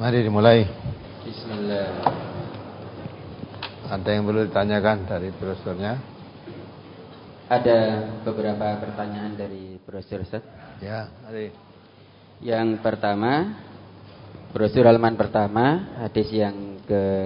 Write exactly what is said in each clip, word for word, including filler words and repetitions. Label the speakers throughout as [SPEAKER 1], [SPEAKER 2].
[SPEAKER 1] Mari dimulai.
[SPEAKER 2] Bismillah.
[SPEAKER 1] Ada yang perlu ditanyakan dari brosurnya?
[SPEAKER 2] Ada beberapa pertanyaan dari brosur, Ustaz.
[SPEAKER 1] Ya, mari.
[SPEAKER 2] Yang pertama, brosur halaman pertama, hadis yang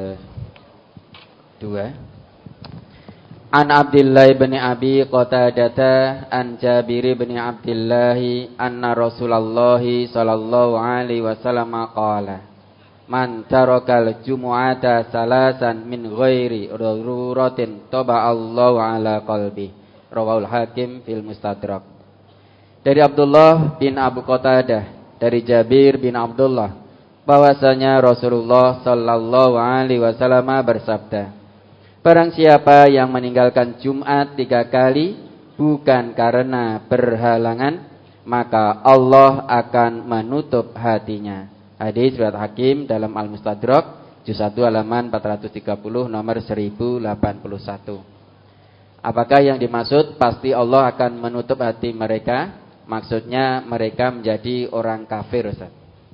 [SPEAKER 2] kedua. An Abdillah bin Abi Qatadah an Jabir bin Abdillah anna Rasulullah sallallahu alaihi wasallam qala man tarakal jumu'ata salasan min ghairi daruratin taba'allahu ala qalbi. Rawahul Hakim fil Mustadrak. Dari Abdullah bin Abu Qatadah, dari Jabir bin Abdullah, bahwasanya Rasulullah sallallahu alaihi wasallam bersabda, barang siapa yang meninggalkan Jumat tiga kali bukan karena berhalangan, maka Allah akan menutup hatinya. Hadis riwayat Hakim dalam Al-Mustadrak juz satu halaman empat ratus tiga puluh nomor seribu delapan puluh satu. Apakah yang dimaksud pasti Allah akan menutup hati mereka? Maksudnya mereka menjadi orang kafir, Ustaz.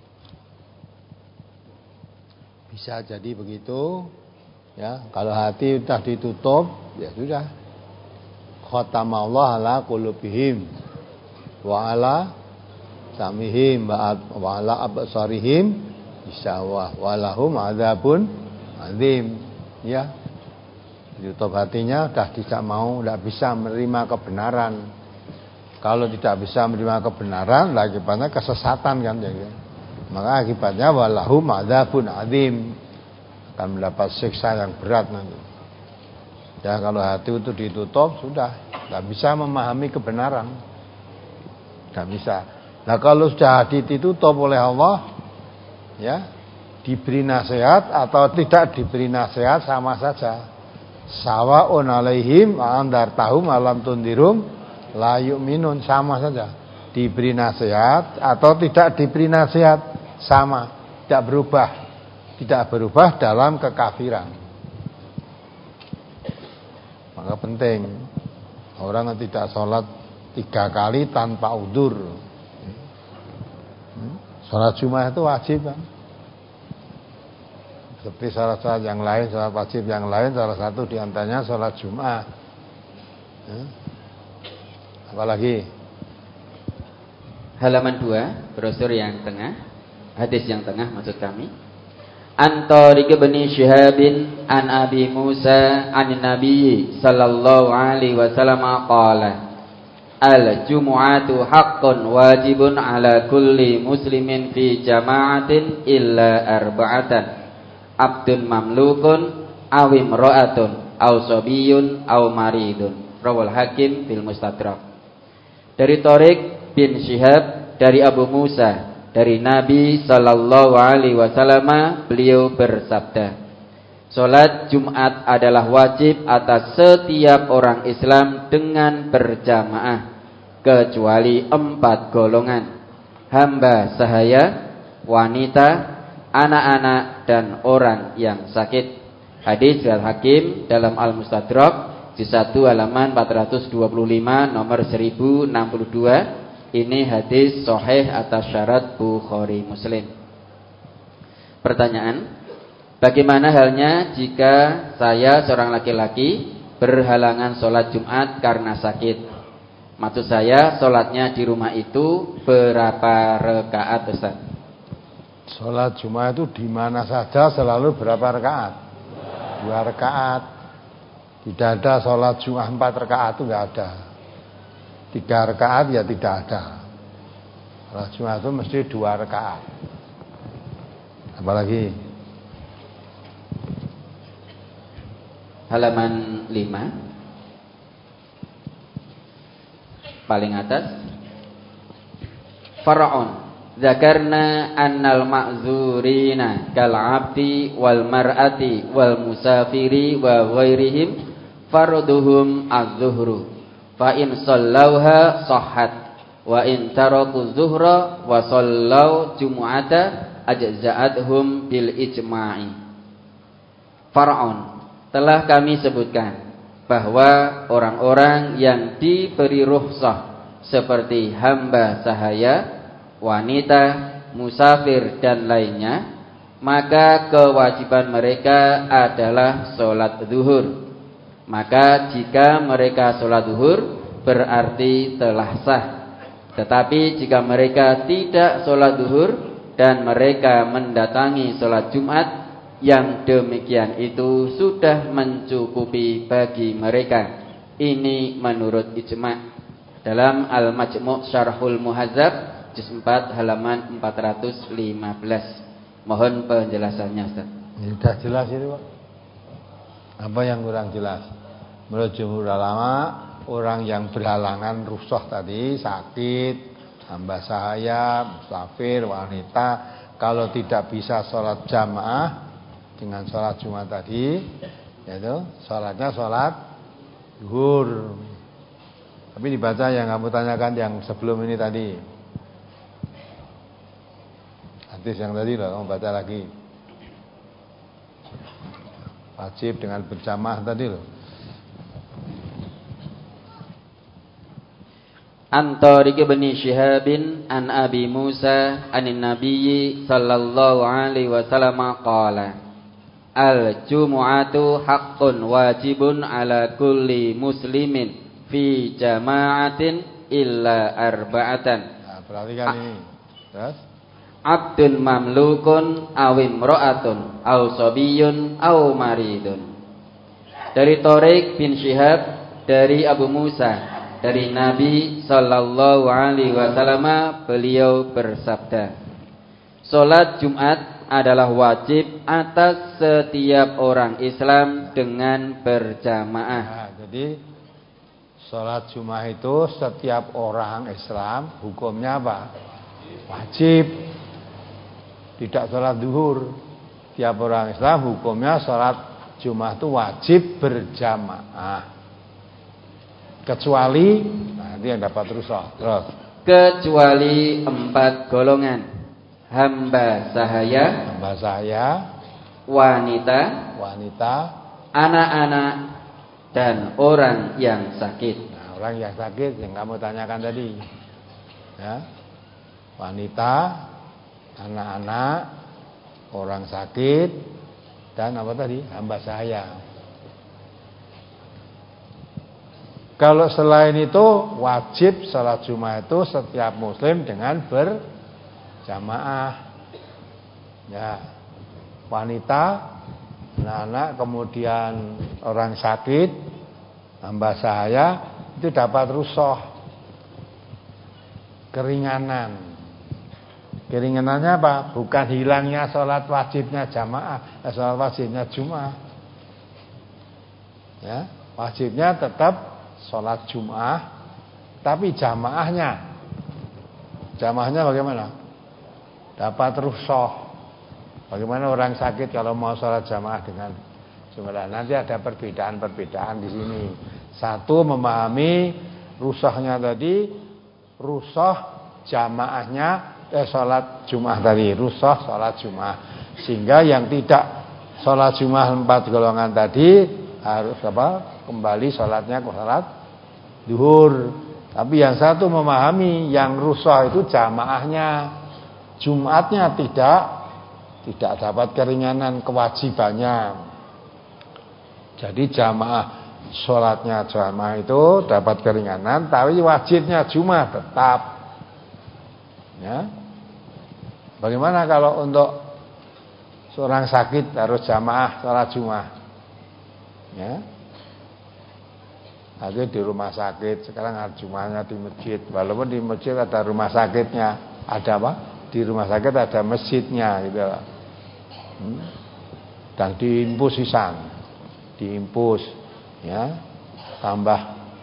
[SPEAKER 1] Bisa jadi begitu. Ya, kalau hati sudah ditutup, ya sudah. Khatamallah ala qulubihim wa ala samihim wa ala absarihim bisyawah wa lahum adzabun adzim. Ya. Ditutup hatinya, sudah tidak mau, tidak bisa menerima kebenaran. Kalau tidak bisa menerima kebenaran, akibatnya kesesatan kan ya. Maka akibatnya wa lahum adzabun adzim, akan mendapat siksa yang berat nanti. Ya, kalau hati itu ditutup, sudah tidak bisa memahami kebenaran, tidak bisa. Nah, kalau sudah ditutup oleh Allah, ya, diberi nasihat atau tidak diberi nasihat sama saja. Sawaun alaihim andartahum alam tundirum la yu'minun, sama saja. Diberi nasihat atau tidak diberi nasihat, sama, tidak berubah. Tidak berubah dalam kekafiran. Maka penting orang yang tidak sholat tiga kali tanpa udzur. Sholat Jumat itu wajib kan? Seperti sholat-sholat yang lain, sholat wajib yang lain, salah satu diantaranya sholat Jumat. Apalagi?
[SPEAKER 2] Halaman dua, brosur yang tengah, hadis yang tengah maksud kami. An Tariq bin Syihabin an Abi Musa an Nabi sallallahu alaihi wasallam qala al jumu'atu haqqun wajibun ala kulli muslimin fi jama'atin illa arba'atan abdun mamlukun aw imra'atun aw sabiyyun aw maridun. Rawal Hakim fil Mustadrak. Dari Tariq bin Syihab dari Abu Musa dari Nabi sallallahu alaihi wasallam, beliau bersabda, salat Jumat adalah wajib atas setiap orang Islam dengan berjamaah kecuali empat golongan: hamba sahaya, wanita, anak-anak, dan orang yang sakit. Hadis riwayat Hakim dalam Al-Mustadrak juz satu halaman empat ratus dua puluh lima nomor seribu enam puluh dua. Ini hadis sahih atas syarat Bukhari Muslim. Pertanyaan, bagaimana halnya jika saya seorang laki-laki berhalangan sholat Jumat karena sakit? Maksud saya, sholatnya di rumah itu berapa rakaat, Ustaz?
[SPEAKER 1] Sholat Jumat itu di mana saja selalu berapa rakaat? Dua rakaat. Tidak ada sholat Jumat empat rakaat, itu nggak ada. Tiga rakaat ya tidak ada. Sholat Jumat itu mesti dua rakaat. Apalagi?
[SPEAKER 2] Halaman lima, paling atas. Fara'un zakarna annal ma'zurina kal 'abdi wal mar'ati wal musafiri wa ghairihim farduhum az-zuhru fa in shallauha sahhat wa in taraku zuhra wa sallau jumu'ata ajza'athum bil ijma'i. Far'un, telah kami sebutkan bahwa orang-orang yang diberi rukhsah seperti hamba sahaya, wanita, musafir dan lainnya, maka kewajiban mereka adalah sholat zuhur. Maka jika mereka sholat zuhur berarti telah sah. Tetapi jika mereka tidak sholat zuhur dan mereka mendatangi sholat Jumat, yang demikian itu sudah mencukupi bagi mereka. Ini menurut ijma'. Dalam Al-Majmu' Syarhul Muhadzab juz empat halaman empat ratus lima belas. Mohon penjelasannya, Ustaz.
[SPEAKER 1] Ini sudah jelas itu, Pak. Apa yang kurang jelas? Menurut jumhur ulama, orang yang berhalangan rukhsah tadi, sakit, hamba sahaya, musafir, wanita, kalau tidak bisa sholat jamaah dengan sholat Jumat tadi, yaitu sholatnya sholat zuhur. Tapi dibaca yang kamu tanyakan yang sebelum ini tadi, hadis yang tadi loh, kamu baca lagi. Wajib dengan berjamaah tadi loh.
[SPEAKER 2] An Tariq bin Syihabin an Abi Musa anin Nabiyyi sallallahu alaihi wasallam qala al-jumu'atu haqqun wajibun ala kulli muslimin fi jama'atin illa arba'atan.
[SPEAKER 1] Nah, perhatikan A- ini. Terus
[SPEAKER 2] abdun mamlukun awim ro'atun aw sabiyun aw maridun. Dari Tariq bin Syihab dari Abu Musa dari Nabi sallallahu alaihi wasallam, beliau bersabda, salat Jumat adalah wajib atas setiap orang Islam dengan berjamaah.
[SPEAKER 1] Nah, jadi salat Jumat itu setiap orang Islam hukumnya apa? Wajib. Tidak salat zuhur. Tiap orang Islam hukumnya salat Jumat itu wajib berjamaah. Kecuali nanti yang dapat rukhsah. Terus
[SPEAKER 2] kecuali empat golongan: hamba sahaya,
[SPEAKER 1] hamba sahaya,
[SPEAKER 2] wanita,
[SPEAKER 1] wanita,
[SPEAKER 2] anak-anak, dan orang yang sakit.
[SPEAKER 1] Nah, orang yang sakit yang kamu tanyakan tadi, ya, wanita, anak-anak, orang sakit, dan apa tadi? Hamba sahaya. Kalau selain itu wajib salat Jumat itu setiap muslim dengan berjamaah. Ya. Wanita, anak-anak, kemudian orang sakit, hamba sahaya itu dapat rukhsah. Keringanan. Keringanannya apa? Bukan hilangnya salat wajibnya jamaah, eh, salat wajibnya Jumat. Ya, wajibnya tetap sholat Jum'ah, tapi jamaahnya, jamaahnya bagaimana? Dapat rukhsah. Bagaimana orang sakit kalau mau sholat jamaah dengan Jum'ah? Nanti ada perbedaan-perbedaan di sini. Satu memahami rukhsahnya tadi, rukhsah jamaahnya, eh sholat Jum'ah tadi, rukhsah sholat Jum'ah. Sehingga yang tidak sholat Jum'ah empat golongan tadi harus apa? Kembali sholatnya ke sholat zuhur. Tapi yang satu memahami yang rukhsah itu jamaahnya, Jumatnya tidak tidak dapat keringanan kewajibannya. Jadi jamaah sholatnya jamaah itu dapat keringanan, tapi wajibnya Jumat tetap. Ya. Bagaimana kalau untuk seorang sakit harus jamaah sholat Jumat? Ya. Ada di rumah sakit, sekarang ada Jumatnya di masjid. Walaupun di masjid ada rumah sakitnya, ada apa? Di rumah sakit ada masjidnya, gitu. Hmm. Dan diimpus sisan, diimpus, ya, tambah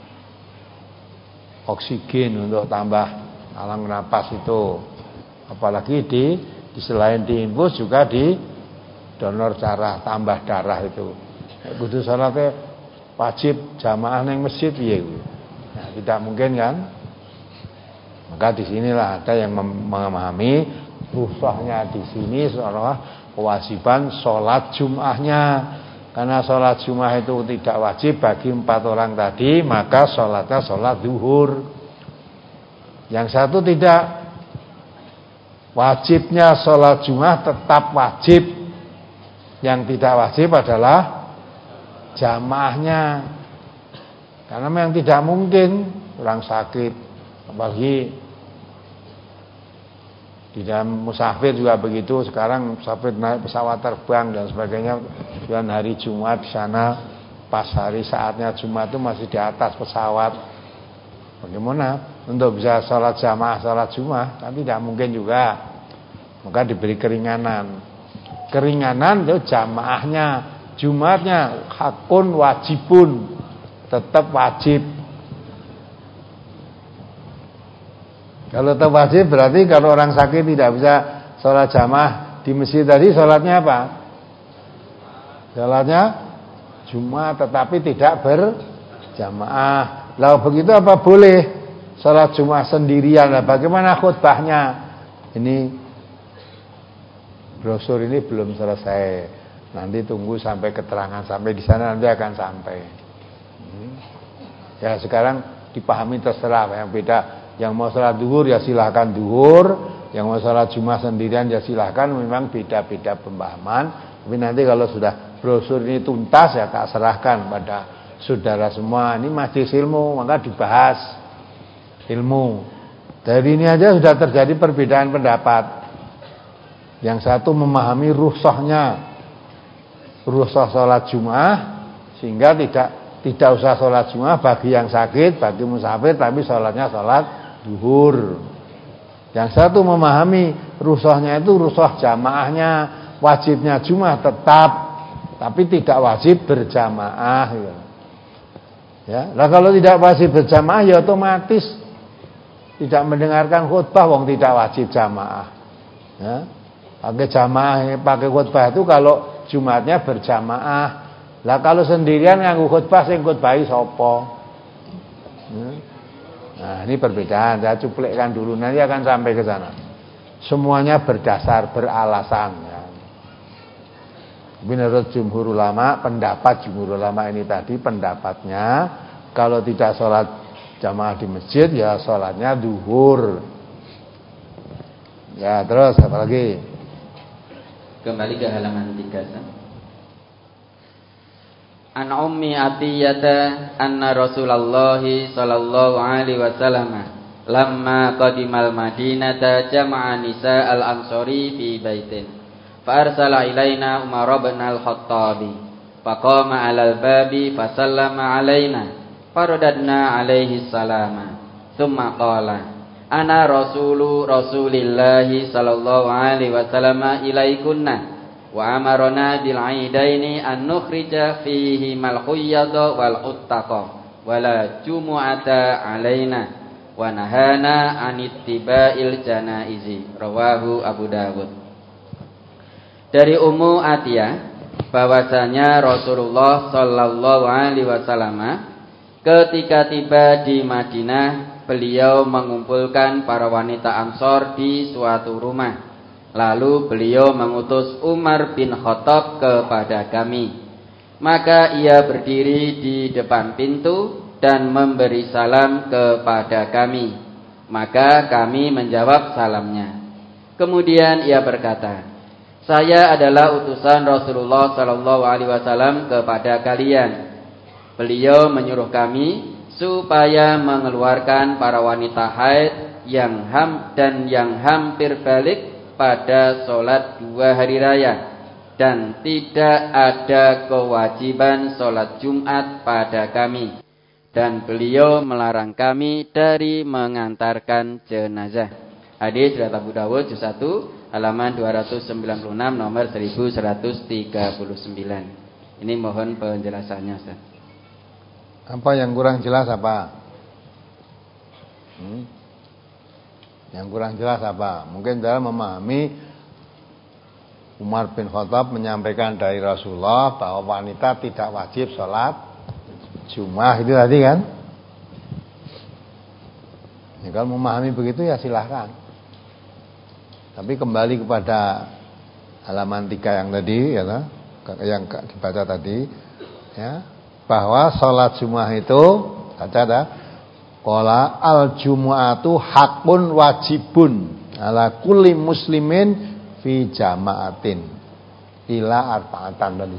[SPEAKER 1] oksigen untuk tambah alang napas itu. Apalagi di, di selain diimpus juga di donor darah, tambah darah itu. Kudu salatnya wajib jamaah neng masjid piye kuwi. Nah, tidak mungkin kan? Maka di sinilah ada yang memahami rukhsahnya di sini seolah kewajiban sholat Jum'ahnya. Karena sholat Jum'ah itu tidak wajib bagi empat orang tadi, maka sholatnya sholat zuhur. Yang satu tidak. wajibnya sholat Jumat tetap wajib. Yang tidak wajib adalah jamaahnya. Karena memang tidak mungkin orang sakit, apalagi di dalam musafir juga begitu. Sekarang musafir naik pesawat terbang dan sebagainya, dan hari Jumat di sana pas hari saatnya Jumat itu masih di atas pesawat. Bagaimana untuk bisa sholat jamaah sholat Jumat? Kan tidak mungkin juga. Maka diberi keringanan. Keringanan itu jamaahnya, Jumatnya hakun wajibun, tetap wajib. Kalau tetap wajib berarti kalau orang sakit tidak bisa sholat jamaah di masjid tadi, sholatnya apa? Sholatnya Jumat tetapi tidak berjamaah. Lalu begitu apa boleh sholat Jumat sendirian? Lah bagaimana khutbahnya? Ini brosur ini belum selesai. Nanti tunggu sampai keterangan sampai di sana, nanti akan sampai. Hmm. Ya sekarang dipahami terserah yang beda. Yang mau sholat duhur ya silahkan duhur, yang mau sholat Jumat sendirian ya silahkan. Memang beda-beda pemahaman. Tapi nanti kalau sudah brosur ini tuntas ya tak serahkan pada saudara semua. Ini majelis ilmu, maka dibahas ilmu. Dari ini aja sudah terjadi perbedaan pendapat. Yang satu memahami rukhsahnya, rukhsah sholat Jumat, sehingga tidak tidak usah sholat Jumat bagi yang sakit, bagi musafir, tapi sholatnya sholat duhur. Yang satu memahami rukhsahnya itu rukhsah jamaahnya, wajibnya Jumat tetap, tapi tidak wajib berjamaah. Ya, nah kalau tidak wajib berjamaah ya otomatis tidak mendengarkan khutbah, wong tidak wajib jamaah. Ya, pakai jamaah, pakai khutbah itu kalau Jumatnya berjamaah. Lah kalau sendirian nganggo khutbah sing khutbahi sapa? Ya. Nah, ini perbedaan. Saya cuplikan dulu, nanti akan sampai ke sana. Semuanya berdasar, beralasan ya. Menurut jumhur ulama, pendapat jumhur ulama ini tadi pendapatnya kalau tidak sholat jamaah di masjid ya sholatnya duhur. Ya terus apa lagi?
[SPEAKER 2] Kembali ke halaman tiga. An ummi Atiyata anna Rasulullah sallallahu alaihi wasallam lamma qadimal Madinata jama'a nisa al-ansari fi baitin fa arsala ilaina Umar bin al-Khattabi faqama 'alal babi fa sallama 'alaina faradadna 'alaihi salama thumma qala ana rasulu rasulillahi sallallahu alaihi wasallam ilaikunna wa amarna bil aidaini an nukhrija fihi mal khuyyada wal uttaqa wala jumu'ata alaina wa nahana an ittiba'il janaizi rawahu Abu Dawud. Dari Ummu Atiyah bahwasanya Rasulullah sallallahu alaihi wasallam ketika tiba di Madinah beliau mengumpulkan para wanita Ansor di suatu rumah. Lalu beliau mengutus Umar bin Khattab kepada kami. Maka ia berdiri di depan pintu dan memberi salam kepada kami. Maka kami menjawab salamnya. Kemudian ia berkata, saya adalah utusan Rasulullah sallallahu alaihi wasallam kepada kalian. Beliau menyuruh kami supaya mengeluarkan para wanita haid yang ham dan yang hampir balik pada sholat dua hari raya, dan tidak ada kewajiban sholat Jumat pada kami, dan beliau melarang kami dari mengantarkan jenazah. Hadis riwayat Abu Dawud juz satu halaman dua ratus sembilan puluh enam nomor seribu seratus tiga puluh sembilan. Ini mohon penjelasannya, Ustaz.
[SPEAKER 1] Apa yang kurang jelas apa? Hmm? Yang kurang jelas apa? Mungkin dalam memahami Umar bin Khattab menyampaikan dari Rasulullah bahwa wanita tidak wajib sholat Jumat itu tadi kan? Ya, kalau memahami begitu ya silahkan. Tapi kembali kepada halaman tiga yang tadi, ya, yang dibaca tadi, ya, bahwa sholat Jumat itu baca ada qala al jumu'atu hakun wajibun. ala kulli muslimin fi jama'atin ila arba'atan tadi.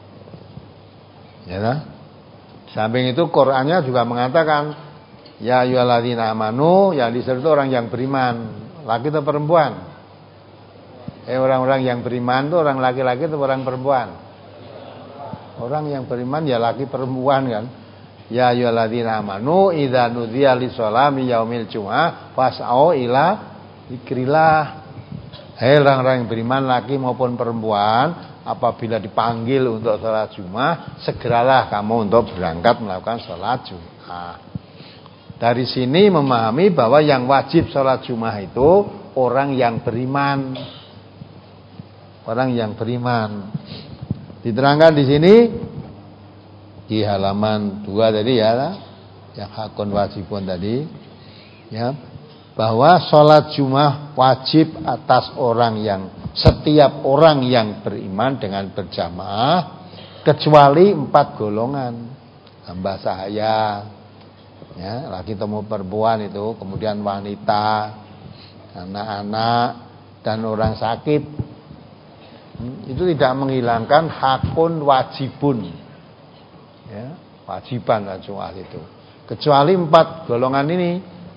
[SPEAKER 1] Ya nah? Samping itu Qur'annya juga mengatakan ya ayyuhalladzina amanu, yang disebut orang yang beriman, laki atau perempuan? Eh orang-orang yang beriman itu orang laki-laki atau orang perempuan? Orang yang beriman ya laki perempuan kan. Ya ayyuhalladzina amanu idza nudiya lis-sholati yaumil jumu'ah fas'au ila dzikrillah. Hei orang-orang yang beriman laki maupun perempuan, apabila dipanggil untuk sholat Jumat, segeralah kamu untuk berangkat melakukan sholat Jumat. Dari sini memahami bahwa yang wajib sholat Jumat itu orang yang beriman. Orang yang beriman. Diterangkan di sini di halaman dua tadi ya, yang hakun wajibun tadi, ya, bahwa sholat Jumat wajib atas orang yang setiap orang yang beriman dengan berjamaah kecuali empat golongan, hamba sahaya, ya, laki temu perempuan itu, kemudian wanita, anak-anak, dan orang sakit. Itu tidak menghilangkan hakun wajibun, ya, wajiban Jumat itu, kecuali empat golongan ini.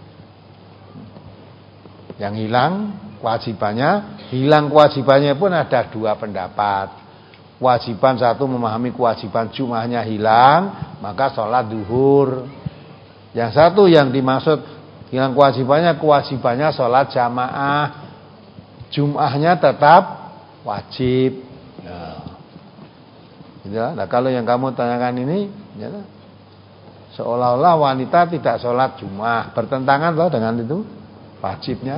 [SPEAKER 1] Yang hilang kewajibannya, hilang kewajibannya pun ada dua pendapat. Kewajiban satu memahami kewajiban Jumatnya hilang, maka sholat duhur. Yang satu yang dimaksud hilang kewajibannya, kewajibannya sholat jamaah, Jumatnya tetap wajib. Nah, ya, nah kalau yang kamu tanyakan ini, ya, seolah-olah wanita tidak sholat Jumat, bertentangan loh dengan itu wajibnya.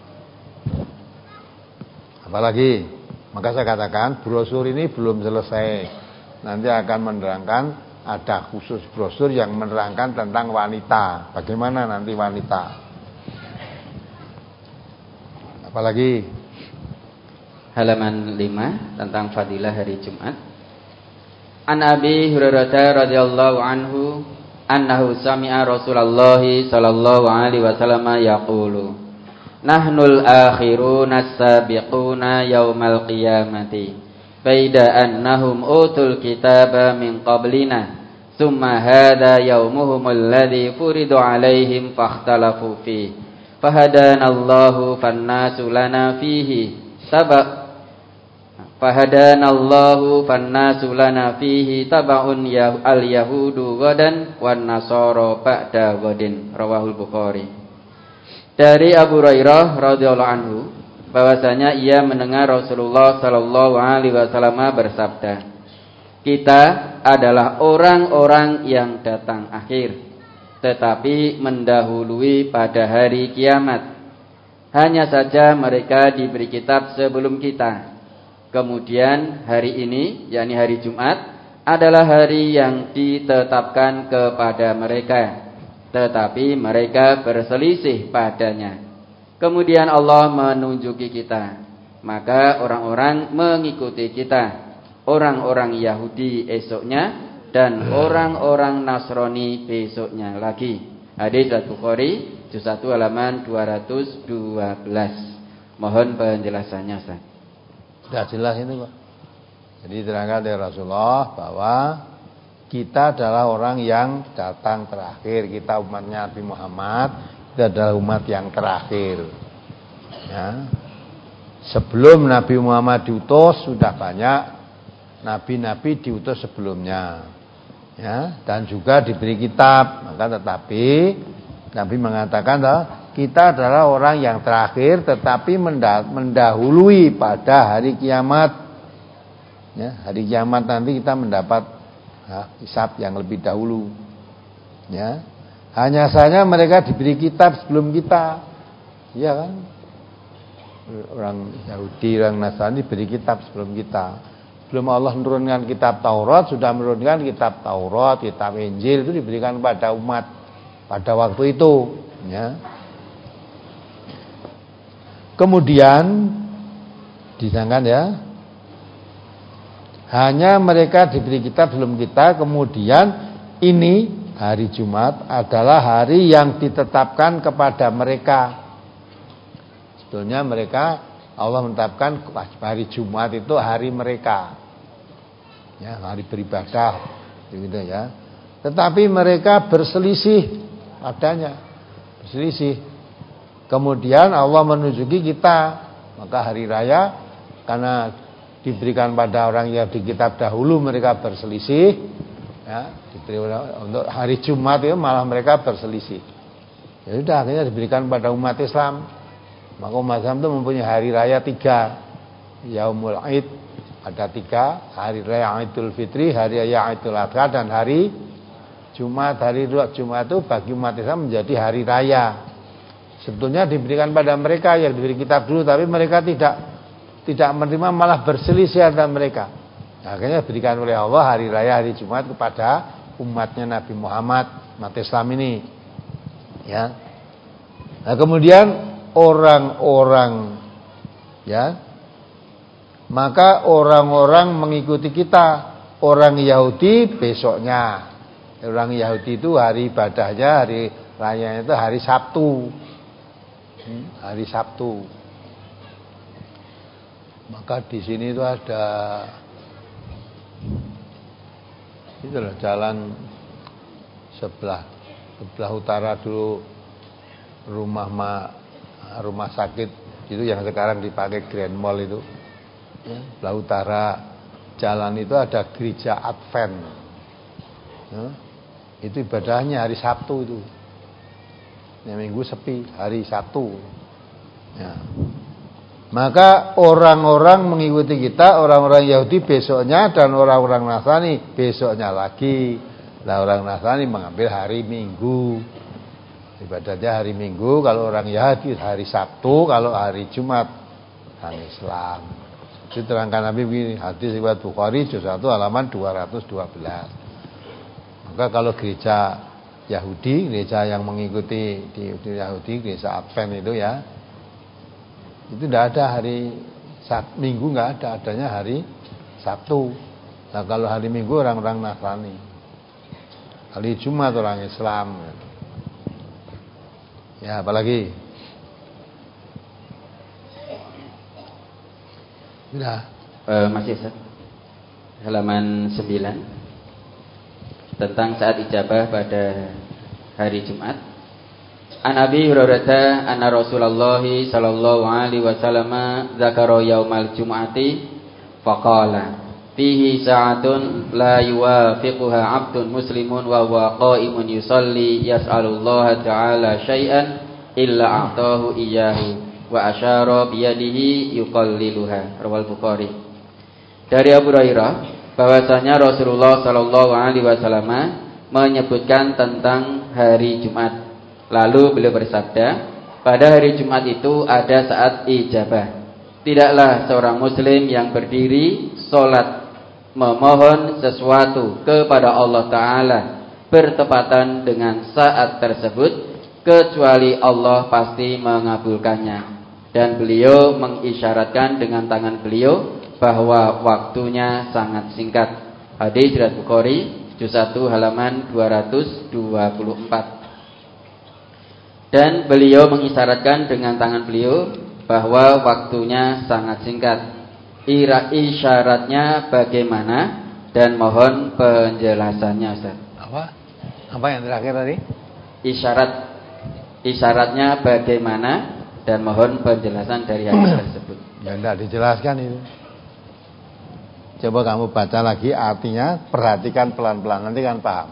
[SPEAKER 1] Apalagi, maka saya katakan brosur ini belum selesai. Nanti akan menerangkan, ada khusus brosur yang menerangkan tentang wanita. Bagaimana nanti wanita. Apalagi
[SPEAKER 2] halaman lima tentang fadilah hari Jumat. An Abi Hurairah radhiyallahu anhu annahu sami'a Rasulullah sallallahu alaihi wasallam yaqulu nahnul akhiruna as-sabiquna yaumal qiyamati baida annahum utul kitaba min qablina thumma hadha yaumuhum alladhi furidu alaihim fakhtalafu fihi fahadanallahu fannasu lana fihi sabaq fahadanallahu fannasu lana fihi tabaun ya al yahudu gadan wan nasara ba'da gadin, rawahul Bukhari. Dari Abu Hurairah radhiyallahu anhu bahwasanya ia mendengar Rasulullah sallallahu alaihi wasallam bersabda, kita adalah orang-orang yang datang akhir, tetapi mendahului pada hari kiamat. Hanya saja mereka diberi kitab sebelum kita. Kemudian hari ini, yakni hari Jumat, adalah hari yang ditetapkan kepada mereka, tetapi mereka berselisih padanya. Kemudian Allah menunjuki kita, maka orang-orang mengikuti kita, orang-orang Yahudi esoknya dan orang-orang Nasrani besoknya lagi. Hadis Bukhari juz satu halaman dua ratus dua belas. Mohon penjelasannya, Ustaz.
[SPEAKER 1] Sudah jelas ini, Pak. Jadi diterangkan dari Rasulullah bahwa kita adalah orang yang datang terakhir. Kita umatnya Nabi Muhammad, kita adalah umat yang terakhir. Ya. Sebelum Nabi Muhammad diutus sudah banyak nabi-nabi diutus sebelumnya. Ya, dan juga diberi kitab. Maka tetapi Nabi mengatakan kita adalah orang yang terakhir, tetapi mendahului pada hari kiamat. Ya, hari kiamat nanti kita mendapat nah, hisab yang lebih dahulu. Ya. Hanya saja mereka diberi kitab sebelum kita. Iya kan? Orang Yahudi, orang Nasrani diberi kitab sebelum kita. Sebelum Allah menurunkan kitab Taurat, sudah menurunkan kitab Taurat, kitab Injil itu diberikan kepada umat pada waktu itu. Ya. Kemudian disangkan ya, hanya mereka diberi kitab sebelum kita. Kemudian ini hari Jumat adalah hari yang ditetapkan kepada mereka. Sebetulnya mereka Allah menetapkan hari Jumat itu hari mereka, ya, hari beribadah, gitu ya. Tetapi mereka berselisih padanya, berselisih. Kemudian Allah menunjuki kita, maka hari raya karena diberikan pada orang yang di kitab dahulu mereka berselisih, ya, diberi untuk hari Jumat itu malah mereka berselisih. Ya sudah, akhirnya diberikan pada umat Islam. Maka umat Islam itu mempunyai hari raya tiga, Yaumul Id ada tiga, hari raya Idul Fitri, hari raya Idul Adha, dan hari Jumat. Hari Jumat itu bagi umat Islam menjadi hari raya. Sebetulnya diberikan pada mereka yang diberi kitab dulu, tapi mereka tidak tidak menerima, malah berselisih antara mereka. Akhirnya diberikan oleh Allah hari raya hari Jumat kepada umatnya Nabi Muhammad, umat Islam ini. Ya. Nah, kemudian orang-orang, ya, maka orang-orang mengikuti kita. Orang Yahudi besoknya, orang Yahudi itu hari ibadahnya, hari raya itu hari Sabtu, hmm, hari Sabtu. Maka di sini itu ada, itulah jalan sebelah sebelah utara dulu rumah ma, rumah sakit itu yang sekarang dipakai Grand Mall itu, ya, sebelah utara jalan itu ada gereja Advent, ya, itu ibadahnya hari Sabtu itu, ya, minggu sepi, hari Sabtu, ya. Maka orang-orang mengikuti kita, orang-orang Yahudi besoknya, dan orang-orang Nasrani besoknya lagi. Nah, orang Nasrani mengambil hari Minggu, ibadahnya hari Minggu. Kalau orang Yahudi hari Sabtu, kalau hari Jumat hari Islam. Diterangkan Nabi begini, hadis riwayat Bukhari juz satu halaman dua ratus dua belas. Maka kalau gereja Yahudi, gereja yang mengikuti di, di Yahudi, gereja Advent itu, ya, itu tidak ada hari Sabtu, Minggu nggak ada, adanya hari Sabtu. Nah, kalau hari Minggu orang-orang Nasrani, hari Jumat orang Islam. Ya, apalagi? Sudah.
[SPEAKER 2] Uh, masih Ustaz. Halaman sembilan tentang saat ijabah pada hari Jumat. An Abi Hurairah anna Rasulullah sallallahu alaihi wasallam dzakara yaumal jum'ati faqala fihi sa'atun la yuwafiquha 'abdun muslimun wa huwa qa'imun yusalli yas'alullaha ta'ala syai'an illa a'tahu iyyahu wa asyara bi yadihi yuqalliluha. Rawal Bukhari. Dari Abu Hurairah bahwasanya Rasulullah sallallahu alaihi wasallam menyebutkan tentang hari Jumat. Lalu beliau bersabda, pada hari Jumat itu ada saat ijabah. Tidaklah seorang muslim yang berdiri sholat memohon sesuatu kepada Allah Ta'ala bertepatan dengan saat tersebut, kecuali Allah pasti mengabulkannya. Dan beliau mengisyaratkan dengan tangan beliau bahwa waktunya sangat singkat. Hadis riwayat Bukhari juz satu halaman dua ratus dua puluh empat. Dan beliau mengisyaratkan dengan tangan beliau bahwa waktunya sangat singkat. Ira isyaratnya bagaimana dan mohon penjelasannya, Ustaz.
[SPEAKER 1] Apa? Apa yang terakhir tadi?
[SPEAKER 2] Isyarat isyaratnya bagaimana dan mohon penjelasan dari hadis tersebut.
[SPEAKER 1] Ya enggak dijelaskan itu. Coba kamu baca lagi artinya, perhatikan pelan-pelan, nanti kan paham.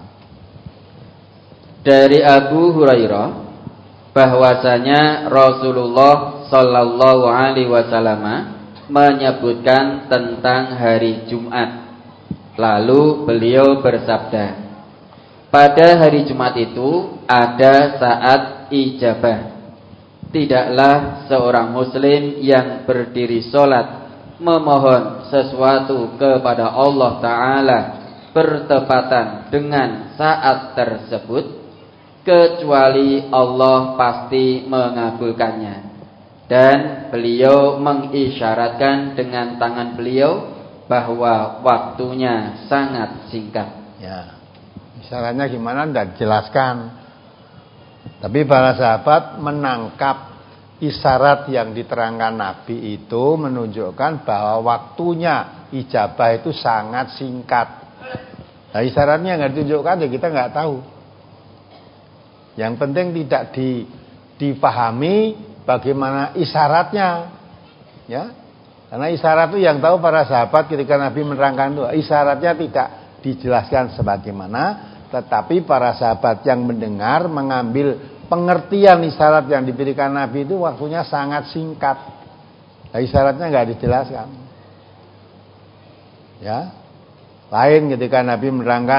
[SPEAKER 2] Dari Abu Hurairah bahwasanya Rasulullah sallallahu alaihi wasallam menyebutkan tentang hari Jumat. Lalu beliau bersabda, pada hari Jumat itu ada saat ijabah. Tidaklah seorang muslim yang berdiri sholat memohon sesuatu kepada Allah Ta'ala bertepatan dengan saat tersebut, kecuali Allah pasti mengabulkannya. Dan beliau mengisyaratkan dengan tangan beliau bahwa waktunya sangat singkat.
[SPEAKER 1] Ya, isyaratnya gimana tidak dijelaskan. Tapi para sahabat menangkap isyarat yang diterangkan Nabi itu menunjukkan bahwa waktunya ijabah itu sangat singkat. Nah, isyaratnya nggak ditunjukkan ya kita nggak tahu. Yang penting tidak di, dipahami bagaimana isyaratnya, ya. Karena isyarat itu yang tahu para sahabat ketika Nabi menerangkan itu. Isyaratnya tidak dijelaskan sebagaimana, tetapi para sahabat yang mendengar mengambil pengertian isyarat yang diberikan Nabi itu waktunya sangat singkat. Nah, isyaratnya nggak dijelaskan. Ya, lain ketika Nabi menerangkan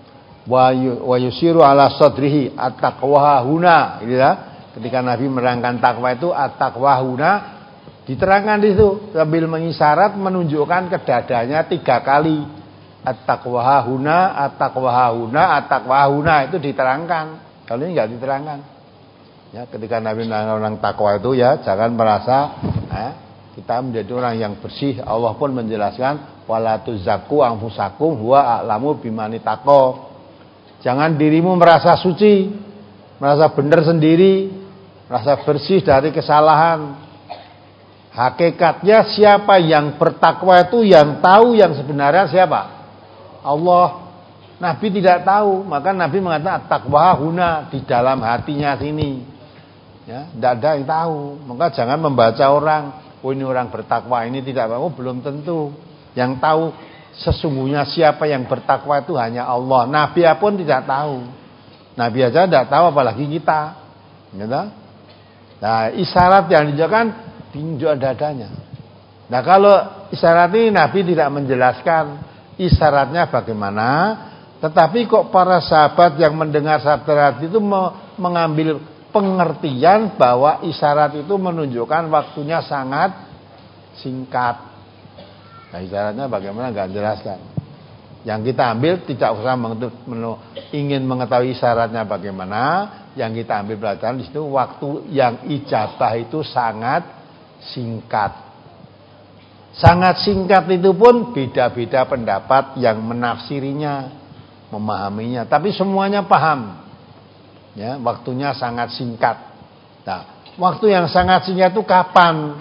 [SPEAKER 1] wa yusiru ala sadrihi at-taqwa huna, gitu ya. Ketika Nabi menerangkan takwa itu at-taqwa huna, diterangkan di situ sambil mengisyarat menunjukkan ke dadanya tiga kali. At-taqwa huna, at-taqwa huna, at-taqwa huna itu diterangkan. Kalau ini enggak diterangkan. Ya, ketika Nabi menerangkan orang takwa itu ya jangan merasa eh, kita menjadi orang yang bersih. Allah pun menjelaskan wala tuzakku anfusakum huwa a'lamu bimani taqwa. Jangan dirimu merasa suci, merasa benar sendiri, merasa bersih dari kesalahan. Hakikatnya siapa yang bertakwa itu yang tahu yang sebenarnya siapa? Allah. Nabi tidak tahu, maka Nabi mengatakan at-taqwa huna, di dalam hatinya sini. Ya, tidak ada yang tahu. Maka jangan membaca orang, oh ini orang bertakwa, ini tidak, oh belum tentu. Yang tahu sesungguhnya siapa yang bertakwa itu hanya Allah. Nabi pun tidak tahu. Nabi aja tidak tahu apalagi kita. Gitu? Nah, isyarat yang ditunjukkan tinjau dadanya. Nah, kalau isyarat ini Nabi tidak menjelaskan isyaratnya bagaimana, tetapi kok para sahabat yang mendengar sabda itu mengambil pengertian bahwa isyarat itu menunjukkan waktunya sangat singkat. Nah, isyaratnya bagaimana enggak jelaskan. Yang kita ambil tidak usah ingin mengetahui isyaratnya bagaimana, yang kita ambil pelajaran di situ waktu yang ijabah itu sangat singkat. Sangat singkat itu pun beda-beda pendapat yang menafsirinya, memahaminya, tapi semuanya paham. Ya, waktunya sangat singkat. Nah, waktu yang sangat singkat itu kapan?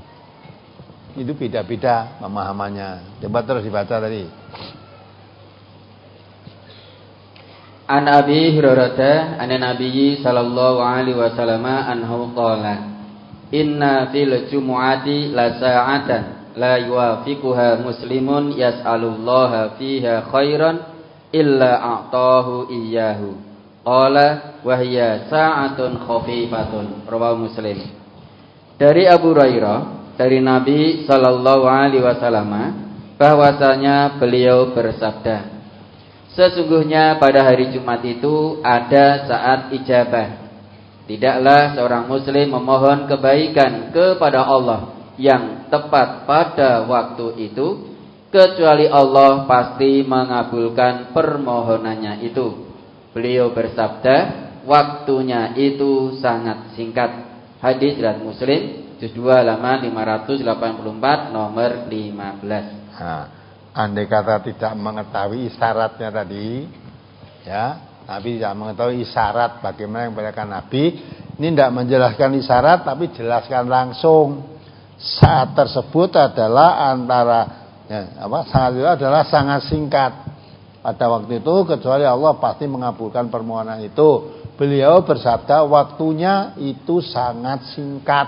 [SPEAKER 1] Itu beda-beda pemahamannya. Coba terus dibaca tadi.
[SPEAKER 2] An Abi Hurairah an Nabi sallallahu alaihi wasallam anhu qala inna fil jumu'ati la sa'atan la yuwafiquha muslimun yas'alullaha fiha khairan illa a'tahu iyyahu qala wa hiya sa'atun khafifatun rawahu Muslim. Dari Abu Hurairah dari Nabi sallallahu alaihi wasallam bahwasanya beliau bersabda, sesungguhnya pada hari Jumat itu ada saat ijabah. Tidaklah seorang muslim memohon kebaikan kepada Allah yang tepat pada waktu itu, kecuali Allah pasti mengabulkan permohonannya itu. Beliau bersabda, waktunya itu sangat singkat. Hadis riwayat Muslim, juz dua halaman lima ratus delapan puluh empat nomor lima belas.
[SPEAKER 1] Nah, andai kata tidak mengetahui isyaratnya tadi, ya, Nabi tidak mengetahui isyarat bagaimana yang diberitakan Nabi. Ini tidak menjelaskan isyarat, tapi jelaskan langsung. Saat tersebut adalah antara, ya, apa? Sangat itu adalah sangat singkat. Pada waktu itu kecuali Allah pasti mengabulkan permohonan itu. Beliau bersabda waktunya itu sangat singkat.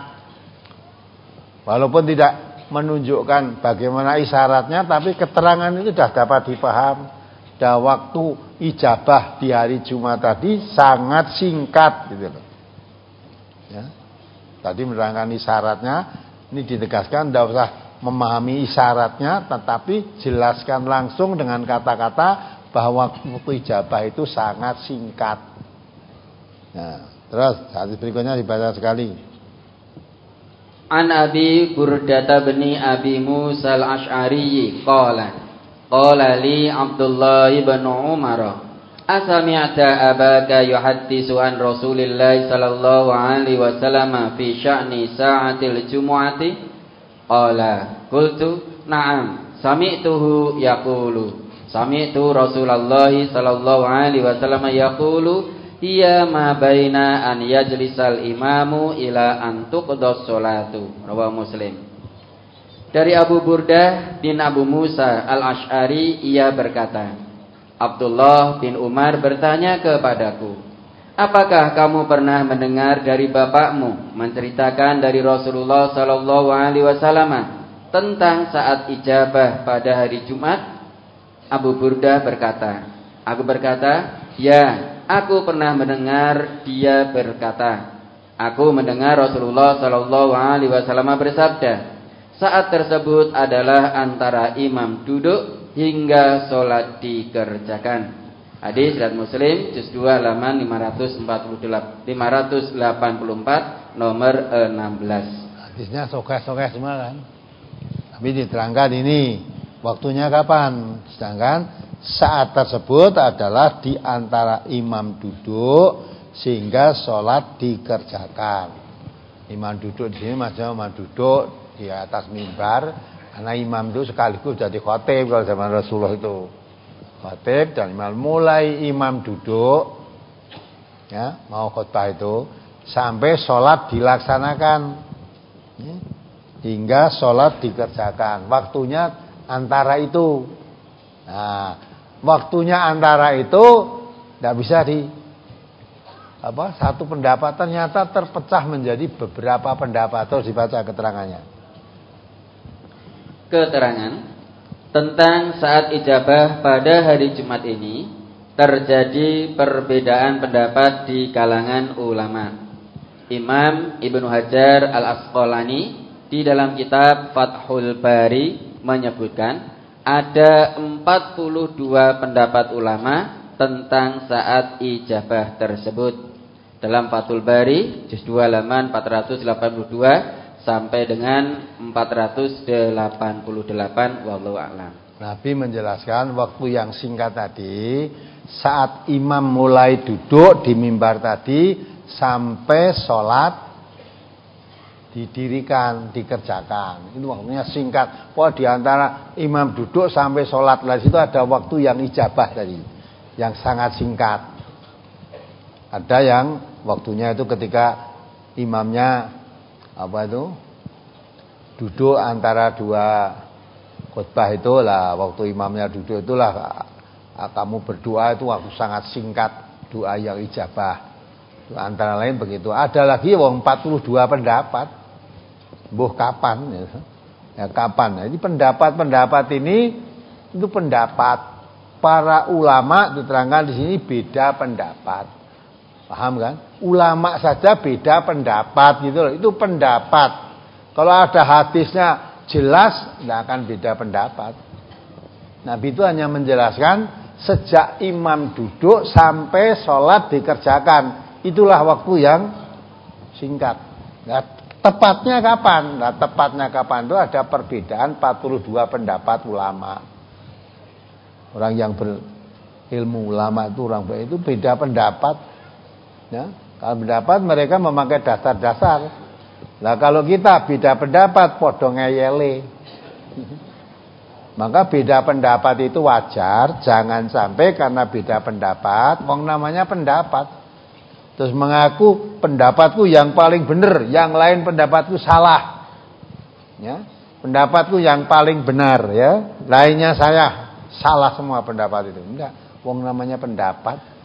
[SPEAKER 1] Walaupun tidak menunjukkan bagaimana isyaratnya, tapi keterangan itu sudah dapat dipaham. Dan waktu ijabah di hari Jumat tadi sangat singkat, gitu loh. Ya. Tadi menerangkan isyaratnya, ini ditegaskan tidak usah memahami isyaratnya, tetapi jelaskan langsung dengan kata-kata bahwa waktu ijabah itu sangat singkat. Nah, terus hadis berikutnya dibaca sekali.
[SPEAKER 2] An Abi Burdata bin Abi Musa al-Ash'ari qala qala li Abdullah ibn Umar asami'ta abaka yuhaddisu an Rasulillah sallallahu alaihi wasallam fi sya'ni sa'atil jumu'ati qala qultu na'am sami'tuhu yaqulu sami'tu Rasulullah sallallahu alaihi wasallam yaqulu hiya ma baina an yajlisal imamu ila an tuqdas sholatu. Rawahu Muslim. Dari Abu Burdah bin Abu Musa al-Ash'ari, ia berkata, Abdullah bin Umar bertanya kepadaku, apakah kamu pernah mendengar dari bapakmu menceritakan dari Rasulullah sallallahu alaihi wasallam tentang saat ijabah pada hari Jumat? Abu Burdah berkata, aku berkata, ya, aku pernah mendengar dia berkata, aku mendengar Rasulullah sallallahu alaihi wasallam bersabda, saat tersebut adalah antara imam duduk hingga sholat dikerjakan. Hadis riwayat Muslim juz dua halaman lima ratus delapan puluh empat nomor enam belas.
[SPEAKER 1] Hadisnya sokeh-sokeh semua kan. Tapi diterangkan ini waktunya kapan? Sedangkan saat tersebut adalah di antara imam duduk sehingga sholat dikerjakan. Imam duduk di sini maksudnya imam duduk di atas mimbar, karena imam itu sekaligus jadi khotib kalau zaman Rasulullah itu. Khotib dan imam, mulai imam duduk ya, mau khutbah itu sampai sholat dilaksanakan ya, hingga sholat dikerjakan. Waktunya antara itu. Nah, waktunya antara itu tidak bisa di apa? Satu pendapat ternyata terpecah menjadi beberapa pendapat. Terus dibaca keterangannya.
[SPEAKER 2] Keterangan tentang saat ijabah pada hari Jumat ini terjadi perbedaan pendapat di kalangan ulama. Imam Ibnu Hajar Al-Asqalani di dalam kitab Fathul Bari menyebutkan ada empat puluh dua pendapat ulama tentang saat ijabah tersebut. Dalam Fathul Bari juz dua halaman empat ratus delapan puluh dua sampai dengan empat ratus delapan puluh delapan, wallahu a'lam.
[SPEAKER 1] Nabi menjelaskan waktu yang singkat tadi saat imam mulai duduk di mimbar tadi sampai sholat didirikan, dikerjakan. Itu waktunya singkat. Wah, di antara imam duduk sampai sholat lah situ ada waktu yang ijabah tadi, yang sangat singkat. Ada yang waktunya itu ketika imamnya apa itu duduk antara dua khutbah itulah, waktu imamnya duduk itulah kamu berdoa, itu waktu sangat singkat doa yang ijabah. Antara lain begitu. Ada lagi wong empat puluh dua pendapat. Mbuh kapan ya? Ya kapan? Jadi pendapat-pendapat ini itu pendapat para ulama, diterangkan di sini beda pendapat. Paham kan? Ulama saja beda pendapat gitu loh. Itu pendapat. Kalau ada hadisnya jelas, tidak akan beda pendapat. Nabi itu hanya menjelaskan sejak imam duduk sampai sholat dikerjakan. Itulah waktu yang singkat. Nah, tepatnya kapan? Nah, tepatnya kapan itu ada perbedaan empat puluh dua pendapat ulama. Orang yang berilmu, ulama itu orang itu beda pendapat. Ya, kalau pendapat mereka memakai dasar-dasar. Nah, kalau kita beda pendapat podo ngeyele. Maka beda pendapat itu wajar, jangan sampai karena beda pendapat, wong namanya pendapat, terus mengaku pendapatku yang paling benar, yang lain pendapatku salah. Ya, pendapatku yang paling benar ya, lainnya saya salah semua pendapat itu. Enggak, wong namanya pendapat.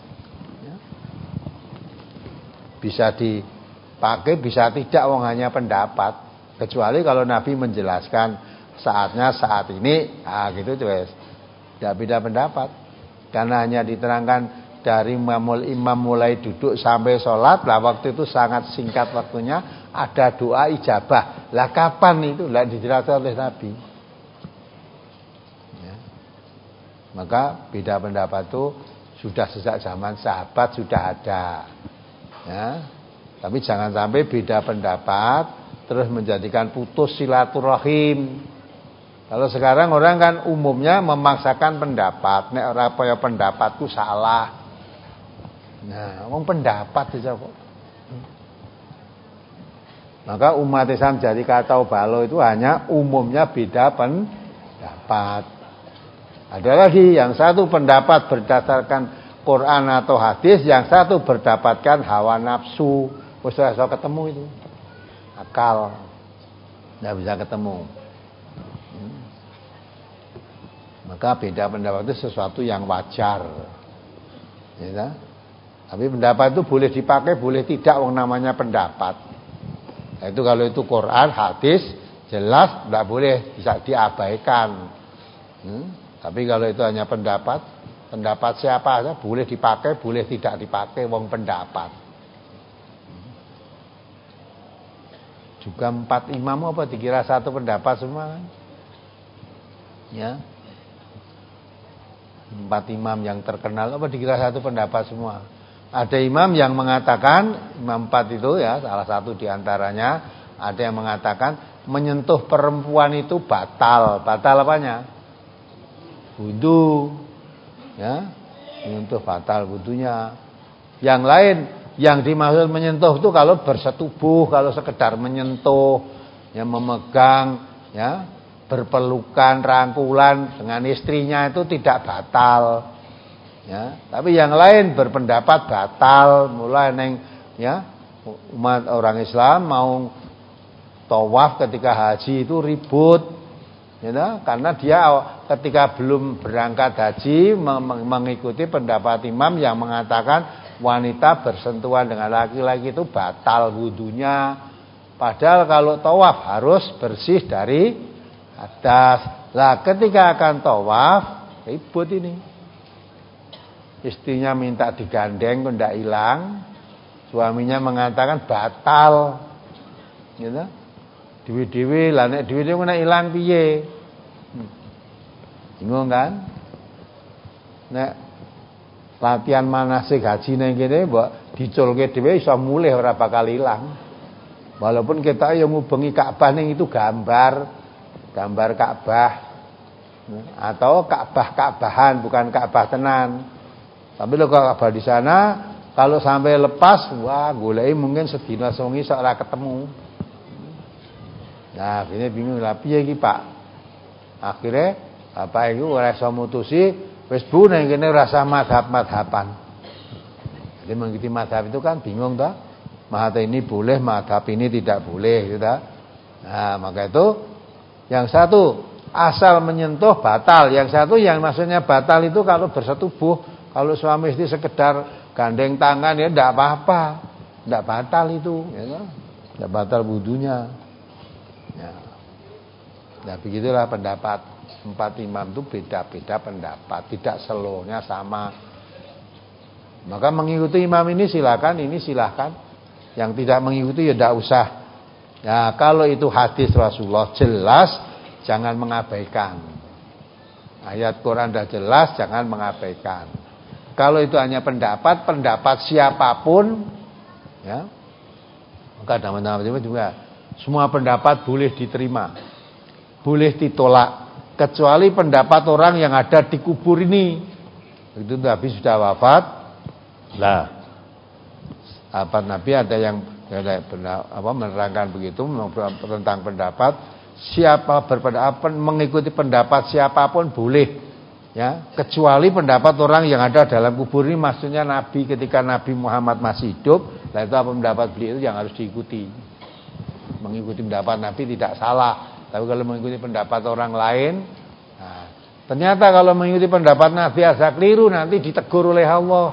[SPEAKER 1] Bisa dipakai, bisa tidak, wong hanya pendapat. Kecuali kalau Nabi menjelaskan saatnya saat ini, ah gitu tuh, tidak beda pendapat. Karena hanya diterangkan dari imam, imam mulai duduk sampai sholat, lah waktu itu sangat singkat waktunya, ada doa ijabah. Lah kapan itu? Lah dijelaskan oleh Nabi. Ya. Maka beda pendapat itu sudah sejak zaman sahabat sudah ada. Ya, tapi jangan sampai beda pendapat terus menjadikan putus silaturahim. Kalau sekarang orang kan umumnya memaksakan pendapat, nek ora kaya pendapatku salah. Nah, wong pendapat aja kok. Maka umat Islam jadi kacau balau itu hanya umumnya beda pendapat. Ada lagi yang satu pendapat berdasarkan Quran atau hadis, yang satu berdapatkan hawa nafsu. Wis ora iso ketemu itu. Akal enggak bisa ketemu. Hmm. Maka beda pendapat itu sesuatu yang wajar. Ya, tapi pendapat itu boleh dipakai, boleh tidak, wong namanya pendapat. Nah, itu kalau itu Quran, hadis jelas tidak boleh, bisa diabaikan. Hmm? Tapi kalau itu hanya pendapat, pendapat siapa aja boleh dipakai, boleh tidak dipakai, wong pendapat. Hmm. Juga empat imam apa dikira satu pendapat semua kan? Ya. Empat imam yang terkenal apa dikira satu pendapat semua. Ada imam yang mengatakan, imam empat itu ya, salah satu diantaranya, ada yang mengatakan menyentuh perempuan itu batal. Batal apanya? Wudu. Ya, menyentuh batal wudunya. Yang lain yang dimaksud menyentuh itu kalau bersetubuh, kalau sekedar menyentuh, yang memegang, ya, berpelukan, rangkulan dengan istrinya itu tidak batal. Ya, tapi yang lain berpendapat batal. Mulai neng, ya, umat orang Islam mau tawaf ketika haji itu ribut, ya, karena dia ketika belum berangkat haji mengikuti pendapat imam yang mengatakan wanita bersentuhan dengan laki-laki itu batal wudunya. Padahal kalau tawaf harus bersih dari hadas. Lah ketika akan tawaf ribut ini. Istrinya minta digandeng kok ndak hilang. Suaminya mengatakan batal. Gitu. Dewi-dewi lah nek dewi-dewi nek ilang piye? Bingung kan? Nek latihan manasik haji nang kene mbok diculke dhewe iso mulih ora bakal ilang. Walaupun kita yang ngubengi Ka'bah ning itu gambar, gambar Ka'bah atau Ka'bah-Ka'bahan bukan Ka'bah tenan. Tapi lo Ka'bah di sana kalau sampai lepas, wah goleki mungkin sedina sewengi sok ora ketemu. Nah, ini bingung lah piye iki, Pak? Akhirnya bapak iku ora iso mutusi, wis bu nang kene rasa madhab-madhaban. Jadi mengikuti madhab itu kan bingung toh. Madhab ini boleh, madhab ini tidak boleh gitu. Nah, maka itu yang satu asal menyentuh batal, yang satu yang maksudnya batal itu kalau bersetubuh. Kalau suami istri sekedar gandeng tangan ya tidak apa-apa, tidak batal itu, ya, tidak batal wudunya. Ya. Nah begitulah pendapat empat imam itu beda-beda pendapat, tidak seluruhnya sama. Maka mengikuti imam ini silakan, ini silakan. Yang tidak mengikuti ya tidak usah. Ya kalau itu hadis Rasulullah jelas, jangan mengabaikan. Ayat Quran sudah jelas, jangan mengabaikan. Kalau itu hanya pendapat, pendapat siapapun, ya, maka nama-nama juga semua pendapat boleh diterima, boleh ditolak, kecuali pendapat orang yang ada di kubur ini. Itu Nabi sudah wafat, lah, apa Nabi ada yang apa menerangkan begitu tentang pendapat siapa berpendapat mengikuti pendapat siapapun boleh. Ya, kecuali pendapat orang yang ada dalam kubur ini, maksudnya Nabi ketika Nabi Muhammad masih hidup, lah itu apa pendapat beliau itu yang harus diikuti. Mengikuti pendapat Nabi tidak salah, tapi kalau mengikuti pendapat orang lain, nah, ternyata kalau mengikuti pendapat Nabi asa keliru nanti ditegur oleh Allah.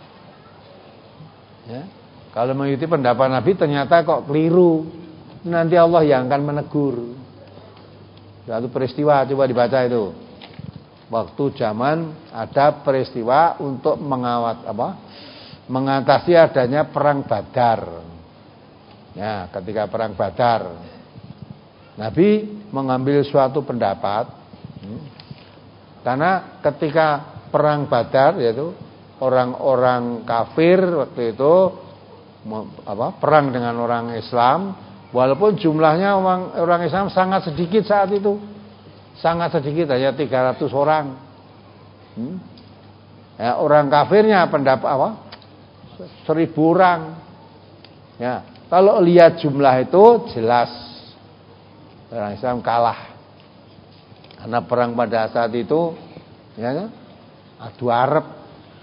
[SPEAKER 1] Ya, kalau mengikuti pendapat Nabi ternyata kok keliru, nanti Allah yang akan menegur. Suatu peristiwa coba dibaca itu. Waktu zaman ada peristiwa untuk mengawat apa? Mengatasi adanya perang Badar. Ya, ketika perang Badar, Nabi mengambil suatu pendapat. Hmm, karena ketika perang Badar yaitu orang-orang kafir waktu itu apa? Perang dengan orang Islam, walaupun jumlahnya orang orang Islam sangat sedikit saat itu. Sangat sedikit, hanya tiga ratus orang. Hmm? Ya, orang kafirnya pendapat apa? seribu orang. Ya, kalau lihat jumlah itu jelas orang Islam kalah. Karena perang pada saat itu ya, adu Arab.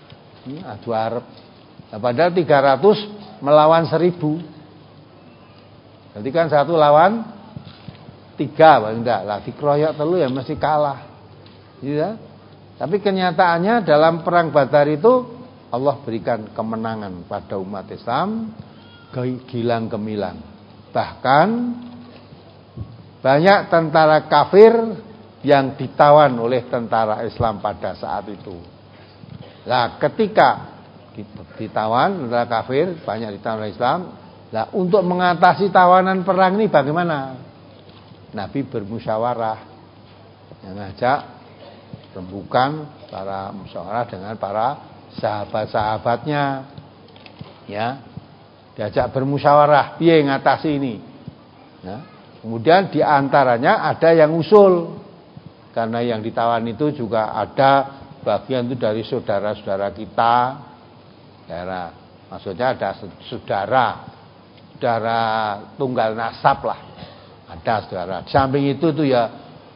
[SPEAKER 1] Ini adu arep. Nah, padahal tiga ratus melawan seribu. Berarti kan satu lawan tiga, paling enggak. Lah dikeroyok telu ya mesti kalah. Ya. Tapi kenyataannya dalam perang Badar itu Allah berikan kemenangan pada umat Islam gilang gemilang. Bahkan banyak tentara kafir yang ditawan oleh tentara Islam pada saat itu. Nah, ketika ditawan tentara kafir, banyak ditawan oleh Islam. Nah, untuk mengatasi tawanan perang ini bagaimana? Nabi bermusyawarah, yang ngajak rembukan para musyawarah dengan para sahabat-sahabatnya, ya, diajak bermusyawarah, piye ngatasi ini. Ya. Kemudian diantaranya ada yang usul, karena yang ditawan itu juga ada bagian itu dari saudara-saudara kita, saudara, maksudnya ada saudara, saudara tunggal nasab lah, ada saudara. Di samping itu tuh ya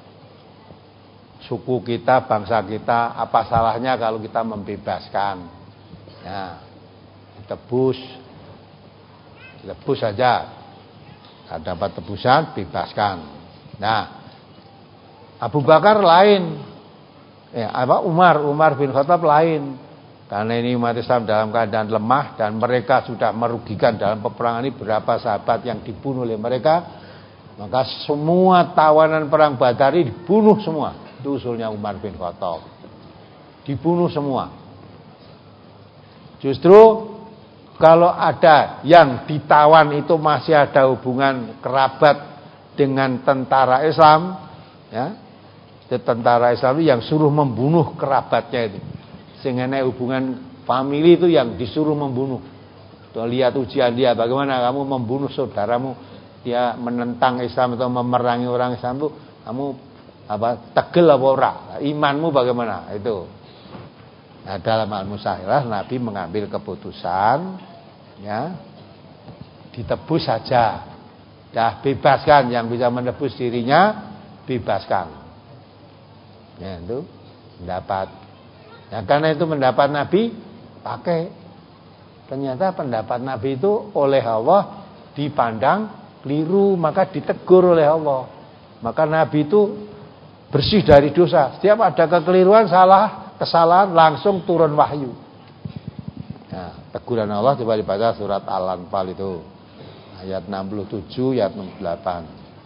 [SPEAKER 1] suku kita, bangsa kita, apa salahnya kalau kita membebaskan? Ya, ditebus, ditebus saja, dapat tebusan, bebaskan. Nah, Abu Bakar lain, ya, apa Umar, Umar bin Khattab lain. Karena ini umat Islam dalam keadaan lemah dan mereka sudah merugikan dalam peperangan ini berapa sahabat yang dibunuh oleh mereka, maka semua tawanan perang Badar ini dibunuh semua. Itu usulnya Umar bin Khattab. Dibunuh semua. Justru kalau ada yang ditawan itu masih ada hubungan kerabat dengan tentara Islam, ya, tentara Islam itu yang suruh membunuh kerabatnya itu. Sehingga hubungan famili itu yang disuruh membunuh. Tuh, lihat ujian dia, bagaimana kamu membunuh saudaramu, dia menentang Islam atau memerangi orang Islam itu, kamu apa tegel apa ora? Imanmu bagaimana? Itu. Nah, dalam Al-Musyawarah Nabi mengambil keputusan, ya, ditebus saja. Dah bebaskan, yang bisa menebus dirinya bebaskan. Ya, itu pendapat. Nah, karena itu pendapat Nabi pakai. Ternyata pendapat Nabi itu oleh Allah dipandang keliru, maka ditegur oleh Allah. Maka Nabi itu bersih dari dosa. Setiap ada kekeliruan, salah, kesalahan, langsung turun wahyu. Nah, teguran Allah coba dibaca surat Al-Anfal itu ayat enam puluh tujuh, ayat enam puluh delapan.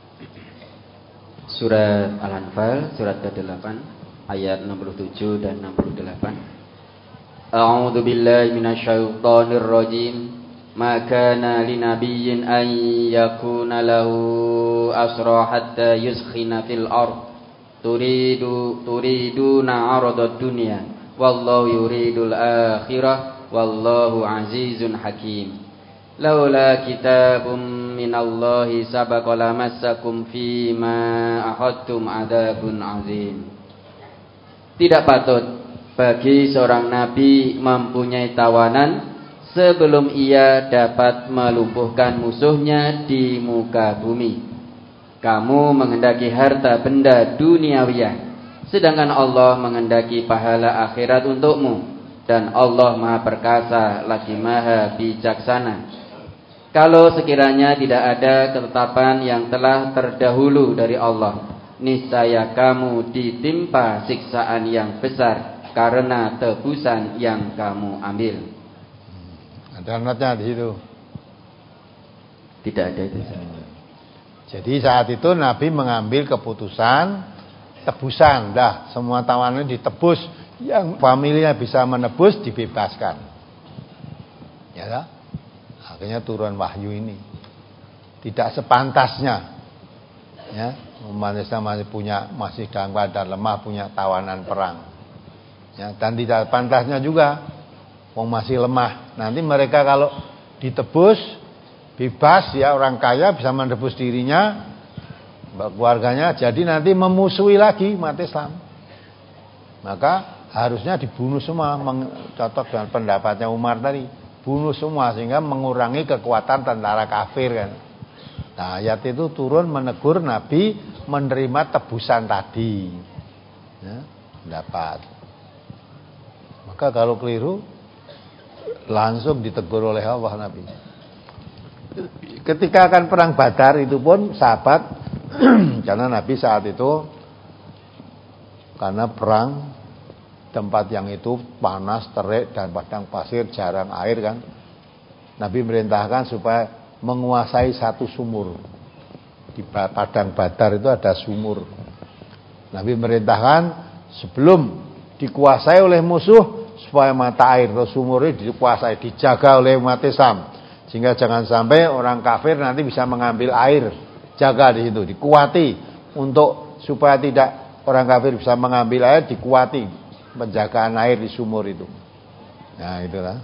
[SPEAKER 2] Surat Al-Anfal surat ke-delapan ayat enam puluh tujuh dan enam puluh delapan. A'udzu billahi minasyaitonir rajim. Ma kana linabiyyin an yakuna lahu asra hatta yuskhina fil ard. Turidu turiduna 'aradad dunya wallahu yuridul akhirah wallahu azizun hakim. Laula kitabun minallahi sabaqa lamassakum fima akhadtum adzabun azim. Tidak patut bagi seorang nabi mempunyai tawanan sebelum ia dapat melumpuhkan musuhnya di muka bumi. Kamu menghendaki harta benda duniawiyah, sedangkan Allah menghendaki pahala akhirat untukmu, dan Allah Maha Perkasa lagi Maha Bijaksana. Kalau sekiranya tidak ada ketetapan yang telah terdahulu dari Allah, niscaya kamu ditimpa siksaan yang besar karena tebusan yang kamu ambil.
[SPEAKER 1] Ada notnya di situ?
[SPEAKER 2] Tidak ada itu.
[SPEAKER 1] Jadi saat itu Nabi mengambil keputusan tebusan, dah semua tawanan ditebus, yang familinya bisa menebus dibebaskan. Ya dah? Akhirnya turun wahyu ini. Tidak sepantasnya, ya. Umat Islam masih punya, masih dalam keadaan lemah, punya tawanan perang, ya, dan tidak pantasnya juga, wong masih lemah. Nanti mereka kalau ditebus bebas, ya, orang kaya bisa menebus dirinya, keluarganya, jadi nanti memusuhi lagi umat Islam. Maka harusnya dibunuh semua, cocok dengan pendapatnya Umar tadi, bunuh semua sehingga mengurangi kekuatan tentara kafir kan. Nah, ayat itu turun menegur Nabi menerima tebusan tadi, ya, dapat. Maka kalau keliru Langsung ditegur oleh Allah Nabi. Ketika akan perang Badar itu pun sahabat karena Nabi saat itu karena perang tempat yang itu panas, terik dan padang pasir, jarang air kan. Nabi merintahkan supaya menguasai satu sumur. Di padang Badar itu ada sumur. Nabi merintahkan sebelum dikuasai oleh musuh supaya mata air atau sumur itu dikuasai, dijaga oleh umat Islam. Sehingga jangan sampai orang kafir nanti bisa mengambil air. Jaga di situ, dikuati untuk supaya tidak orang kafir bisa mengambil air, dikuati penjagaan air di sumur itu. Nah, itulah.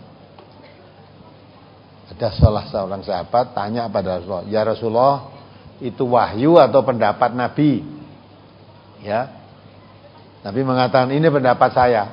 [SPEAKER 1] Ada salah seorang sahabat tanya pada Rasulullah, "Ya Rasulullah, itu wahyu atau pendapat Nabi?" Ya. Nabi mengatakan, "Ini pendapat saya."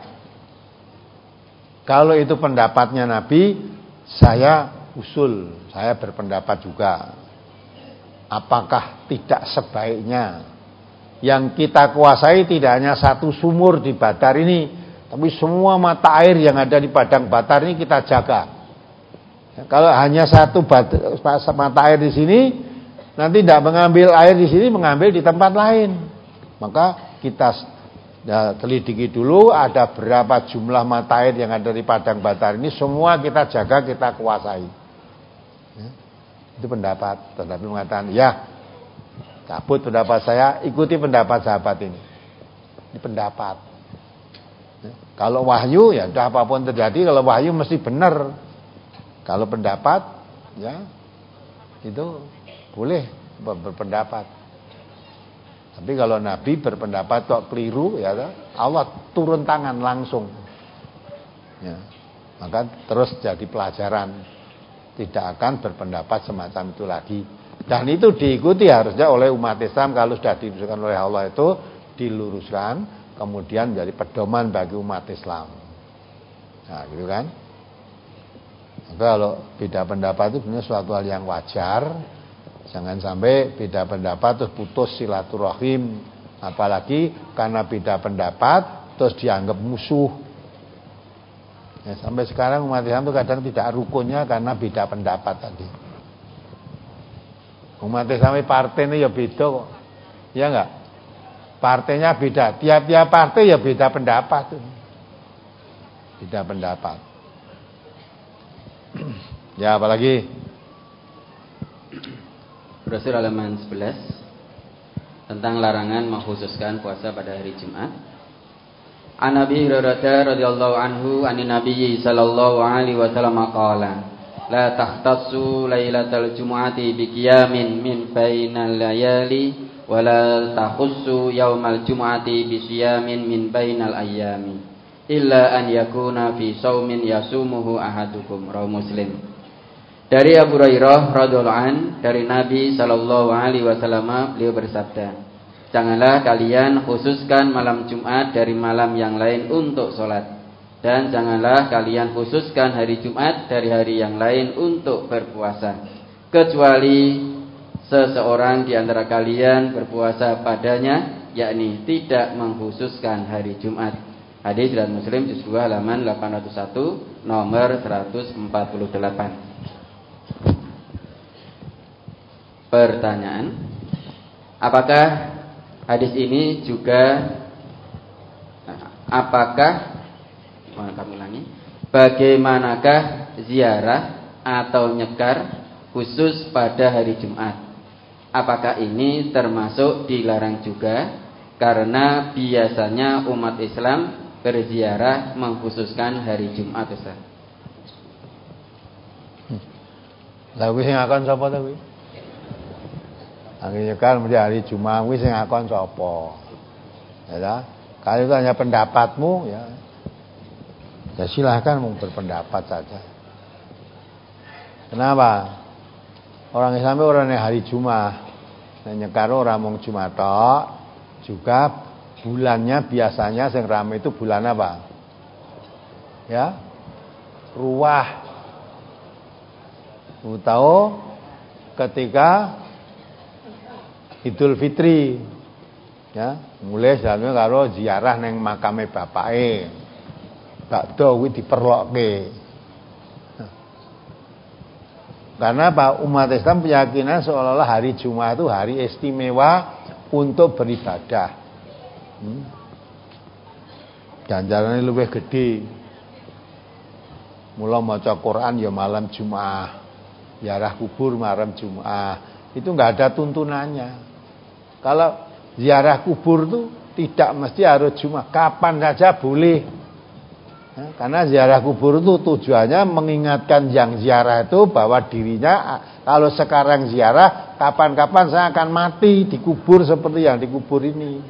[SPEAKER 1] Kalau itu pendapatnya Nabi, saya usul, saya berpendapat juga. Apakah tidak sebaiknya yang kita kuasai tidak hanya satu sumur di Badar ini, tapi semua mata air yang ada di padang Badar ini kita jaga. Kalau hanya satu mata air di sini, nanti tidak mengambil air di sini, mengambil di tempat lain. Maka kita ya, telidiki dulu ada berapa jumlah mata air yang ada di padang Badar ini, semua kita jaga, kita kuasai. Ya, itu pendapat. Tetapi mengatakan, ya, cabut pendapat saya, ikuti pendapat sahabat ini. Ini pendapat. Ya, kalau wahyu, ya udah apapun terjadi, kalau wahyu mesti benar. Kalau pendapat, ya itu boleh berpendapat. Tapi kalau Nabi berpendapat kok keliru, ya Allah turun tangan langsung. Ya, maka terus jadi pelajaran, tidak akan berpendapat semacam itu lagi. Dan itu diikuti harusnya oleh umat Islam. Kalau sudah diluruskan oleh Allah itu diluruskan, kemudian menjadi pedoman bagi umat Islam. Nah, gitu kan? Maka kalau beda pendapat itu sebenarnya suatu hal yang wajar. Jangan sampai beda pendapat terus putus silaturahim, apalagi karena beda pendapat terus dianggap musuh. Ya, sampai sekarang umat Islam itu kadang tidak rukunnya karena beda pendapat tadi. Umat Islam partai ini ya beda kok, ya enggak? Partainya beda, tiap-tiap partai ya beda pendapat, beda pendapat. Ya, apalagi
[SPEAKER 2] Brosur halaman sebelas tentang larangan mengkhususkan puasa pada hari Jumat. An Abi Hurairah radhiyallahu anhu anin Nabi sallallahu alaihi wasallam qala la takhtassu lailatal jumu'ati biqiyamin min bainal layali wa la takhussu yaumal jumu'ati bisiyamin min bainal ayyami illa an yakuna fi saumin yasumuhu ahadukum. Rawahu Muslim. Dari Abu Hurairah radhiyallahu an, dari Nabi sallallahu alaihi wasallam, beliau bersabda, "Janganlah kalian khususkan malam Jumat dari malam yang lain untuk salat, dan janganlah kalian khususkan hari Jumat dari hari yang lain untuk berpuasa, kecuali seseorang di antara kalian berpuasa padanya, yakni tidak mengkhususkan hari Jumat." Hadis riwayat Muslim juz dua halaman delapan ratus satu, nomor seratus empat puluh delapan. Pertanyaan, apakah hadis ini juga apakah kami ulangi, bagaimanakah ziarah atau nyekar khusus pada hari Jumat? Apakah ini termasuk dilarang juga? Karena biasanya umat Islam berziarah mengkhususkan hari Jumat, Ustaz.
[SPEAKER 1] Lah kuwi sing akon sapa to kuwi? Akhirnya kan menjadi hari Jumat kuwi sing akon sapa? Ya, kalau itu hanya pendapatmu ya. Ya silahkan mau berpendapat saja. Kenapa? Orang Islam itu orang yang hari Jumat. Nah, nyekar orang mung Jumat tok, juga bulannya biasanya sing rame itu bulan apa? Ya. Ruwah. Utawa ketika Idul Fitri. Ya, mulai jane karo ziarah ning makame bapake. Bakdo kuwi diperlokke. Karena apa? Umat Islam keyakinan seolah-olah hari Jumat itu hari istimewa untuk beribadah. Hmm. Ganjarannya lebih gede. Mula maca Quran ya malam Jumat, ziarah kubur malam Jumat. Itu enggak ada tuntunannya. Kalau ziarah kubur tuh tidak mesti harus Jumat, kapan saja boleh. Ya, karena ziarah kubur itu tujuannya mengingatkan yang ziarah itu bahwa dirinya kalau sekarang ziarah, kapan-kapan saya akan mati dikubur seperti yang dikubur ini.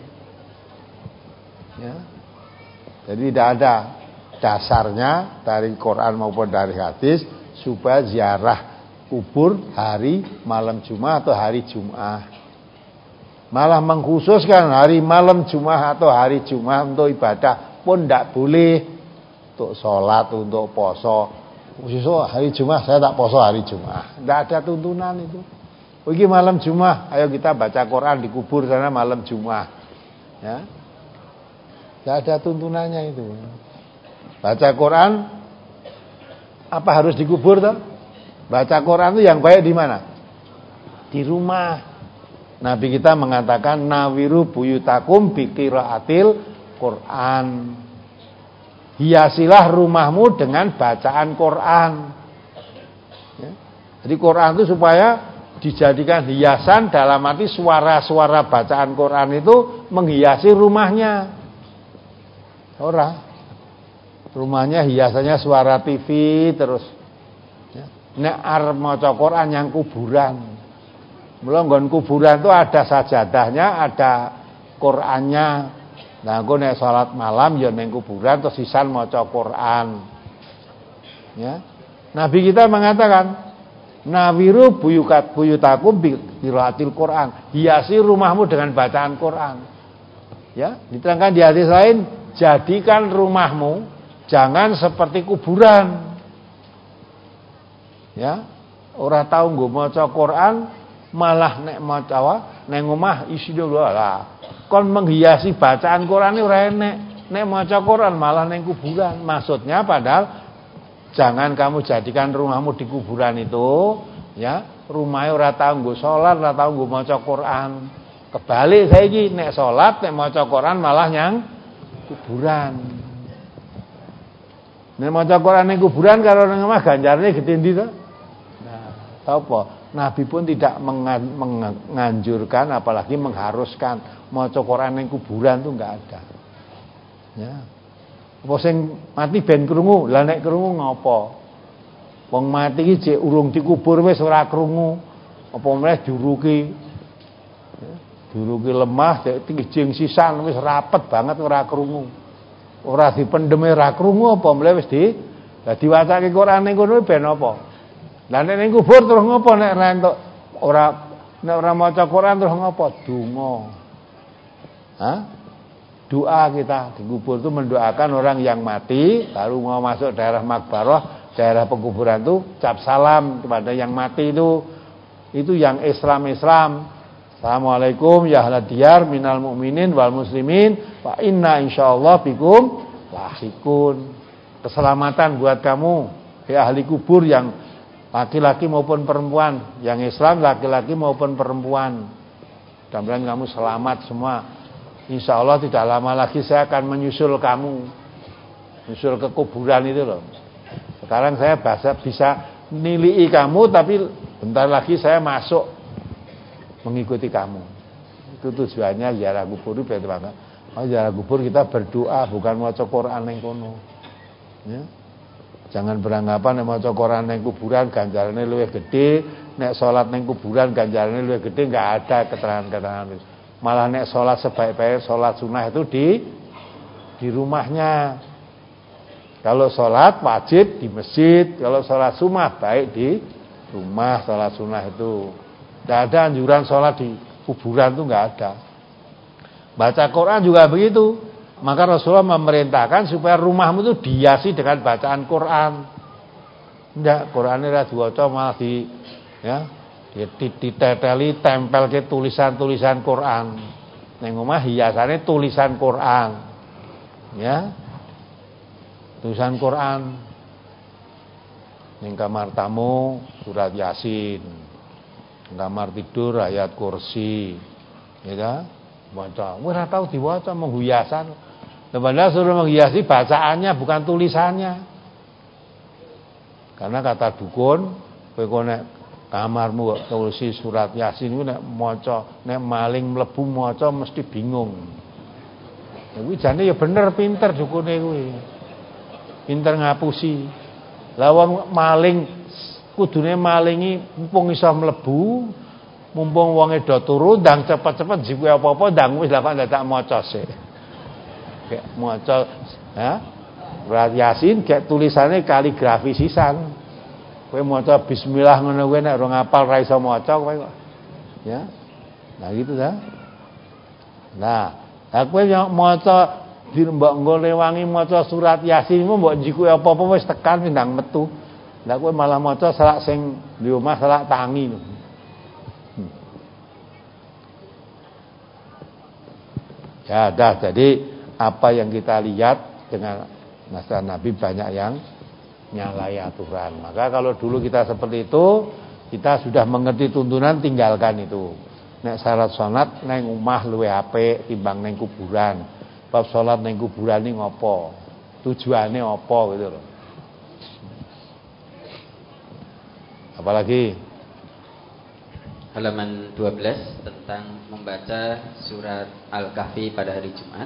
[SPEAKER 1] Ya. Jadi tidak ada dasarnya dari Quran maupun dari hadis supaya ziarah kubur hari malam Jumat atau hari Jumat. Malah mengkhususkan hari malam Jumat atau hari Jumat untuk ibadah pun tidak boleh. Untuk sholat, untuk poso. Khusus hari Jumat saya tak poso hari Jumat. Tidak ada tuntunan itu. Pergi malam Jumat, ayo kita baca Quran di kubur sana malam Jumat. Ya, tidak ada tuntunannya itu. Baca Quran, apa harus dikubur toh? Baca Quran itu yang baik di mana? Di rumah. Nabi kita mengatakan nawiru buyutakum bi qiraatil Quran. Hiasilah rumahmu dengan bacaan Quran. Ya. Jadi Quran itu supaya dijadikan hiasan dalam arti suara-suara bacaan Quran itu menghiasi rumahnya. Ora. Rumahnya hiasannya suara T V terus. Ya. Nek arep maca Quran yang kuburan. Mula nggon kuburan itu ada sajadahnya, ada Qurannya. Nah, aku nek salat malam ya ning kuburan terus sisan maca Quran. Ya. Nabi kita mengatakan, "Nawiru buyukat buyutakum bi qiraatil Quran." Hiasi rumahmu dengan bacaan Quran. Ya, diterangkan di hadis lain, jadikan rumahmu jangan seperti kuburan. Ya. Ora tau nggo maca Quran, malah nek maca ning omah isine lho lah. Kon menghiasi bacaan Quran ini ora enek. Nek maca Quran malah ning kuburan. Maksudnya padahal jangan kamu jadikan rumahmu di kuburan itu, ya. Rumahnya ora tau nggo salat, ora tau nggo maca Quran. Kebalik saiki nek salat, nek maca Quran malah nyang kuburan. Nek maca Quran ning kuburan karo ning omah ganjarane gede ndi to? Nah, tau apa? Nabi pun tidak menganjurkan apalagi mengharuskan maca Quran ning kuburan itu enggak ada. Ya. Apa sing mati ben krungu, lah nek krungu ngopo? Wong mati iki jek urung dikubur wis ora krungu. Apa meneh diuruki. Ya, diuruki lemah jek jeng sisan wis rapet banget ora krungu. Ora dipendeme ora krungu apa meneh wis di dadi wacake Quran ning kono ben apa? Lah nek ning kubur terus ngopo nek ora entuk ora nek ora maca Quran terus ngopo? Donga. Hah? Doa kita di kubur itu mendoakan orang yang mati, lalu mau masuk daerah makbarah, daerah penguburan itu cap salam kepada yang mati itu. Itu yang Islam-Islam. Assalamualaikum ya ahla diyar minal mu'minin wal muslimin wa inna insyaallah bikum lahiqun. Keselamatan buat kamu ya ahli kubur yang laki-laki maupun perempuan, yang Islam laki-laki maupun perempuan. Mudah-mudahan kamu selamat semua. Insya Allah tidak lama lagi saya akan menyusul kamu, menyusul ke kuburan itu loh. Sekarang saya bahasa bisa nilai kamu, tapi bentar lagi saya masuk mengikuti kamu. Itu tujuannya ziarah kubur itu banget. Oh, ziarah kubur kita berdoa, bukan maca Quran ning kono. Ya. Jangan beranggapan nek maca Quran ning kuburan ganjarane luwih gede, nek salat ning kuburan ganjarane luwih gede, enggak ada keterangan-keterangan itu. Malah nek salat sebaik-baik salat sunnah itu di di rumahnya. Kalau salat wajib di masjid, kalau salat sunnah baik di rumah salat sunnah itu. Tidak ada anjuran salat di kuburan itu enggak ada. Baca Quran juga begitu. Maka Rasulullah memerintahkan supaya rumahmu itu dihiasi dengan bacaan Quran. Enggak, Quran ini diwaca malah di ya diteteli tempel ke tulisan-tulisan Quran. Ning omah hiasane tulisan Quran. Ya. Tulisan Quran. Ning kamar tamu surat Yasin. Kamar tidur ayat kursi. Ya kan? Baca. Ora tau diwaca menghiasan. Padahal suruh menghiasi bacaannya bukan tulisannya. Karena kata dukun, kowe nek kamarmu tulisi surat Yasin iku nek maca, nek maling mlebu maca mesti bingung. Kuwi jane ya bener pinter dukune kuwi. Pinter ngapusi. Lah wong maling kudune malingi mumpung iso mlebu, mumpung wonge do turu ndang cepet-cepet jiku apa-apa ndang wis dapat dadak maca sik. Kayak maca ha? Surat Yasin kayak tulisannya kaligrafi sisan. Kowe maca bismillah ngono kowe nek ora ngapal ra iso maca kowe kok. Ya. Nah gitu dah. Nah, lah kowe yang maca di mbok nggone wangi maca surat Yasin mbok jiku apa-apa wis tekan ndang metu. Lah kowe malah maca selak sing di omah selak tangi. Hmm. Ya dah, jadi apa yang kita lihat dengan nasihat Nabi banyak yang nyalai aturan. Maka kalau dulu kita seperti itu, kita sudah mengerti tuntunan, tinggalkan itu. Nek syarat salat neng omah luwih apik timbang neng kuburan. Bab salat neng kuburan ini ngopo? Tujuannya apa gitu loh. Apalagi
[SPEAKER 2] halaman dua belas tentang membaca surat Al-Kahfi pada hari Jumat.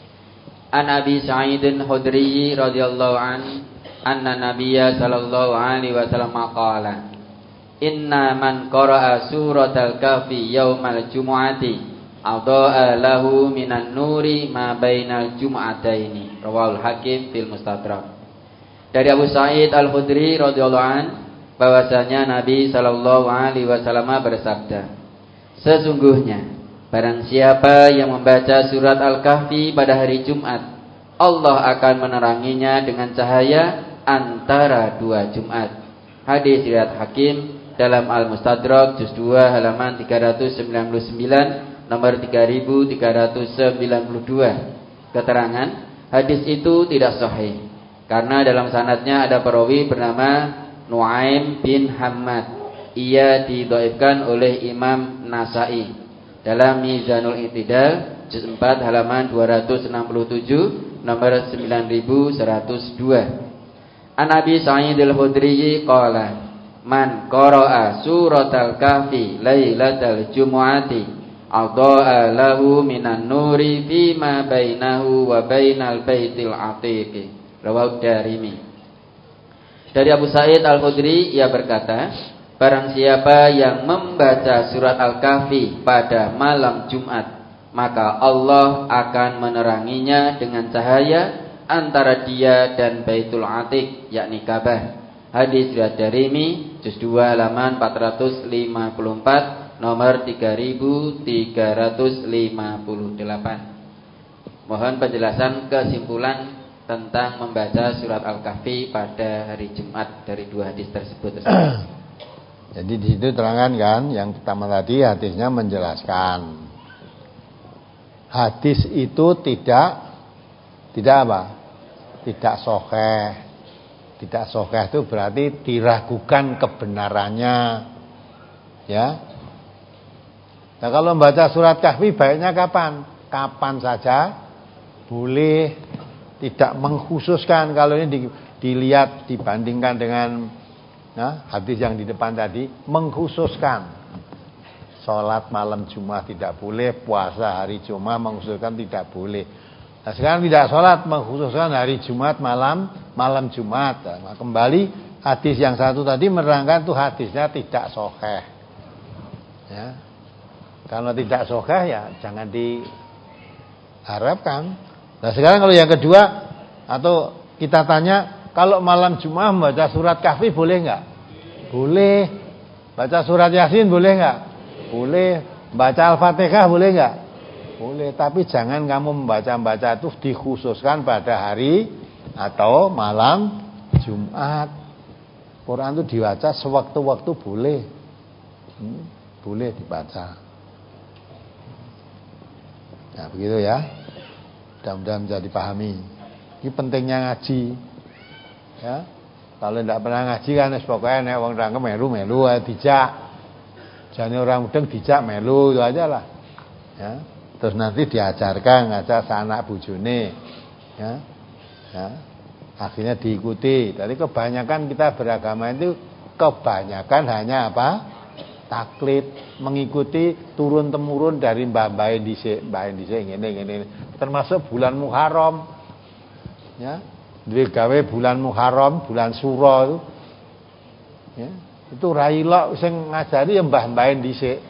[SPEAKER 2] An Abi Sa'idin Khudri radhiyallahu an anna Nabiyya sallallahu alaihi wasallam qala inna man qara'a suratal kahfi yaumal jumu'ati adha'a lahu minan nuri ma bainal jumu'ataini rawahul Hakim fil Mustadrak. Dari Abu Sa'id Al-Khudri radhiyallahu an bahwasanya Nabi sallallahu alaihi wasallam bersabda, sesungguhnya barang siapa yang membaca surat Al-Kahfi pada hari Jumat, Allah akan meneranginya dengan cahaya antara dua Jumat. Hadis riwayat Hakim dalam Al-Mustadrak juz dua halaman tiga ratus sembilan puluh sembilan nomor tiga ribu tiga ratus sembilan puluh dua. Keterangan hadis itu tidak sahih karena dalam sanadnya ada perawi bernama Nuaim bin Hammad. Ia didhaifkan oleh Imam Nasa'i dalam Mizanul I'tidal juz empat halaman dua ratus enam puluh tujuh nomor sembilan ribu seratus dua. An Abi Sa'id Al-Khudri qala man qara'a suratal kahfi lailatal jumu'ati adha'a lahu minan nuri fima bainahu wa bainal baitil atiq. Rawahu Darimi. Dari Abu Sa'id Al-Khudri ia berkata, barang siapa yang membaca surat Al-Kahfi pada malam Jumat, maka Allah akan meneranginya dengan cahaya antara dia dan Baitul Atiq, yakni Ka'bah. Hadis riwayat Darimi juz dua halaman empat ratus lima puluh empat nomor tiga ribu tiga ratus lima puluh delapan. Mohon penjelasan kesimpulan tentang membaca surat Al-Kahfi pada hari Jumat dari dua hadis tersebut.
[SPEAKER 1] Jadi di situ terangkan kan, yang pertama tadi hadisnya menjelaskan hadis itu tidak tidak apa? Tidak sahih. Tidak sahih itu berarti diragukan kebenarannya. Ya. Nah, kalau membaca surat Kahfi baiknya kapan? Kapan saja boleh, tidak mengkhususkan. Kalau ini di, dilihat dibandingkan dengan nah, hadis yang di depan tadi mengkhususkan sholat malam Jumat tidak boleh, puasa hari Jumat mengkhususkan tidak boleh. Nah, sekarang tidak sholat mengkhususkan hari Jumat malam malam Jumat. Nah, kembali hadis yang satu tadi menerangkan tuh hadisnya tidak sahih. Ya, kalau tidak sahih ya jangan diharapkan. Nah sekarang kalau yang kedua atau kita tanya, kalau malam Jumat baca surat Kahfi boleh enggak? Boleh. Baca surat Yasin boleh enggak? Boleh. Baca Al-Fatihah boleh enggak? Boleh. Tapi jangan kamu membaca-baca itu dikhususkan pada hari atau malam Jumat. Quran itu dibaca sewaktu-waktu boleh. Hmm, boleh dibaca. Nah begitu ya. Mudah-mudahan bisa dipahami. Ini pentingnya ngaji. Ya. Kalau ndak pernah ngaji kan wis pokoke nek wong rangkem melu-melu ae dijak. Jane orang mudeng dijak melu itu aja lah. Ya. Terus nanti diajarkan ngajak sanak bojone. Ya. Ya. Akhirnya diikuti. Jadi kebanyakan kita beragama itu kebanyakan hanya apa? Taklid, mengikuti turun temurun dari mbah-mbah dhisik, mbah dhisik ngene ngene. Termasuk bulan Muharram. Ya. Duwe gawe bulan Muharram, bulan Suro itu. Ya, itu railok sing ngajari ya mbah-mbah dhisik.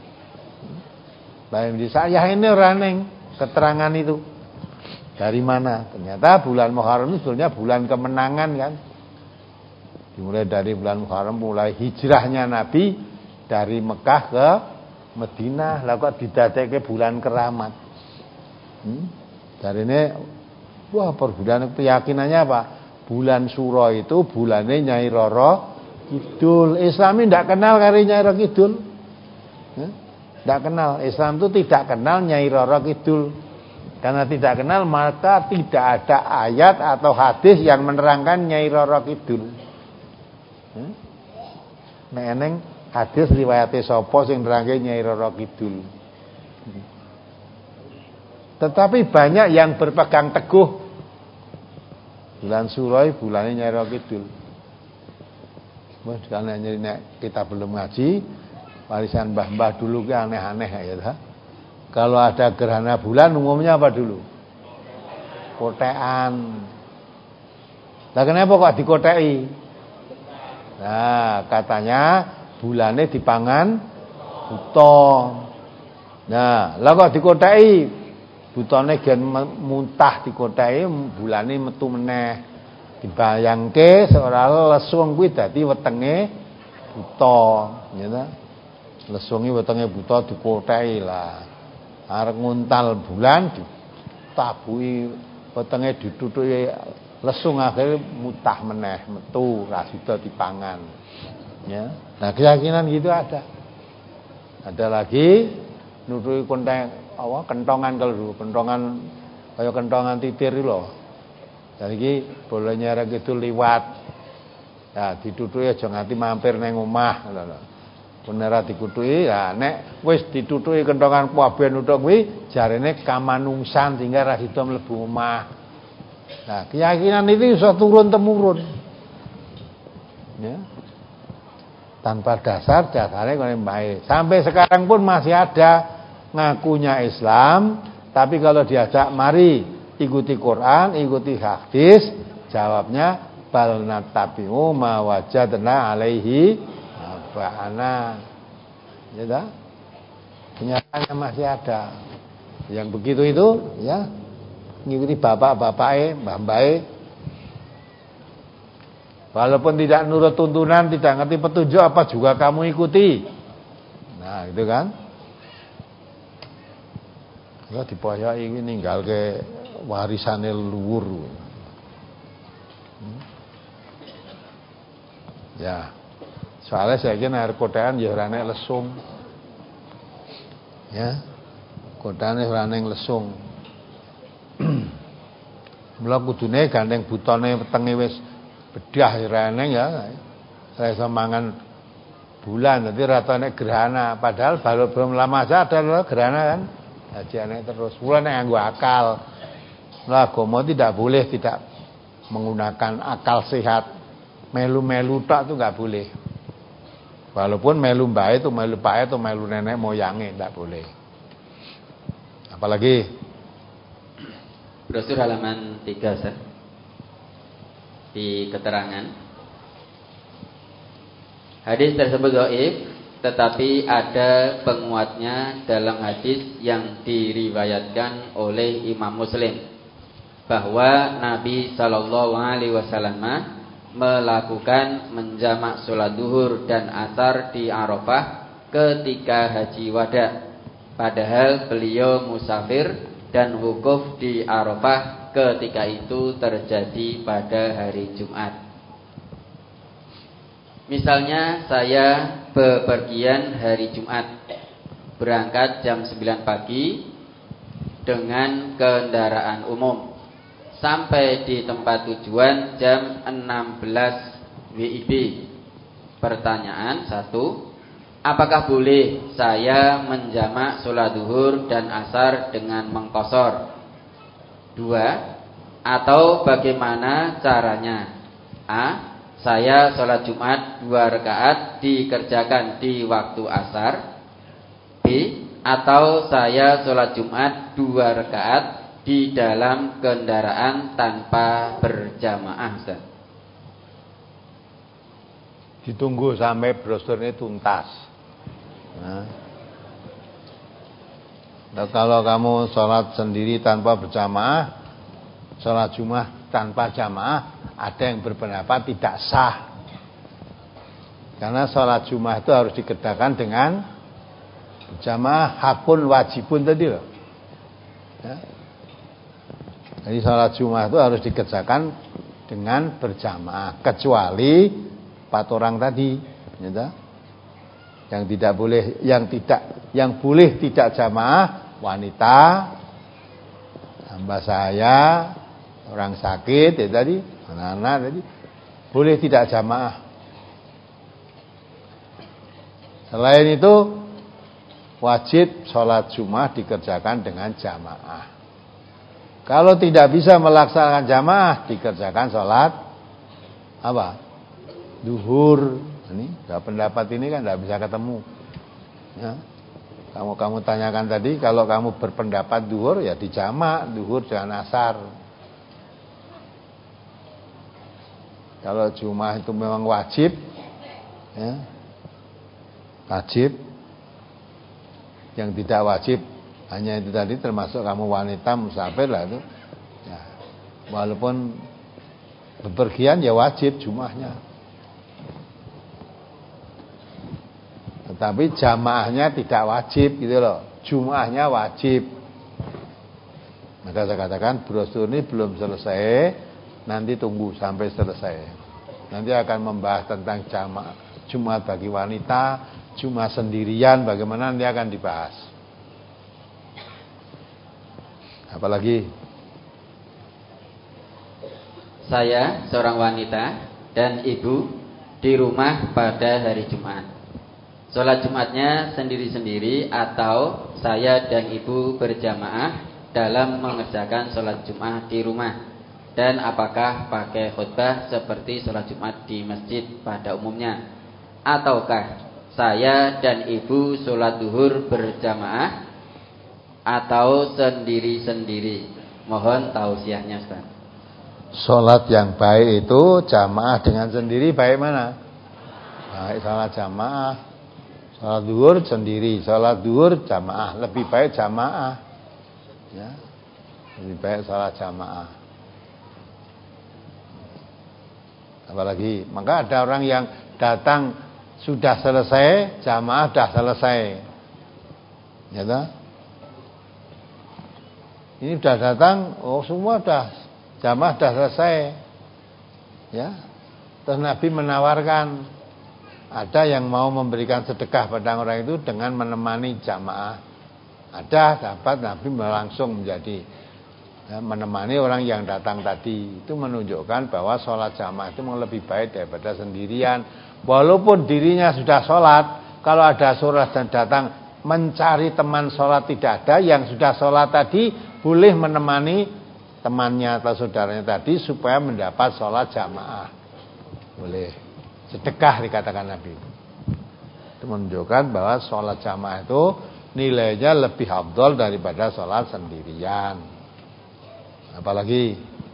[SPEAKER 1] Mbah dhisik saya ini ora ning keterangan itu. Dari mana? Ternyata bulan Muharram itu sebenarnya bulan kemenangan kan. Dimulai dari bulan Muharram, mulai hijrahnya Nabi dari Mekah ke Madinah, lah kok didadekke bulan keramat. Hmm? Dari ini wah, perbulan keyakinannya apa? Bulan Suro itu bulannya Nyai Roro Kidul. Islam ini tidak kenal karo Nyai Roro Kidul. Tidak kenal. Islam itu tidak kenal Nyai Roro Kidul. Karena tidak kenal maka tidak ada ayat atau hadis yang menerangkan Nyai Roro Kidul. Nek eneng hadis riwayate sapa sing nerangke Nyai Roro Kidul. Tetapi banyak yang berpegang teguh bulan Suroi, bulannya Nyai Roro Kidul. Wes karena nek kita belum ngaji, warisan mbah-mbah dulu ke aneh-aneh ya ta. Kalau ada gerhana bulan umumnya apa dulu? Kotekan. Lah kenapa kok dikoteki? Nah, katanya bulannya dipangan buta. Nah, lah kok dikoteki? Butane gen muntah dikotheki bulane metu meneh. Dibayangke seorang lesung kuwi dadi wetenge buta, ya ta. Lesunge wetenge buta dikotheki lah. Arep nguntal bulan ditabuhi wetenge ditutuki lesung akhirnya mutah meneh, metu ra sida dipangan. Ya. Nah, keyakinan gitu ada. Ada lagi nutuki konteng apa kentongan kalau dulu kentongan kayak kentongan titir itu loh. Jadi iki bolanya Nyai Kidul liwat. Ya ditutuki aja nganti mampir nang omah ngono. Bener dikutuki ya nek wis ditutuki kentongan kabeh nutuk kuwi jarene kamanungsan sehingga ra sida mlebu omah. Nah, keyakinan itu iso turun temurun. Ya. Tanpa dasar dasarnya kene baik. Sampai sekarang pun masih ada ngakunya Islam, tapi kalau diajak mari ikuti Quran, ikuti hadis, jawabnya bal natabi'u ma wajadna alaihi abana. Ya dah. Kenyataannya masih ada. Yang begitu itu ya ngikuti bapak-bapake, mbah-mbahe. Walaupun tidak nurut tuntunan, tidak ngerti petunjuk apa juga kamu ikuti. Nah, gitu kan? Ya dipoyoki iki ninggalke warisane luhur. Hmm. Ya. Soalnya saya kira air kotean ya ora nek lesung. Ya. Koteane ora nek lesung. Mula kudune gandeng butone wetenge wis bedah ora nek ya. Ora iso mangan bulan dadi rata nek gerhana padahal baru belum lama saja ada gerhana kan. Ajaane terus mulai nganggo akal. Lah agama tidak boleh tidak menggunakan akal sehat. Melu-melu tok itu enggak boleh. Walaupun melu mbae itu melu pae itu melu nenek moyange enggak boleh. Apalagi
[SPEAKER 2] brosur halaman tiga Ustaz. Di keterangan hadis tersebut dhaif, tetapi ada penguatnya dalam hadis yang diriwayatkan oleh Imam Muslim bahwa Nabi Shallallahu Alaihi Wasallam melakukan menjamak sholat duhur dan asar di Arafah ketika haji wada, padahal beliau musafir dan wukuf di Arafah ketika itu terjadi pada hari Jumat. Misalnya saya bepergian hari Jumat, berangkat jam sembilan pagi dengan kendaraan umum, sampai di tempat tujuan jam enam belas W I B. Pertanyaan satu, apakah boleh saya menjamak sholat duhur dan asar dengan mengqashar? Dua, atau bagaimana caranya? A, saya sholat Jumat dua rakaat dikerjakan di waktu asar. B, atau saya sholat Jumat dua rakaat di dalam kendaraan tanpa berjamaah, Ustaz.
[SPEAKER 1] Ditunggu sampai brosurnya tuntas. Nah, nah kalau kamu sholat sendiri tanpa berjamaah, sholat Jumat tanpa jamaah, ada yang berpendapat tidak sah. Karena sholat Jumat itu harus dikerjakan dengan berjamaah, hakun wajibun tadi loh. Ya. Jadi sholat Jumat itu harus dikerjakan dengan berjamaah, kecuali empat orang tadi, ya, yang tidak boleh, yang tidak, yang boleh tidak jamaah, wanita, hamba saya, orang sakit, ya tadi, anak-anak tadi, boleh tidak jamaah. Selain itu, wajib sholat Jumat dikerjakan dengan jamaah. Kalau tidak bisa melaksanakan jamaah, dikerjakan sholat apa? Duhur. Ini pendapat ini kan tidak bisa ketemu. Ya. Kamu kamu tanyakan tadi, kalau kamu berpendapat duhur ya dijamak, duhur dengan asar. Kalau Jumat itu memang wajib, ya, wajib. Yang tidak wajib hanya itu tadi, termasuk kamu wanita musafir lah itu. Ya. Walaupun bepergian ya wajib Jumatnya. Tetapi jamaahnya tidak wajib gitu loh. Jum'ahnya wajib. Maka saya katakan brosur ini belum selesai, nanti tunggu sampai selesai. Nanti akan membahas tentang jamaah Jumat bagi wanita, Jumat sendirian, bagaimana nanti akan dibahas. Apalagi?
[SPEAKER 2] Saya seorang wanita dan ibu di rumah pada hari Jumat. Sholat Jumatnya sendiri-sendiri atau saya dan ibu berjamaah dalam mengerjakan sholat Jumat di rumah. Dan apakah pakai khutbah seperti sholat Jumat di masjid pada umumnya, ataukah saya dan ibu sholat duhur berjamaah atau sendiri-sendiri? Mohon tausiahnya, Ustaz.
[SPEAKER 1] Sholat yang baik itu jamaah dengan sendiri, baik mana? Baik sholat jamaah. Sholat duhur sendiri, sholat duhur jamaah, lebih baik jamaah, ya, lebih baik sholat jamaah. Apalagi, maka ada orang yang datang sudah selesai, jamaah sudah selesai, ya toh? Ini sudah datang, oh semua sudah, jamaah sudah selesai, ya. Terus Nabi menawarkan, ada yang mau memberikan sedekah pada orang itu dengan menemani jamaah. Ada sahabat Nabi langsung menjadi, ya, menemani orang yang datang tadi. Itu menunjukkan bahwa sholat jamaah itu lebih baik daripada sendirian. Walaupun dirinya sudah sholat, kalau ada sholat dan datang mencari teman sholat tidak ada, yang sudah sholat tadi boleh menemani temannya atau saudaranya tadi supaya mendapat sholat jamaah. Boleh. Sedekah dikatakan Nabi. Itu menunjukkan bahwa sholat jamaah itu nilainya lebih afdal daripada sholat sendirian. Apalagi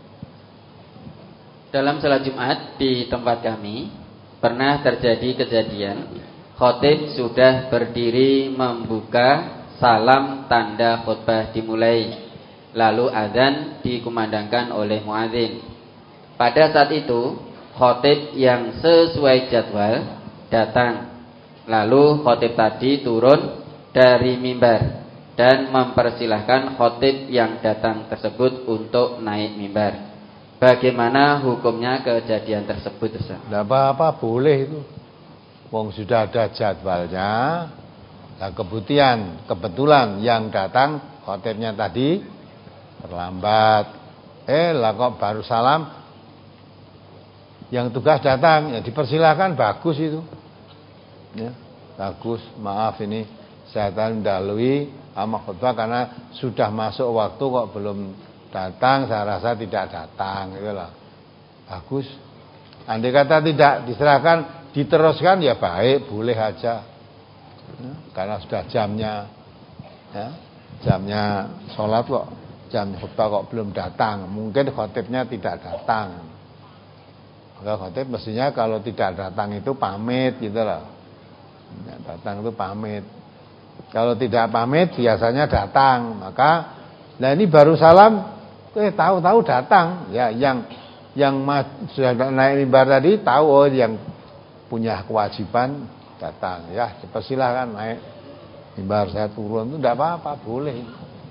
[SPEAKER 2] dalam sholat Jumat di tempat kami pernah terjadi kejadian khotib sudah berdiri membuka salam tanda khutbah dimulai, lalu azan dikumandangkan oleh muadzin. Pada saat itu khotib yang sesuai jadwal datang. Lalu khotib tadi turun dari mimbar dan mempersilahkan khotib yang datang tersebut untuk naik mimbar. Bagaimana hukumnya kejadian tersebut, Ustaz?
[SPEAKER 1] Tidak apa-apa, boleh itu. Wong sudah ada jadwalnya. Nah, kebetulan, kebetulan yang datang khotibnya tadi terlambat. Eh, lah kok baru salam yang tugas datang ya dipersilahkan, bagus itu. Ya, bagus. Maaf ini saya mendahului sama khutbah karena sudah masuk waktu kok belum datang, saya rasa tidak datang gitu lah. Bagus. Andai kata tidak diserahkan, diteruskan ya baik, boleh aja. Ya, karena sudah jamnya ya, jamnya sholat kok, jam khutbah kok belum datang, mungkin khotibnya tidak datang. Maka khotib mestinya kalau tidak datang itu pamit gitu loh. Ya, datang itu pamit. Kalau tidak pamit biasanya datang. Maka nah ini baru salam, eh tahu-tahu datang. Ya yang yang sudah naik mimbar tadi tahu oh yang punya kewajiban datang. Ya dipersilahkan naik mimbar, saya turun itu tidak apa-apa, boleh.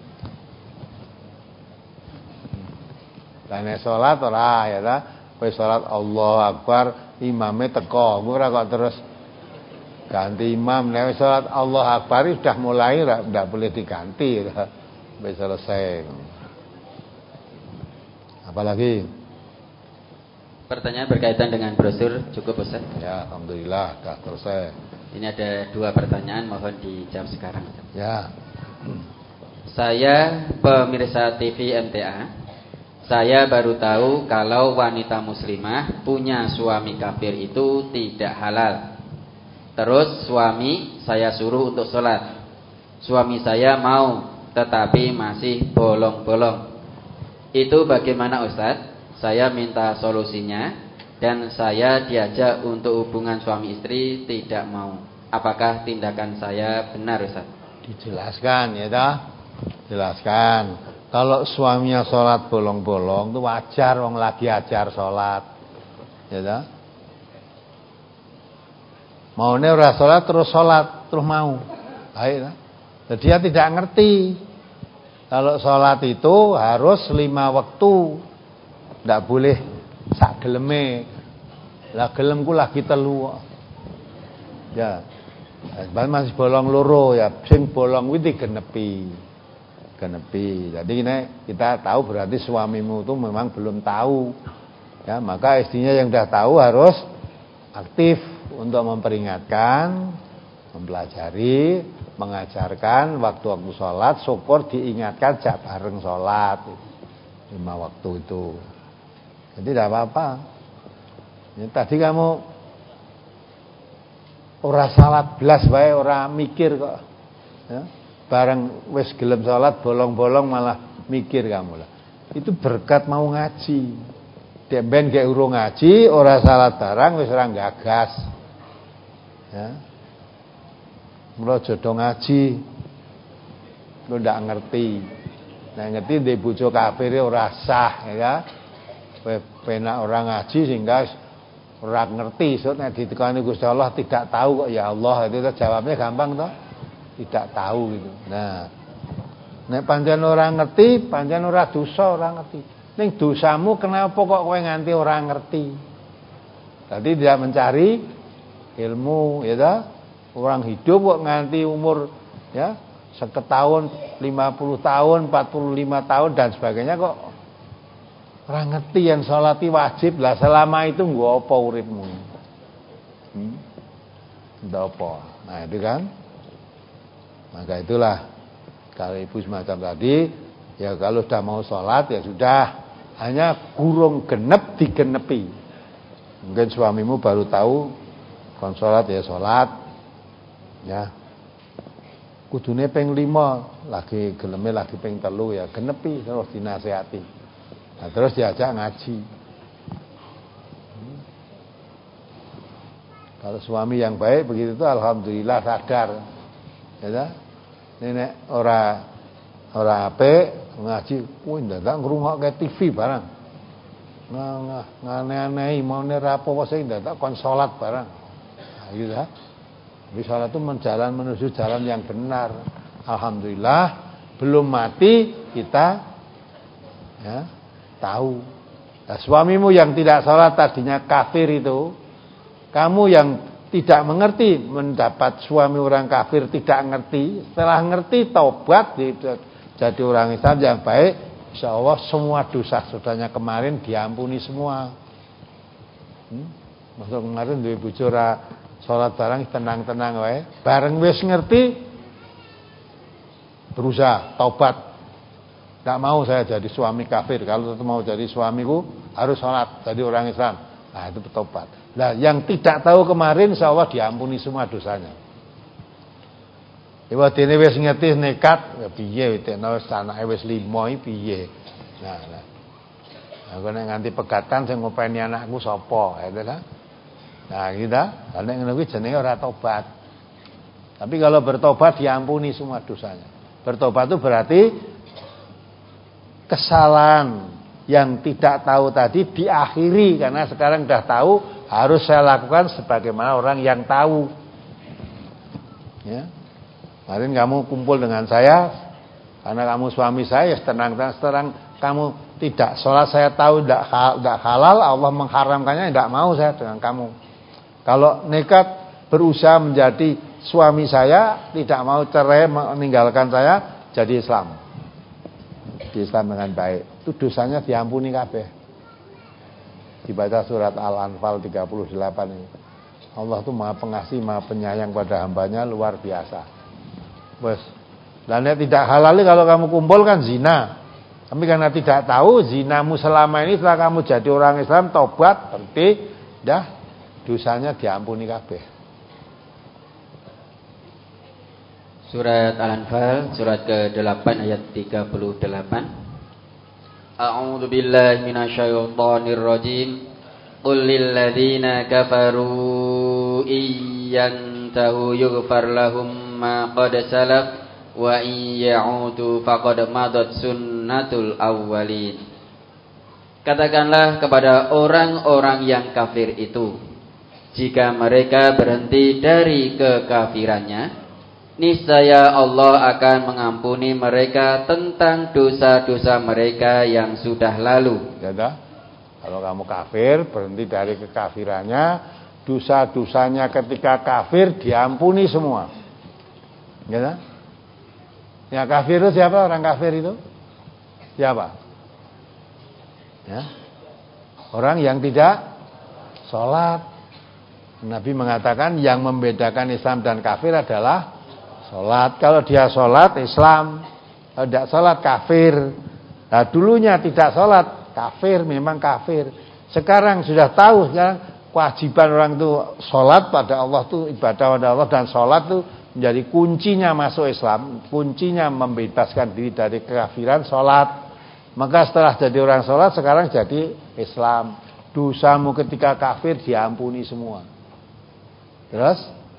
[SPEAKER 1] Dan sholat ora ya ta, kowe sholat Allahu Akbar, imamnya teko, ora kok terus ganti imam. Nek sholat Allah Akbar sudah mulai tidak boleh diganti sampai selesai. Apalagi
[SPEAKER 2] pertanyaan berkaitan dengan brosur cukup Ustaz?
[SPEAKER 1] Ya, alhamdulillah sudah selesai.
[SPEAKER 2] Ini ada dua pertanyaan, mohon dijawab sekarang.
[SPEAKER 1] Ya.
[SPEAKER 2] Saya pemirsa T V M T A. Saya baru tahu kalau wanita muslimah punya suami kafir itu tidak halal. Terus suami saya suruh untuk sholat. Suami saya mau, tetapi masih bolong-bolong. Itu bagaimana Ustaz? Saya minta solusinya. Dan saya diajak untuk hubungan suami istri, tidak mau. Apakah tindakan saya benar Ustaz?
[SPEAKER 1] Dijelaskan ya dah. Jelaskan. Kalau suaminya sholat bolong-bolong itu wajar, wong lagi ajar sholat. Ya dah. Maunya ora sholat terus sholat terus mau, baik lah. Jadi dia tidak ngerti kalau sholat itu harus lima waktu, tidak boleh sak geleme. Lah gelemku lagi telu, ya, masih bolong loro ya, sing bolong kuwi digenepi, genepi. Jadi ini kita tahu berarti suamimu itu memang belum tahu, ya maka istrinya yang sudah tahu harus aktif untuk memperingatkan, mempelajari, mengajarkan waktu-waktu sholat, syukur diingatkan jak bareng sholat lima waktu itu. Jadi tidak apa-apa. Ya, tadi kamu ora salat belas wae, ora mikir kok. Ya, bareng wis gelem sholat bolong-bolong malah mikir kamu lah. Itu berkat mau ngaji. Dek ben gek urung ngaji, ora salat barang wis ora gagas. Ya. Mula jodoh ngaji. Lu ndak ngerti. Nek ngerti ndek bojo kafire ora sah ya. Kowe penak ora ngaji sehingga ora ngerti. So nek ditekani Gusti Allah tidak tahu kok ya Allah, itu jawabnya gampang toh. Tidak tahu gitu. Nah, nek pancen ora ngerti, pancen ora dosa, ora ngerti. Ning dosamu kenapa kok kowe nganti ora ngerti? Tadi tidak mencari ilmu, ya ta? Orang hidup kok nganti umur ya seket tahun, lima puluh tahun, empat puluh lima tahun dan sebagainya kok ora ngerti yang sholati wajib. Lah selama itu nggo apa uripmu? Hmm? Ndak apa. Nah, itu kan. Maka itulah kalau ibu semacam tadi, ya kalau sudah mau sholat ya sudah, hanya kurung genep digenepi. Mungkin suamimu baru tahu kon sholat ya sholat, ya kudune ping lima lagi geleme lagi ping telu ya genepi terus dinasehati. Nah, terus diajak ngaji. Hmm. Kalau suami yang baik begitu tuh alhamdulillah sadar, ya. Nenek ora ora apik ngaji, kuwi ndak ngrungokke T V barang. Nah, ngane-anehi maune rapo sing ndak kon salat barang. Nah, gitu ya. Tapi salat itu menjalan menuju jalan yang benar. Alhamdulillah belum mati kita ya tahu. Nah, suamimu yang tidak salat tadinya kafir itu, kamu yang tidak mengerti mendapat suami orang kafir tidak ngerti, setelah ngerti taubat jadi orang Islam yang baik, insyaallah semua dosa sudahnya kemarin diampuni semua. Hmm? Masuk kemarin duwe bojo ora salat bareng tenang-tenang wae. Bareng wis ngerti berusaha taubat. Tidak mau saya jadi suami kafir. Kalau mau jadi suamiku harus sholat, jadi orang Islam. Nah itu bertobat. Nah yang tidak tahu kemarin insya Allah diampuni semua dosanya. Iwa dene wis ngerti nekat, ya piye witene wis anake wis lima iki piye. Nah, nah. Aku nek nganti pegatan sing ngopeni anakku sapa, ya ta. Nah, kita nek ngono kuwi jenenge ora tobat. Tapi kalau bertobat diampuni semua dosanya. Bertobat itu berarti kesalahan yang tidak tahu tadi diakhiri, karena sekarang sudah tahu harus saya lakukan sebagaimana orang yang tahu. Ya. Kemarin kamu kumpul dengan saya karena kamu suami saya, tenang-tenang. Sekarang kamu tidak sholat, saya tahu tidak tidak halal, Allah mengharamkannya, tidak mau saya dengan kamu. Kalau nekat berusaha menjadi suami saya, tidak mau cerai, meninggalkan saya, jadi Islam. Di Islam dengan baik, itu dosanya diampuni kabeh. Dibaca surat Al-Anfal tiga puluh delapan ini. Allah itu Maha Pengasih, Maha Penyayang pada hambanya, luar biasa. Bos, dan tidak halal kalau kamu kumpul kan zina. Tapi karena tidak tahu zinamu selama ini, setelah kamu jadi orang Islam tobat, berarti dah dosanya diampuni kabeh.
[SPEAKER 2] Surat Al-Anfal surat ke delapan ayat tiga puluh delapan. A'udzu billahi minasyaitonir rajim. Qul lil ladzina kafaru iyyantahu yughfar lahum ma qad salaf wa in ya'udu faqad madat sunnatul awwalin. Katakanlah kepada orang-orang yang kafir itu, jika mereka berhenti dari kekafirannya, niscaya Allah akan mengampuni mereka tentang dosa-dosa mereka yang sudah lalu.
[SPEAKER 1] Jadi, kalau kamu kafir berhenti dari kekafirannya, dosa-dosanya ketika kafir diampuni semua. Ya, ya kafir itu siapa? Orang kafir itu siapa? Ya, orang yang tidak sholat. Nabi mengatakan yang membedakan Islam dan kafir adalah sholat. Kalau dia sholat Islam, kalau tidak sholat kafir. Nah dulunya tidak sholat kafir, memang kafir. Sekarang sudah tahu, sekarang kewajiban orang itu sholat pada Allah itu, ibadah pada Allah, dan sholat itu menjadi kuncinya masuk Islam, kuncinya membebaskan diri dari kekafiran, sholat. Maka setelah jadi orang sholat, sekarang jadi Islam. Dosamu ketika kafir diampuni semua. Terus?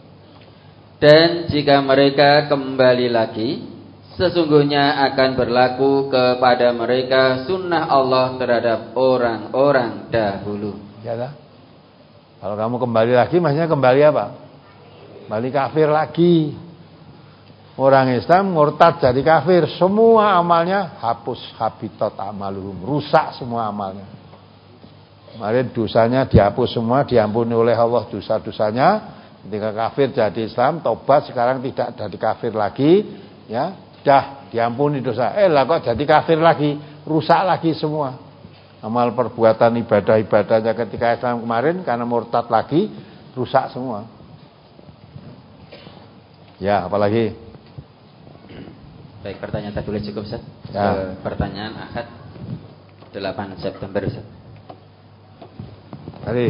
[SPEAKER 2] Dan jika mereka kembali lagi, sesungguhnya akan berlaku kepada mereka sunnah Allah terhadap orang-orang dahulu.
[SPEAKER 1] Ya lah. Kalau kamu kembali lagi, maksudnya kembali apa? Kembali kafir lagi. Orang Islam murtad jadi kafir, semua amalnya hapus, habitat amaluhum, rusak semua amalnya. Kemarin dosanya dihapus semua, diampuni oleh Allah dosa-dosanya. Ketika kafir jadi Islam, tobat, sekarang tidak jadi kafir lagi, ya, dah diampuni dosa. Eh lah kok jadi kafir lagi, rusak lagi semua. Amal perbuatan ibadah-ibadahnya ketika Islam kemarin karena murtad lagi, rusak semua. Ya, apalagi?
[SPEAKER 2] Baik, pertanyaan tertulis cukup, Ustaz.
[SPEAKER 1] Ya.
[SPEAKER 2] Ke pertanyaan Ahad delapan September, Ustaz.
[SPEAKER 1] Tadi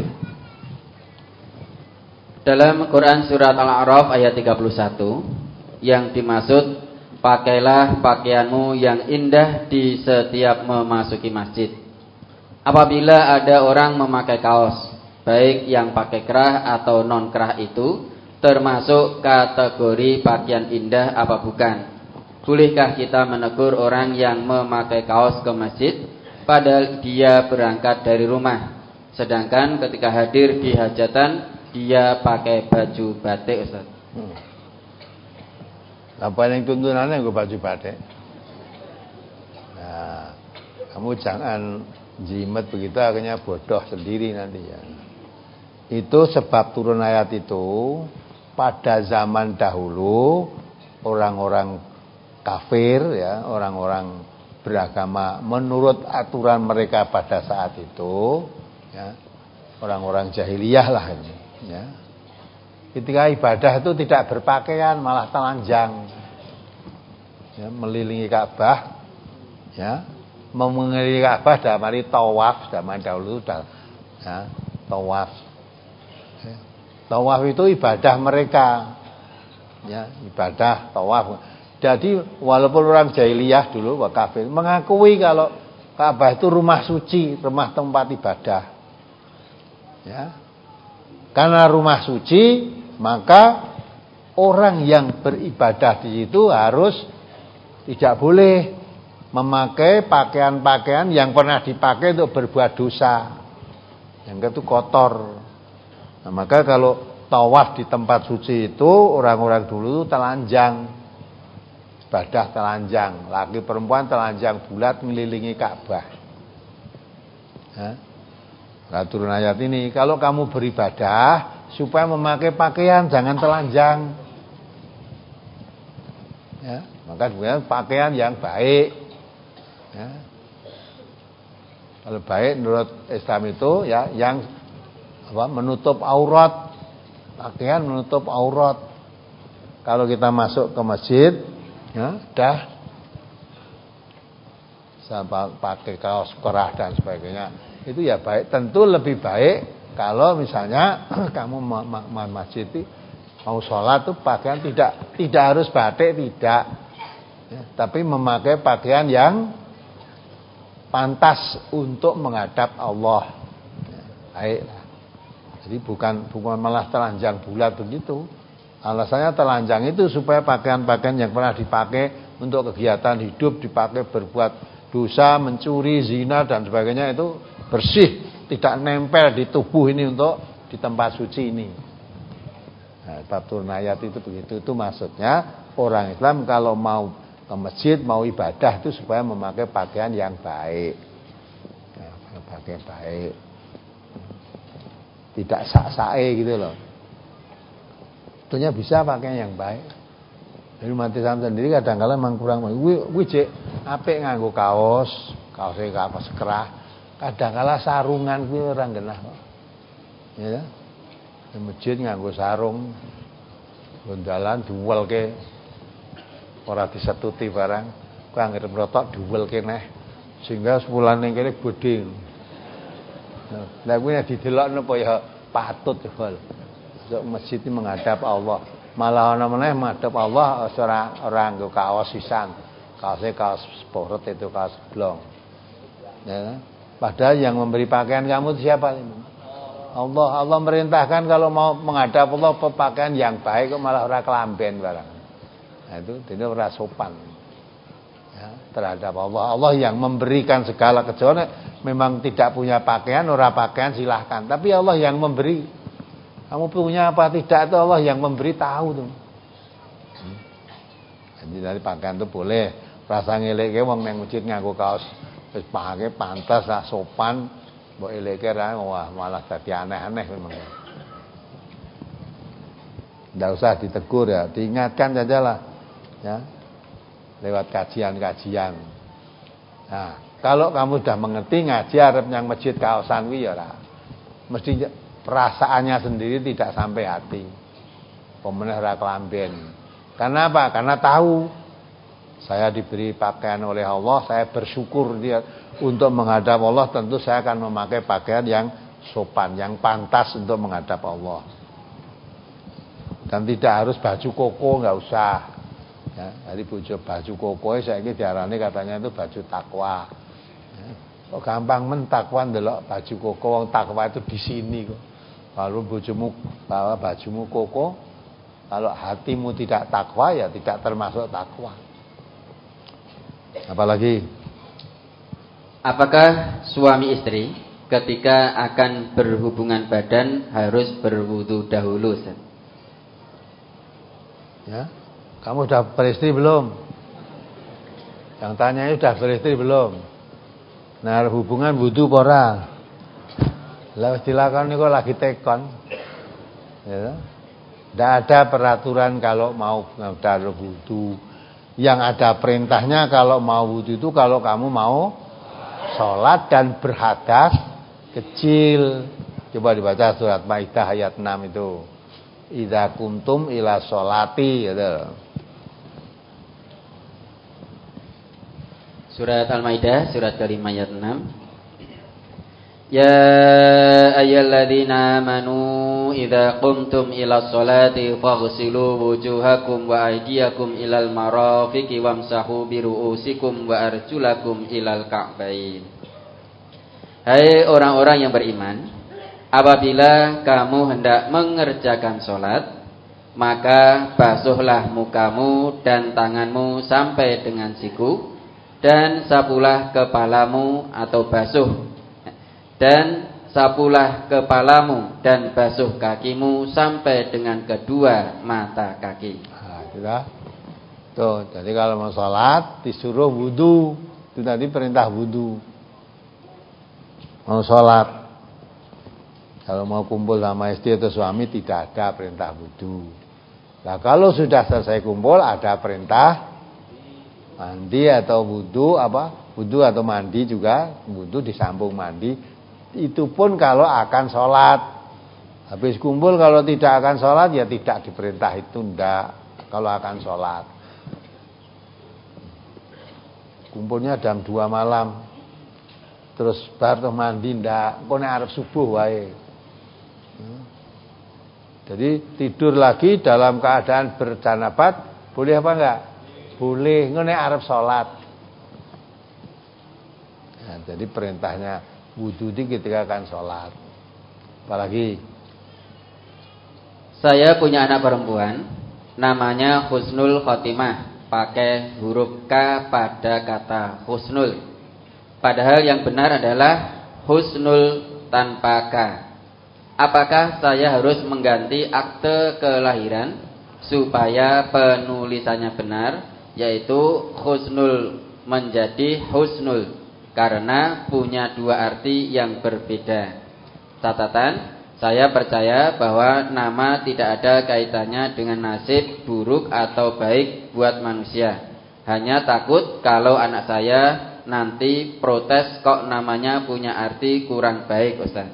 [SPEAKER 2] dalam Quran surat Al-A'raf ayat tiga puluh satu, yang dimaksud pakailah pakaianmu yang indah di setiap memasuki masjid. Apabila ada orang memakai kaos, baik yang pakai kerah atau non kerah itu termasuk kategori pakaian indah apa bukan? Bolehkah kita menegur orang yang memakai kaos ke masjid padahal dia berangkat dari rumah, sedangkan ketika hadir di hajatan dia pakai baju batik, Ustaz? Hmm.
[SPEAKER 1] Apa yang tuntunannya gue baju batik? Nah, kamu jangan jimat begitu, akhirnya bodoh sendiri nanti ya. Itu sebab turun ayat itu pada zaman dahulu orang-orang kafir ya, orang-orang beragama menurut aturan mereka pada saat itu ya, orang-orang jahiliyah lah ini, ya. Ketika ibadah itu tidak berpakaian, malah telanjang, ya, melilingi Ka'bah, ya, mengelilingi Ka'bah dalam arti tawaf, zaman dahulu sudah, ya, tawaf. Ya. Tawaf itu ibadah mereka, ya, ibadah tawaf. Jadi walaupun orang jahiliyah dulu, kafir, mengakui kalau Ka'bah itu rumah suci, rumah tempat ibadah, ya. Karena rumah suci, maka orang yang beribadah di situ harus tidak boleh memakai pakaian-pakaian yang pernah dipakai untuk berbuat dosa, yang itu kotor. Nah, maka kalau tawaf di tempat suci itu orang-orang dulu itu telanjang, ibadah telanjang, laki perempuan telanjang bulat mengelilingi Ka'bah. Ya. Nah, turun ayat ini, kalau kamu beribadah supaya memakai pakaian jangan telanjang, ya, maka kemudian pakaian yang baik, ya. Kalau baik menurut Islam itu ya yang apa, menutup aurat, pakaian menutup aurat. Kalau kita masuk ke masjid, ya, dah sampai pakai kaos kerah dan sebagainya, itu ya baik. Tentu lebih baik kalau misalnya kamu masjid mau sholat tuh pakaian tidak tidak harus batik, tidak, ya, tapi memakai pakaian yang pantas untuk menghadap Allah, ya, baiklah. Jadi bukan bukan malah telanjang bulat begitu. Alasannya telanjang itu supaya pakaian-pakaian yang pernah dipakai untuk kegiatan hidup, dipakai berbuat dosa, mencuri, zina dan sebagainya itu bersih, tidak nempel di tubuh ini untuk di tempat suci ini. Nah, bab turun ayat itu begitu. Itu maksudnya orang Islam kalau mau ke masjid, mau ibadah itu supaya memakai pakaian yang baik, ya, pakaian baik, tidak sak-sae gitu loh. Tentunya bisa pakaian yang baik. Jadi mati sam sendiri kadang-kadang memang kurang. Kuwi cek apik nganggo kaos, kaose kaos kerah. Kadang-kala sarungan kuwi ora genah kok. Ya. Di masjid nganggo sarung, gondalan duwelke ora disetuti barang, kok anggere mrotok duwelke neh. Sehingga sebulan ning kene bodhe. Lah kuwi nek didelokno apa ya patut coba. Masuk masjid ini menghadap Allah. Malah ana meneh menghadap Allah ora ora nganggo kaos sisan. Kaosnya kaos sport itu kaos blong. Ya. Padahal yang memberi pakaian kamu itu siapa? Allah. Allah merintahkan kalau mau menghadap Allah pakaian yang baik kok malah ora kelamben barang. Nah, itu ini ora sopan, ya, terhadap Allah. Allah yang memberikan segala, kecuali memang tidak punya pakaian, ora pakaian silahkan. Tapi Allah yang memberi. Kamu punya apa tidak itu Allah yang memberi tahu tuh. Hmm. Jadi dari pakaian itu boleh. Rasa ngeleke wong nang masjid nganggo kaos wis pake pantas lah sopan, mbok eleke ra wah malah dadi aneh-aneh memang. Enggak usah ditegur ya, diingatkan saja lah. Ya. Lewat kajian-kajian. Nah, kalau kamu sudah mengerti ngaji arep nyang masjid kaosan kuwi ya ora. Mesti perasaannya sendiri tidak sampai hati. Pemeneh ora kelamben. Karena apa? Karena tahu saya diberi pakaian oleh Allah, saya bersyukur dia untuk menghadap Allah, tentu saya akan memakai pakaian yang sopan, yang pantas untuk menghadap Allah. Dan tidak harus baju koko, enggak usah. Ya, jadi baju koko saiki diarani katanya itu baju takwa. Ya, kok gampang men takwa ndelok baju koko, wong takwa itu di sini kok. Kalau bojomu bawa bajumu koko, kalau hatimu tidak takwa ya tidak termasuk takwa. Apalagi
[SPEAKER 2] apakah suami istri ketika akan berhubungan badan harus berwudu dahulu, Ustaz?
[SPEAKER 1] Ya. Kamu sudah beristri belum? Yang tanya ini sudah beristri belum? Nah, hubungan wudu apa ora? Lah dilakoni kok lagi tekon. Ya. Tidak ada peraturan kalau mau ngadalu wudu. Yang ada perintahnya kalau mau wudu itu kalau kamu mau sholat dan berhadas kecil. Coba dibaca surat Maidah ayat enam itu. Idza kuntum ila sholati gitu.
[SPEAKER 2] Surat Al-Maidah surat kelima ayat enam. Ya ayyuhalladzina amanu idza qumtum ila sholati faghsilu wujuhakum wa aydiyakum ilal marafiqi wamsahu bi ru'usikum wa arjulakum ilal ka'bain. Hai orang-orang yang beriman, apabila kamu hendak mengerjakan sholat, maka basuhlah mukamu dan tanganmu sampai dengan siku, dan sapulah kepalamu atau basuh, dan sapulah kepalamu dan basuh kakimu sampai dengan kedua mata kaki.
[SPEAKER 1] Nah, sudah. Tuh, jadi kalau mau sholat disuruh wudu. Itu tadi perintah wudu. Mau sholat, kalau mau kumpul sama istri atau suami tidak ada perintah wudu. Nah kalau sudah selesai kumpul ada perintah mandi atau wudu, apa wudu atau mandi juga, wudu disambung mandi. Itu pun kalau akan sholat. Habis kumpul kalau tidak akan sholat ya tidak diperintah itu, ndak. Kalau akan sholat, kumpulnya jam dua malam. Terus bar tuh mandi ndak, engko nek arep subuh wae. Jadi tidur lagi dalam keadaan berjanabat boleh apa enggak? Boleh, engko nek arep salat. Nah, jadi perintahnya wudu di ketika akan salat. Apalagi
[SPEAKER 2] saya punya anak perempuan namanya Husnul Khotimah, pakai huruf K pada kata husnul. Padahal yang benar adalah husnul tanpa K. Apakah saya harus mengganti akte kelahiran supaya penulisannya benar, yaitu husnul menjadi husnul, karena punya dua arti yang berbeda? Catatan, saya percaya bahwa nama tidak ada kaitannya dengan nasib buruk atau baik buat manusia. Hanya takut kalau anak saya nanti protes kok namanya punya arti kurang baik, Ustaz.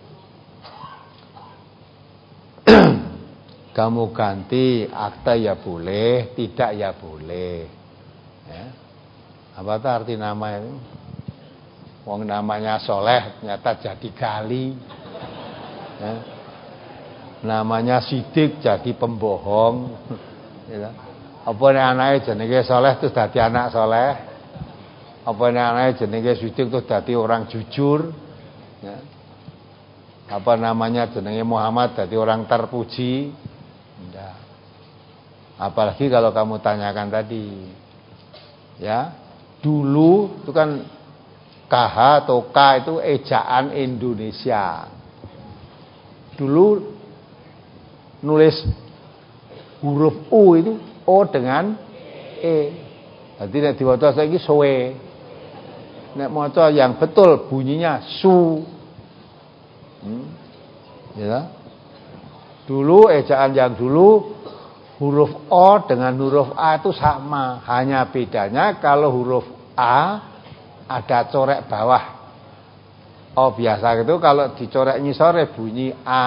[SPEAKER 1] Kamu ganti akta ya boleh, tidak ya boleh. Ya. Apa itu arti nama itu? Wong namanya Soleh ternyata jadi Gali. Ya. Namanya Sidik jadi pembohong. Ya. Apa nek anake jenenge Soleh terus dadi anak soleh? Apa nek anake jenenge Sidik terus dadi orang jujur? Ya. Apa namanya jenenge Muhammad dadi orang terpuji? Enggak. Apalagi kalau kamu tanyakan tadi. Ya. Dulu itu kan K H atau K itu ejaan Indonesia. Dulu nulis huruf U itu O dengan E. Jadi nek diwaca saiki sowe. Nek maca yang betul bunyinya su. Hmm. Ya. Dulu ejaan yang dulu huruf O dengan huruf A itu sama, hanya bedanya kalau huruf A ada corek bawah. O biasa gitu, kalau dicorek ngisore bunyi A.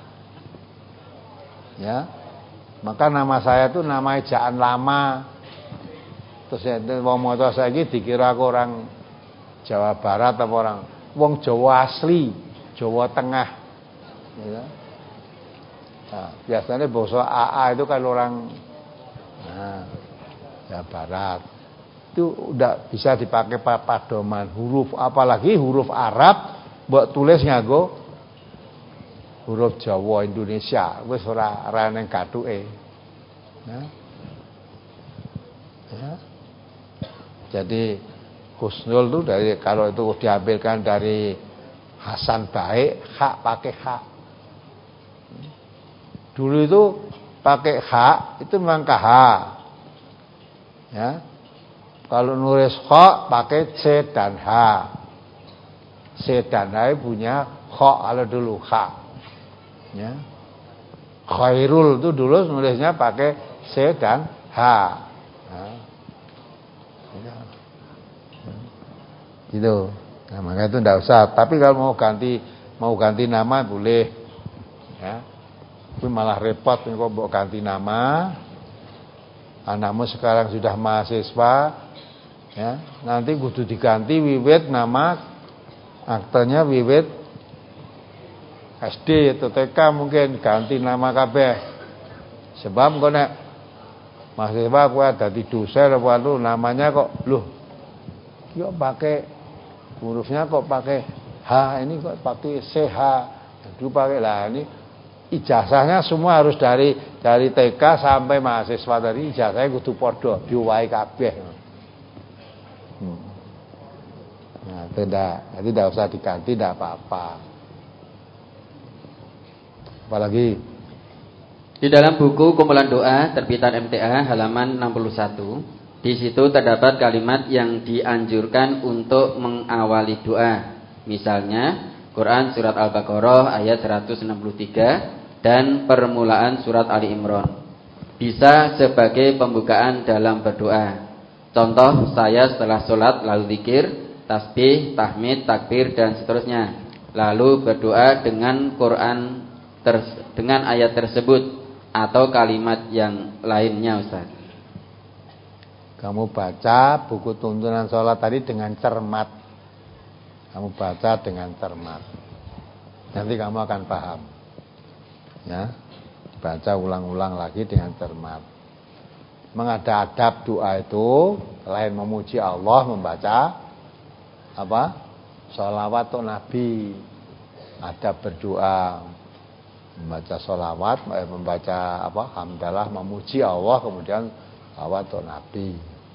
[SPEAKER 1] Ya. Maka nama saya itu nama ejaan lama. Terus wong maca saiki dikira aku orang Jawa Barat apa orang wong Jawa asli, Jawa Tengah. Ya. Nah, biasanya bahasa A A itu kan orang nah, Jawa Barat. Itu udah bisa dipakai padoman huruf, apalagi huruf Arab mbok tulis nganggo huruf Jawa Indonesia, wis ora ora ning gathuke. Ya. Ya. Jadi husnul itu dari kalau itu diambilkan dari Hasan baik, hak pakai hak. Dulu itu pakai hak itu memang K H. Ya. Kalau nulis kha pakai C dan H. C dan H punya kha kalau dulu kha. Ya. Khairul itu dulu nulisnya pakai C dan H. Nah. Ya. Gitu. Nah, makanya itu enggak usah. Tapi kalau mau ganti mau ganti nama boleh. Ya. Tapi malah repot kok mau ganti nama. Anakmu sekarang sudah mahasiswa, ya. Nanti kudu diganti wiwit nama aktenya wiwit S D atau T K mungkin ganti nama kabeh. Sebab kok nek mahasiswa kowe dadi dosen apa lu namanya kok loh. Yo pakai hurufnya kok pakai H, ini kok pakai C H. Dulu pakai lah ini ijazahnya semua harus dari dari T K sampai mahasiswa tadi ijazahnya kudu padha diwahi kabeh. Hmm. Nah, tidak, jadi tidak usah diganti, tidak apa-apa. Apalagi
[SPEAKER 2] di dalam buku kumpulan doa terbitan M T A halaman enam puluh satu, di situ terdapat kalimat yang dianjurkan untuk mengawali doa. Misalnya Quran surat Al-Baqarah ayat seratus enam puluh tiga dan permulaan surat Ali Imran. Bisa sebagai pembukaan dalam berdoa. Contoh, saya setelah sholat lalu zikir, tasbih, tahmid, takbir dan seterusnya. Lalu berdoa dengan Quran ter- dengan ayat tersebut atau kalimat yang lainnya, Ustaz.
[SPEAKER 1] Kamu baca buku tuntunan sholat tadi dengan cermat. Kamu baca dengan cermat. Nanti kamu akan paham. Ya, baca ulang-ulang lagi dengan cermat. Memang ada adab doa itu, selain memuji Allah, membaca apa? Sholawat untuk Nabi. Adab berdoa, membaca sholawat, membaca apa? Hamdalah, memuji Allah, kemudian sholawat untuk Nabi.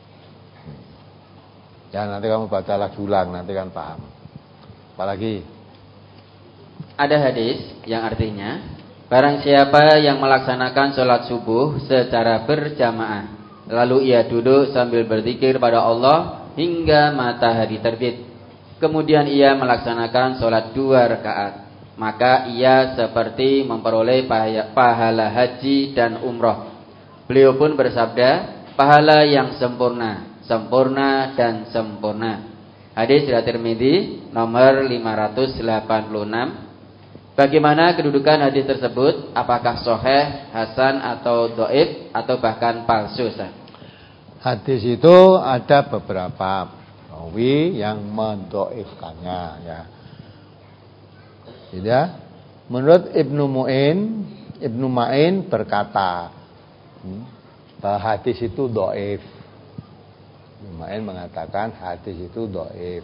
[SPEAKER 1] Ya, nanti kamu baca lagi ulang, nanti kan paham. Apalagi
[SPEAKER 2] ada hadis yang artinya barang siapa yang melaksanakan sholat subuh secara berjamaah lalu ia duduk sambil berzikir pada Allah hingga matahari terbit, kemudian ia melaksanakan sholat dua rakaat, maka ia seperti memperoleh pahala haji dan umroh. Beliau pun bersabda, pahala yang sempurna, sempurna dan sempurna. Hadis riwayat Tirmidzi nomor lima ratus delapan puluh enam. Bagaimana kedudukan hadis tersebut? Apakah sahih, hasan atau dhaif atau bahkan palsu?
[SPEAKER 1] Hadis itu ada beberapa rawi yang mendhaifkannya, ya. Tidak. Menurut Ibnu Mu'in, Ibnu Ma'in berkata bahwa hadis itu dhaif. Ibnu Ma'in mengatakan hadis itu dhaif.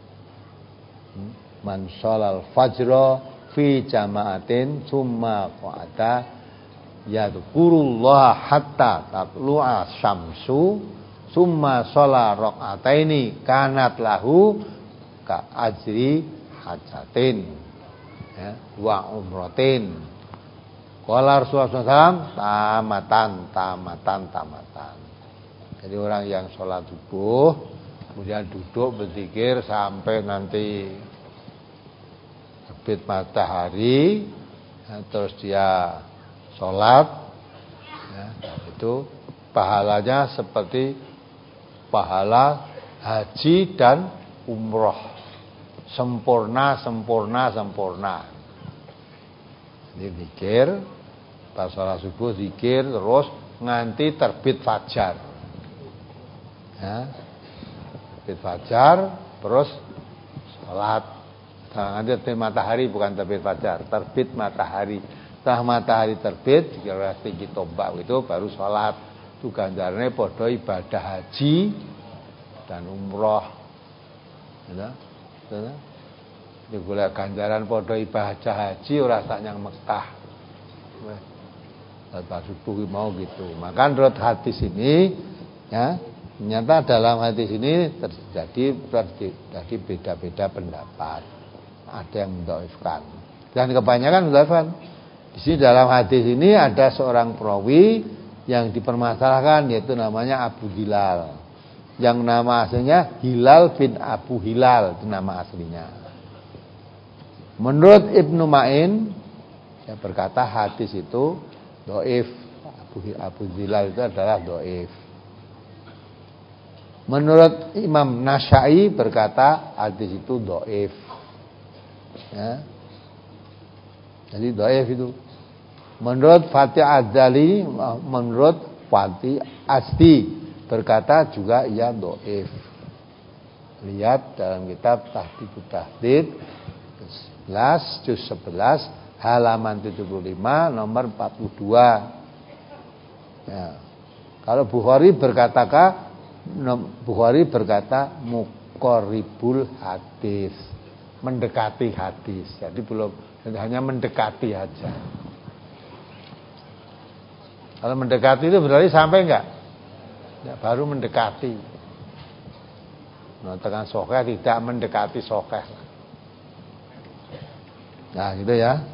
[SPEAKER 1] Man sholal fajra fi jama'atin summa qa'ada yadhkurullah hatta tatlu'a syamsu summa shola raq'ataini kanat lahu ka ajri hajatin, ya, wa umratin. Qala Rasulullah sallallahu alaihi wasallam tamatan tamatan tamatan. Jadi orang yang sholat subuh kemudian duduk berzikir sampai nanti terbit matahari, ya, terus dia sholat, ya, itu pahalanya seperti pahala haji dan umroh, sempurna sempurna sempurna. Ini zikir pas sholat subuh, zikir terus nganti terbit fajar, ya, terbit fajar terus sholat. Nanti terbit matahari, bukan terbit fajar, terbit matahari. Setelah matahari terbit, jika tinggi tombak itu baru sholat. Itu ganjarannya podo ibadah haji dan umroh. Ya, ya. Juga ganjaran podo ibadah haji ora sak nyang Mekah. Lepas subuh mau gitu. Maka menurut hadis ini, ya, ternyata dalam hadis ini terjadi terjadi beda-beda pendapat. Ada yang mendhaifkan dan kebanyakan mendhaifkan. Di sini dalam hadis ini ada seorang perawi yang dipermasalahkan, yaitu namanya Abu Hilal. Yang nama aslinya Hilal bin Abu Hilal, itu nama aslinya. Menurut Ibnu Ma'in, dia berkata hadis itu dhaif. Abu, Abu Hilal itu adalah dhaif. Menurut Imam Nasyai berkata hadis itu dhaif. Ya. Jadi dhaif itu. Menurut Fatih Adzali, menurut Fatih Asdi berkata juga ia dhaif. Lihat dalam kitab Tahdhibut Tahdhib sebelas juz sebelas halaman tujuh puluh lima nomor empat puluh dua. Ya. Kalau Bukhari berkata Bukhari berkata muqarribul hadis, mendekati hadis. Jadi belum hanya mendekati aja. Kalau mendekati itu berarti sampai enggak? Ya, baru mendekati. Nah, dengan sokeh tidak mendekati sokeh. Nah, gitu ya.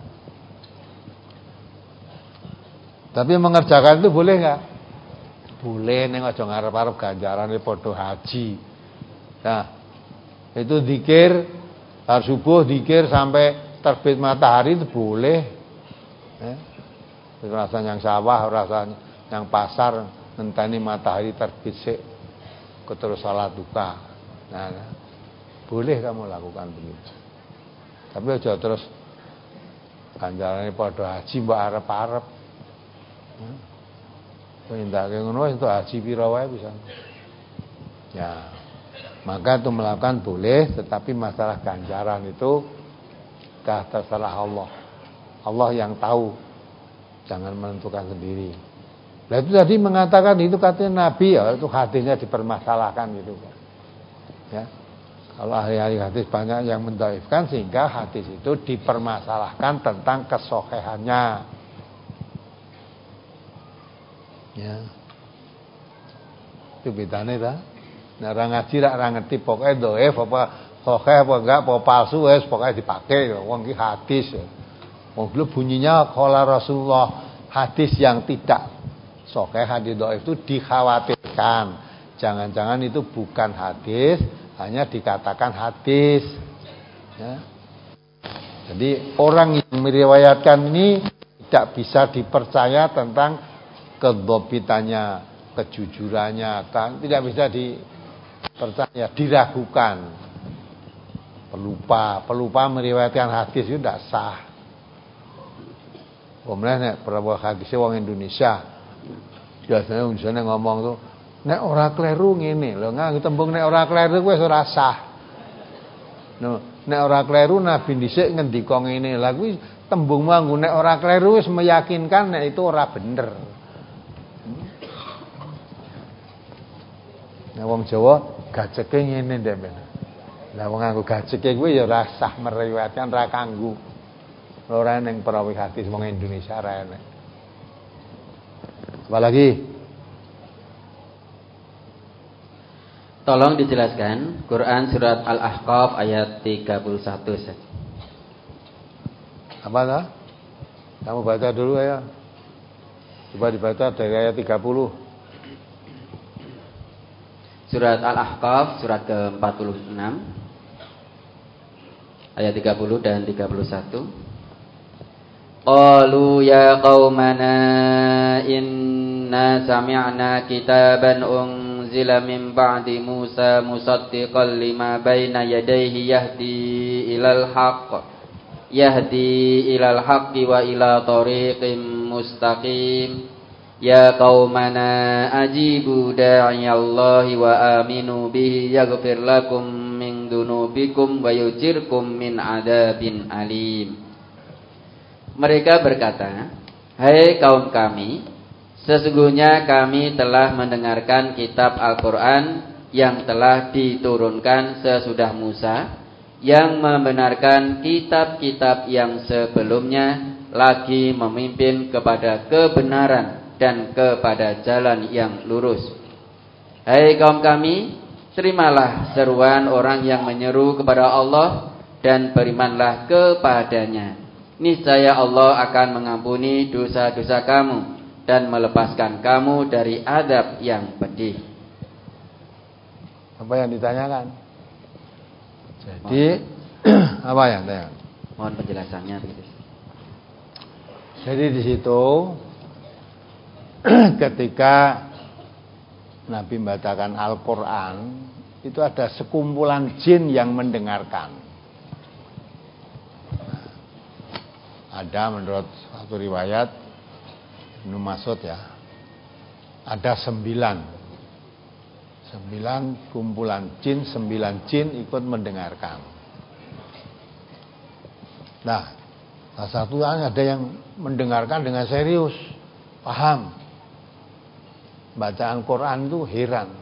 [SPEAKER 1] Tapi mengerjakan itu boleh enggak? Boleh, ning aja ngarep-arep ganjarane padha haji. Nah, itu zikir har subuh, zikir sampai terbit matahari itu boleh. Eh? Rasa yang sawah, rasa yang pasar, ngenteni matahari terbit sik terus salat duka. Nah, nah, boleh kamu lakukan begitu. Tapi aja terus ganjarane padha haji mbok arep-arep. Perintah kayak ngono itu haji pira wae bisa. Ya. Maka itu melakukan boleh, tetapi masalah ganjaran itu dah terserah Allah. Allah yang tahu. Jangan menentukan sendiri. Nah itu tadi mengatakan itu katanya Nabi ya, itu hadisnya dipermasalahkan gitu. Ya. Kalau ahli-ahli hadis banyak yang mendhaifkan sehingga hadis itu dipermasalahkan tentang kesohihannya. Ya. Itu bedane ta. Nek ora ngaji rak ora ngerti pokoke dhaif apa sahih apa enggak apa palsu wis pokoke dipakai wong iki hadis. Wong dulu bunyinya qala Rasulullah, hadis yang tidak sahih hadis dhaif itu dikhawatirkan. Jangan-jangan itu bukan hadis, hanya dikatakan hadis. Ya. Jadi orang yang meriwayatkan ini tidak bisa dipercaya tentang kedhobitannya, kejujurannya, tidak bisa dipercaya, diragukan. Pelupa, pelupa meriwayatkan hadis itu tidak sah. Kemudian nek perawi hadisnya wong Indonesia, biasanya Indonesia ngomong tuh, nek ora kleru ngene, lho nganggo tembung nek ora kleru wis ora sah. No, nek ora kleru Nabi dhisik ngendika ngene, lha kuwi tembung manggo nek ora kleru wis meyakinkan nek itu ora bener. Nah wong Jawa gajeke ngene ndek men. Lah wong nganggo gajeke kuwi ya ora sah meriwayatkan ra kanggo. Ora ning perawi hadis wong Indonesia ra enek. Apalagi?
[SPEAKER 2] Tolong dijelaskan Quran surat Al-Ahqaf ayat tiga puluh satu.
[SPEAKER 1] Apa dah? Kamu baca dulu ya. Coba dibaca dari ayat tiga puluh.
[SPEAKER 2] Surat Al-Ahqaf surat ke empat puluh enam ayat tiga puluh dan tiga puluh satu. Qalu ya qaumana inna sami'na kitaban unzila min ba'di Musa musaddiqan lima baina yadayhi yahdi ilal haqq yahdi ilal haqqi wa ila tariqim mustaqim. Ya qaumana ajibu da'iyallahi wa aminu bihi yaghfir lakum min dunubikum wa yujirkum min adabin alim. Mereka berkata, hai kaum kami, sesungguhnya kami telah mendengarkan kitab Al-Quran yang telah diturunkan sesudah Musa, yang membenarkan kitab-kitab yang sebelumnya, lagi memimpin kepada kebenaran dan kepada jalan yang lurus. Hai kaum kami, terimalah seruan orang yang menyeru kepada Allah dan berimanlah kepadanya. Niscaya Allah akan mengampuni dosa-dosa kamu dan melepaskan kamu dari azab yang pedih.
[SPEAKER 1] Apa yang ditanyakan? Jadi apa yang ditanyakan?
[SPEAKER 2] Mohon penjelasannya begitu.
[SPEAKER 1] Jadi di situ ketika Nabi membacakan Al-Quran, itu ada sekumpulan jin yang mendengarkan. ada menurut satu riwayat Ibnu Mas'ud ya, ada sembilan sembilan kumpulan jin, sembilan jin ikut mendengarkan. Nah, salah satu ada yang mendengarkan dengan serius, paham bacaan Quran itu, heran.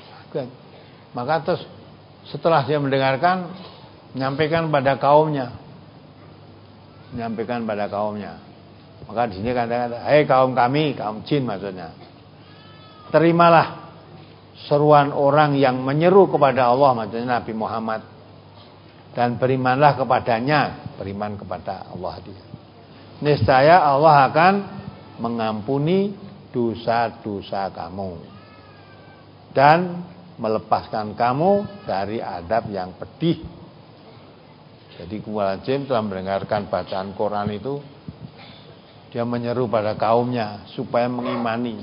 [SPEAKER 1] Maka terus setelah dia mendengarkan, menyampaikan pada kaumnya, menyampaikan pada kaumnya. Maka di sini kata-kata, hei kaum kami, kaum jin maksudnya, terimalah seruan orang yang menyeru kepada Allah, maksudnya Nabi Muhammad, dan berimanlah kepadanya, beriman kepada Allah dia. Niscaya Allah akan mengampuni dosa-dosa kamu dan melepaskan kamu dari adab yang pedih. Jadi kumpulan jin telah mendengarkan bacaan Quran itu, dia menyeru pada kaumnya supaya mengimani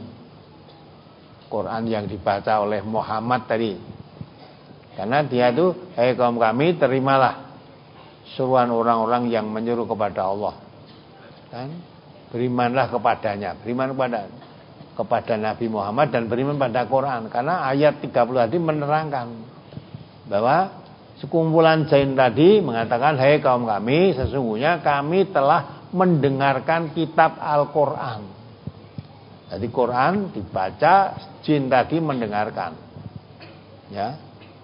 [SPEAKER 1] Quran yang dibaca oleh Muhammad tadi. Karena dia itu, hei kaum kami, terimalah seruan orang-orang yang menyeru kepada Allah, dan berimanlah kepadanya, beriman kepada kepada Nabi Muhammad dan beriman pada Quran. Karena ayat tiga puluh tadi menerangkan bahwa sekumpulan jin tadi mengatakan, hei kaum kami, sesungguhnya kami telah mendengarkan kitab Al-Quran. Jadi Quran dibaca, jin tadi mendengarkan, ya,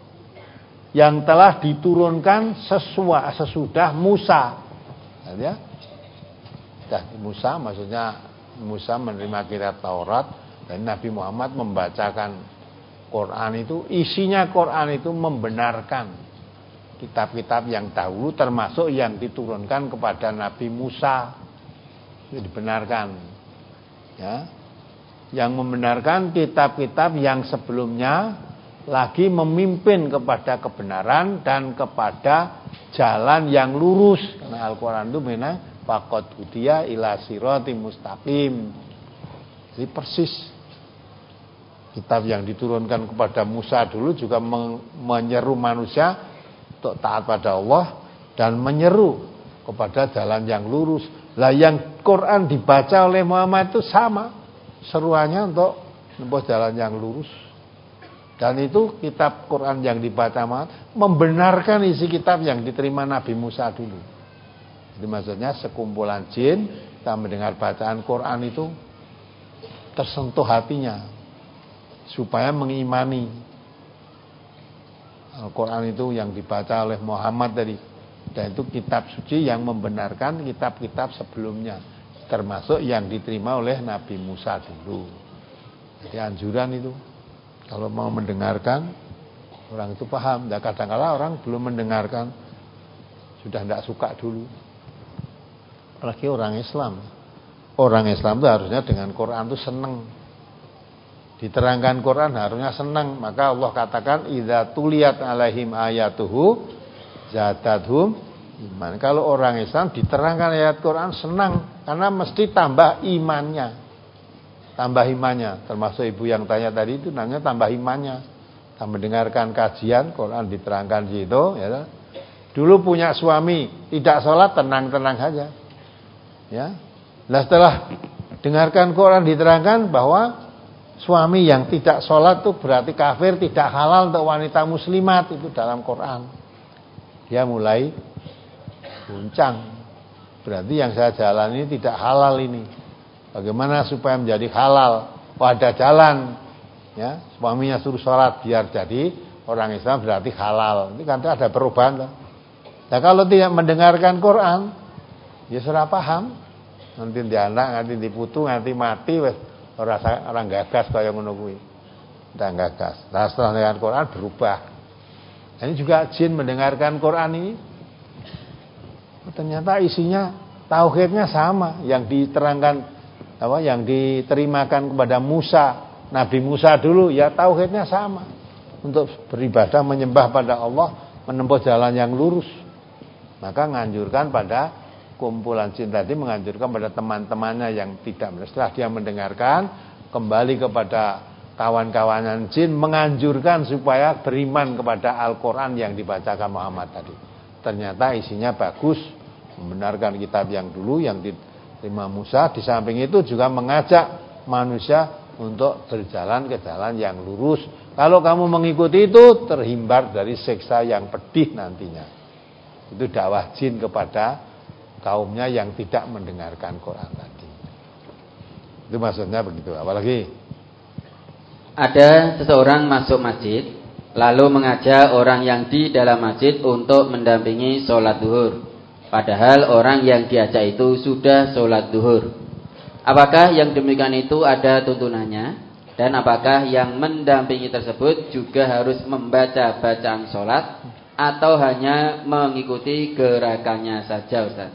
[SPEAKER 1] yang telah diturunkan sesuai sesudah Musa, ya, sudah Musa, maksudnya Musa menerima kitab Taurat dan Nabi Muhammad membacakan Quran itu, isinya Quran itu membenarkan kitab-kitab yang dahulu, termasuk yang diturunkan kepada Nabi Musa, itu dibenarkan, ya. Yang membenarkan kitab-kitab yang sebelumnya lagi memimpin kepada kebenaran dan kepada jalan yang lurus. Karena Al-Quran itu memang faqad hudiya ila siratim mustaqim. Jadi persis kitab yang diturunkan kepada Musa dulu juga menyeru manusia untuk taat pada Allah dan menyeru kepada jalan yang lurus. Lah yang Quran dibaca oleh Muhammad itu sama seruannya untuk menempuh jalan yang lurus. Dan itu kitab Quran yang dibaca membenarkan isi kitab yang diterima Nabi Musa dulu. Jadi maksudnya sekumpulan jin yang mendengar bacaan Quran itu tersentuh hatinya supaya mengimani Al-Quran itu yang dibaca oleh Muhammad tadi. Dan itu kitab suci yang membenarkan kitab-kitab sebelumnya, termasuk yang diterima oleh Nabi Musa dulu. Jadi anjuran itu, kalau mau mendengarkan, orang itu paham. Dan kadang-kadang orang belum mendengarkan, sudah tidak suka dulu. Apalagi orang Islam. Orang Islam itu harusnya dengan Quran itu senang. Diterangkan Quran harusnya senang. Maka Allah katakan, idza tuliyat alaihim ayatuhu zadatuhum iman. Kalau orang Islam diterangkan ayat Quran senang, karena mesti tambah imannya, tambah imannya. Termasuk ibu yang tanya tadi itu nanya tambah imannya. Kita mendengarkan kajian Quran diterangkan di situ, ya. Dulu punya suami tidak sholat, tenang-tenang saja, ya. Nah setelah dengarkan Quran diterangkan bahwa suami yang tidak sholat itu berarti kafir, tidak halal untuk wanita muslimat, itu dalam Quran. Dia mulai guncang. Berarti yang saya jalan ini tidak halal ini. Bagaimana supaya menjadi halal? Oh, ada jalan. Ya, suaminya suruh sholat biar jadi orang Islam berarti halal. Ini kan ada perubahan. Nah kalau tidak mendengarkan Quran, ya sudah paham. Nanti dia anak, nanti diputu, nanti mati. Orang orang gagas kaya ngono kuwi. Ndak gagas. Nah setelah mendengarkan Quran berubah. Ini juga jin mendengarkan Quran ini, ternyata isinya tauhidnya sama yang diterangkan, apa yang diterimakan kepada Musa, Nabi Musa dulu, ya tauhidnya sama, untuk beribadah menyembah pada Allah, menempuh jalan yang lurus. Maka menganjurkan pada kumpulan jin tadi, menganjurkan pada teman-temannya yang tidak, setelah dia mendengarkan kembali kepada kawan-kawanan jin, menganjurkan supaya beriman kepada Al-Quran yang dibacakan Muhammad tadi. Ternyata isinya bagus, membenarkan kitab yang dulu yang diterima Musa. Di samping itu juga mengajak manusia untuk berjalan ke jalan yang lurus. Kalau kamu mengikuti itu, terhindar dari siksa yang pedih nantinya. Itu dakwah jin kepada kaumnya yang tidak mendengarkan Quran tadi. Itu maksudnya begitu. Apalagi
[SPEAKER 2] ada seseorang masuk masjid lalu mengajak orang yang di dalam masjid untuk mendampingi sholat duhur, padahal orang yang diajak itu sudah sholat duhur. Apakah yang demikian itu ada tuntunannya? Dan apakah yang mendampingi tersebut juga harus membaca bacaan sholat atau hanya mengikuti gerakannya saja, Ustaz?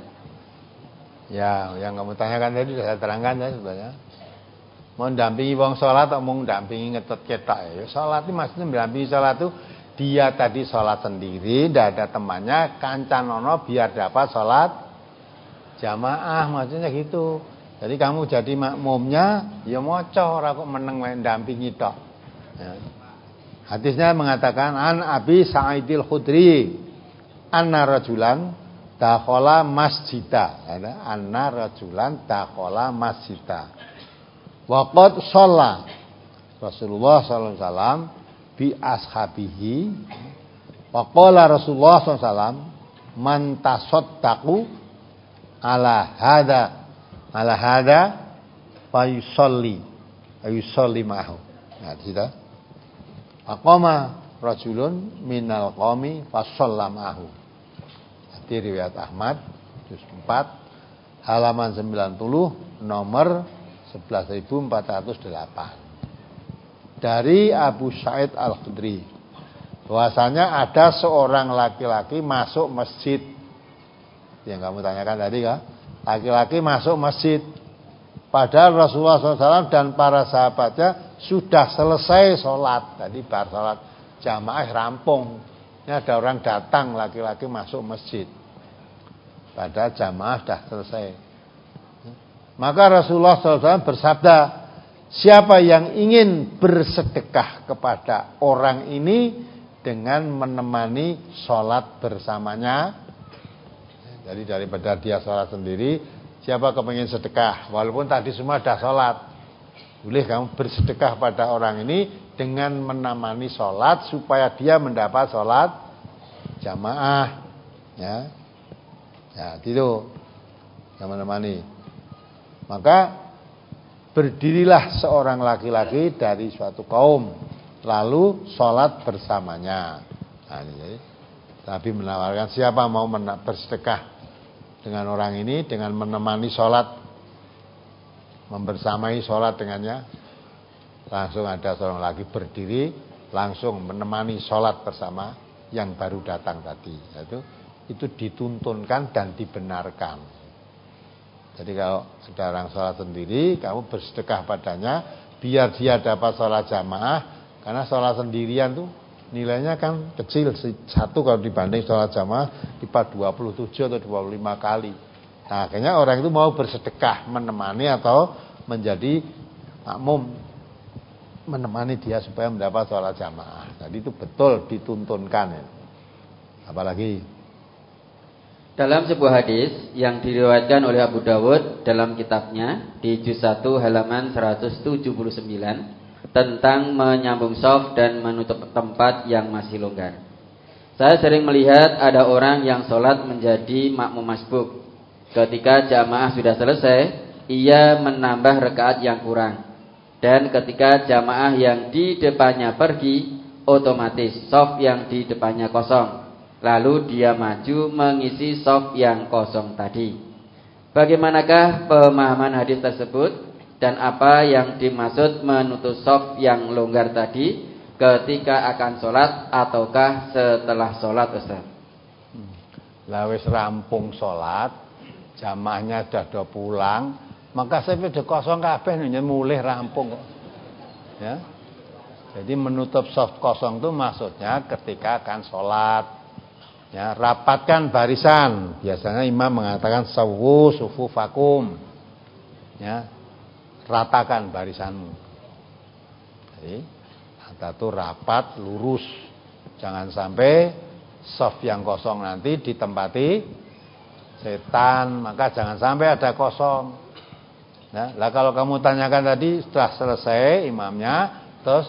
[SPEAKER 1] Ya, yang kamu tanyakan tadi sudah saya terangkan ya sebenarnya. Mau dampingi wong sholat atau mau dampingi ngetet ketak ya. Sholat itu maksudnya mendampingi sholat itu dia tadi sholat sendiri, tidak ada temannya, kancanono biar dapat sholat jamaah, maksudnya gitu. Jadi kamu jadi makmumnya, ya moco ora kok meneng mendampingi tok. Ya. Hadisnya mengatakan an Abi Sa'idil Khudri anna rajulan dakhala masjida. Anna rajulan dakhala masjida. Waqad shalla Rasulullah sallallahu alaihi wasallam bi ashabihi. Wa qala Rasulullah sallallahu alaihi wasallam man tasaddaqu ala hada ala hada fa yusalli ayusalli ma'ahu. Nah, di situ. Aqama rajulun minal qaumi fa shalla ma'ahu. Hadis riwayat Ahmad juz empat halaman sembilan puluh nomor sebelas ribu empat ratus delapan dari Abu Sa'id Al-Khudri bahwasanya ada seorang laki-laki masuk masjid yang kamu tanyakan tadi kan, laki-laki masuk masjid padahal Rasulullah shallallahu alaihi wasallam dan para sahabatnya sudah selesai sholat. Tadi bar sholat jamaah rampung, ini ada orang datang laki-laki masuk masjid padahal jamaah sudah selesai. Maka Rasulullah shallallahu alaihi wasallam bersabda, siapa yang ingin bersedekah kepada orang ini dengan menemani sholat bersamanya. Jadi daripada dia sholat sendiri, siapa kepingin sedekah, walaupun tadi semua dah sholat, boleh kamu bersedekah pada orang ini dengan menemani sholat supaya dia mendapat sholat jamaah. Ya, ya itu yang menemani. Maka berdirilah seorang laki-laki dari suatu kaum lalu sholat bersamanya. Nah, ini jadi Nabi menawarkan siapa mau bersedekah dengan orang ini dengan menemani sholat, membersamai sholat dengannya. Langsung ada seorang laki berdiri langsung menemani sholat bersama yang baru datang tadi. Itu itu dituntunkan dan dibenarkan. Jadi kalau ada orang sholat sendiri, kamu bersedekah padanya, biar dia dapat sholat jamaah. Karena sholat sendirian tuh nilainya kan kecil, satu kalau dibanding sholat jamaah dapat dua puluh tujuh atau dua puluh lima kali. Nah, akhirnya orang itu mau bersedekah menemani atau menjadi makmum, menemani dia supaya mendapat sholat jamaah. Jadi itu betul dituntunkan ya. Apalagi
[SPEAKER 2] dalam sebuah hadis yang diriwayatkan oleh Abu Dawud dalam kitabnya di juz satu halaman seratus tujuh puluh sembilan tentang menyambung shaf dan menutup tempat yang masih longgar. Saya sering melihat ada orang yang sholat menjadi makmum masbuk. Ketika jamaah sudah selesai, ia menambah rakaat yang kurang. Dan ketika jamaah yang di depannya pergi, otomatis shaf yang di depannya kosong. Lalu dia maju mengisi shaf yang kosong tadi. Bagaimanakah pemahaman hadis tersebut dan apa yang dimaksud menutup shaf yang longgar tadi ketika akan sholat ataukah setelah sholat, Ustaz?
[SPEAKER 1] Lah wis rampung sholat, jamaahnya sudah do pulang, maka saya sudah kosong kabeh nih mulih rampung kok. Ya. Jadi menutup shaf kosong itu maksudnya ketika akan sholat. Ya, rapatkan barisan. Biasanya imam mengatakan sawu sufufakum. Ya, ratakan barisanmu. Jadi, anda tuh rapat, lurus. Jangan sampai shaf yang kosong nanti ditempati setan, maka jangan sampai ada kosong. Nah, lah kalau kamu tanyakan tadi setelah selesai imamnya, terus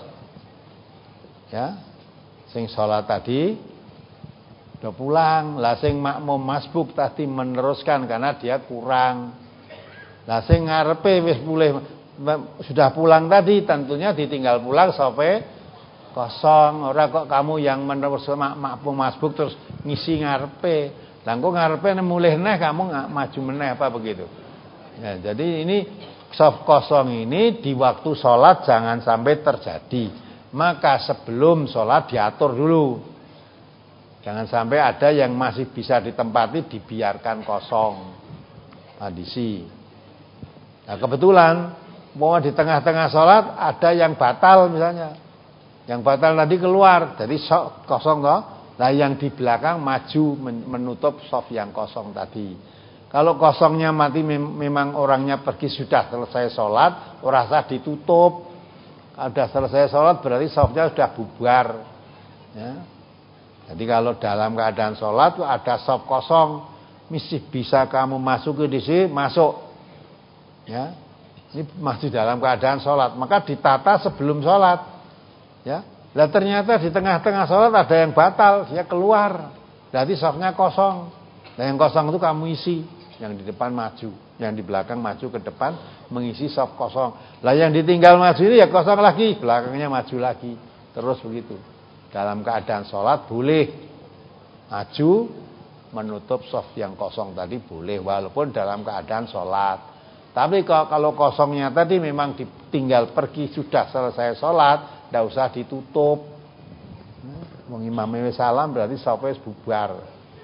[SPEAKER 1] ya, sing sholat tadi udah pulang, lah sing makmum masbuk tadi meneruskan karena dia kurang. Lah sing ngarepe wis mulih sudah pulang tadi tentunya ditinggal pulang sampai kosong. Ora kok kamu yang menerus makmum masbuk terus ngisi ngarepe. Lah engko ngarepe mulih neh kamu maju meneh apa begitu. Ya, jadi ini saf kosong ini di waktu sholat jangan sampai terjadi. Maka sebelum sholat diatur dulu. Jangan sampai ada yang masih bisa ditempati dibiarkan kosong. Kondisi. Nah kebetulan mau di tengah-tengah sholat ada yang batal misalnya. Yang batal tadi keluar, jadi kosong toh. Nah yang di belakang maju menutup saf yang kosong tadi. Kalau kosongnya mati memang orangnya pergi sudah selesai sholat, ora usah ditutup. Kalau sudah selesai sholat berarti safnya sudah bubar. Ya. Jadi kalau dalam keadaan sholat ada saf kosong, masih bisa kamu masuk ke di sini, masuk. Ya. Ini masih dalam keadaan sholat, maka ditata sebelum sholat. Ya. Lah ternyata di tengah-tengah sholat ada yang batal, dia keluar. Berarti safnya kosong. Nah yang kosong itu kamu isi. Yang di depan maju, yang di belakang maju ke depan mengisi saf kosong. Lah yang ditinggal maju ini ya kosong lagi, belakangnya maju lagi. Terus begitu. Dalam keadaan sholat boleh maju menutup saf yang kosong tadi boleh walaupun dalam keadaan sholat. Tapi kalau kosongnya tadi memang ditinggal pergi sudah selesai sholat, tidak usah ditutup. Mengimami salam berarti safnya bubar.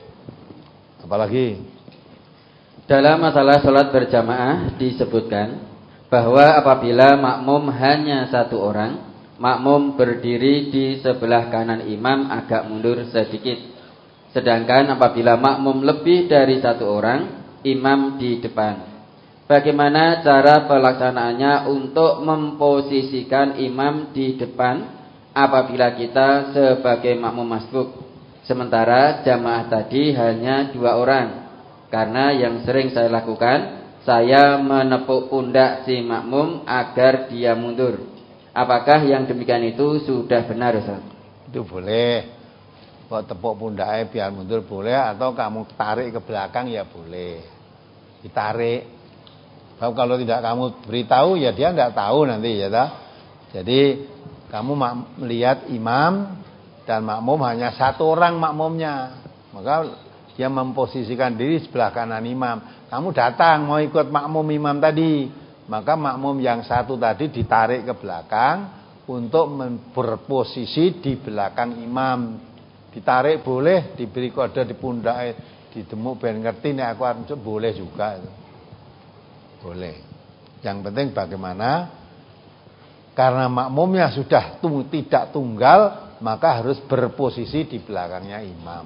[SPEAKER 1] Apalagi
[SPEAKER 2] dalam masalah sholat berjamaah disebutkan bahwa apabila makmum hanya satu orang, makmum berdiri di sebelah kanan imam agak mundur sedikit. Sedangkan apabila makmum lebih dari satu orang, imam di depan. Bagaimana cara pelaksanaannya untuk memposisikan imam di depan apabila kita sebagai makmum masbuk, sementara jamaah tadi hanya dua orang? Karena yang sering saya lakukan, saya menepuk pundak si makmum agar dia mundur. Apakah yang demikian itu sudah benar, Ustaz?
[SPEAKER 1] Itu boleh. Kok tepuk pundaknya biar mundur boleh, atau kamu tarik ke belakang ya boleh. Ditarik. Kalau tidak kamu beritahu ya dia tidak tahu nanti ya tak? Jadi kamu melihat imam dan makmum hanya satu orang makmumnya. Maka dia memposisikan diri sebelah kanan imam. Kamu datang mau ikut makmum imam tadi, maka makmum yang satu tadi ditarik ke belakang untuk berposisi di belakang imam. Ditarik boleh, diberi kode di pundak, didemuk ben ngerti nek aku arep boleh juga itu. Boleh. Yang penting bagaimana? Karena makmumnya sudah tung, tidak tunggal, maka harus berposisi di belakangnya imam.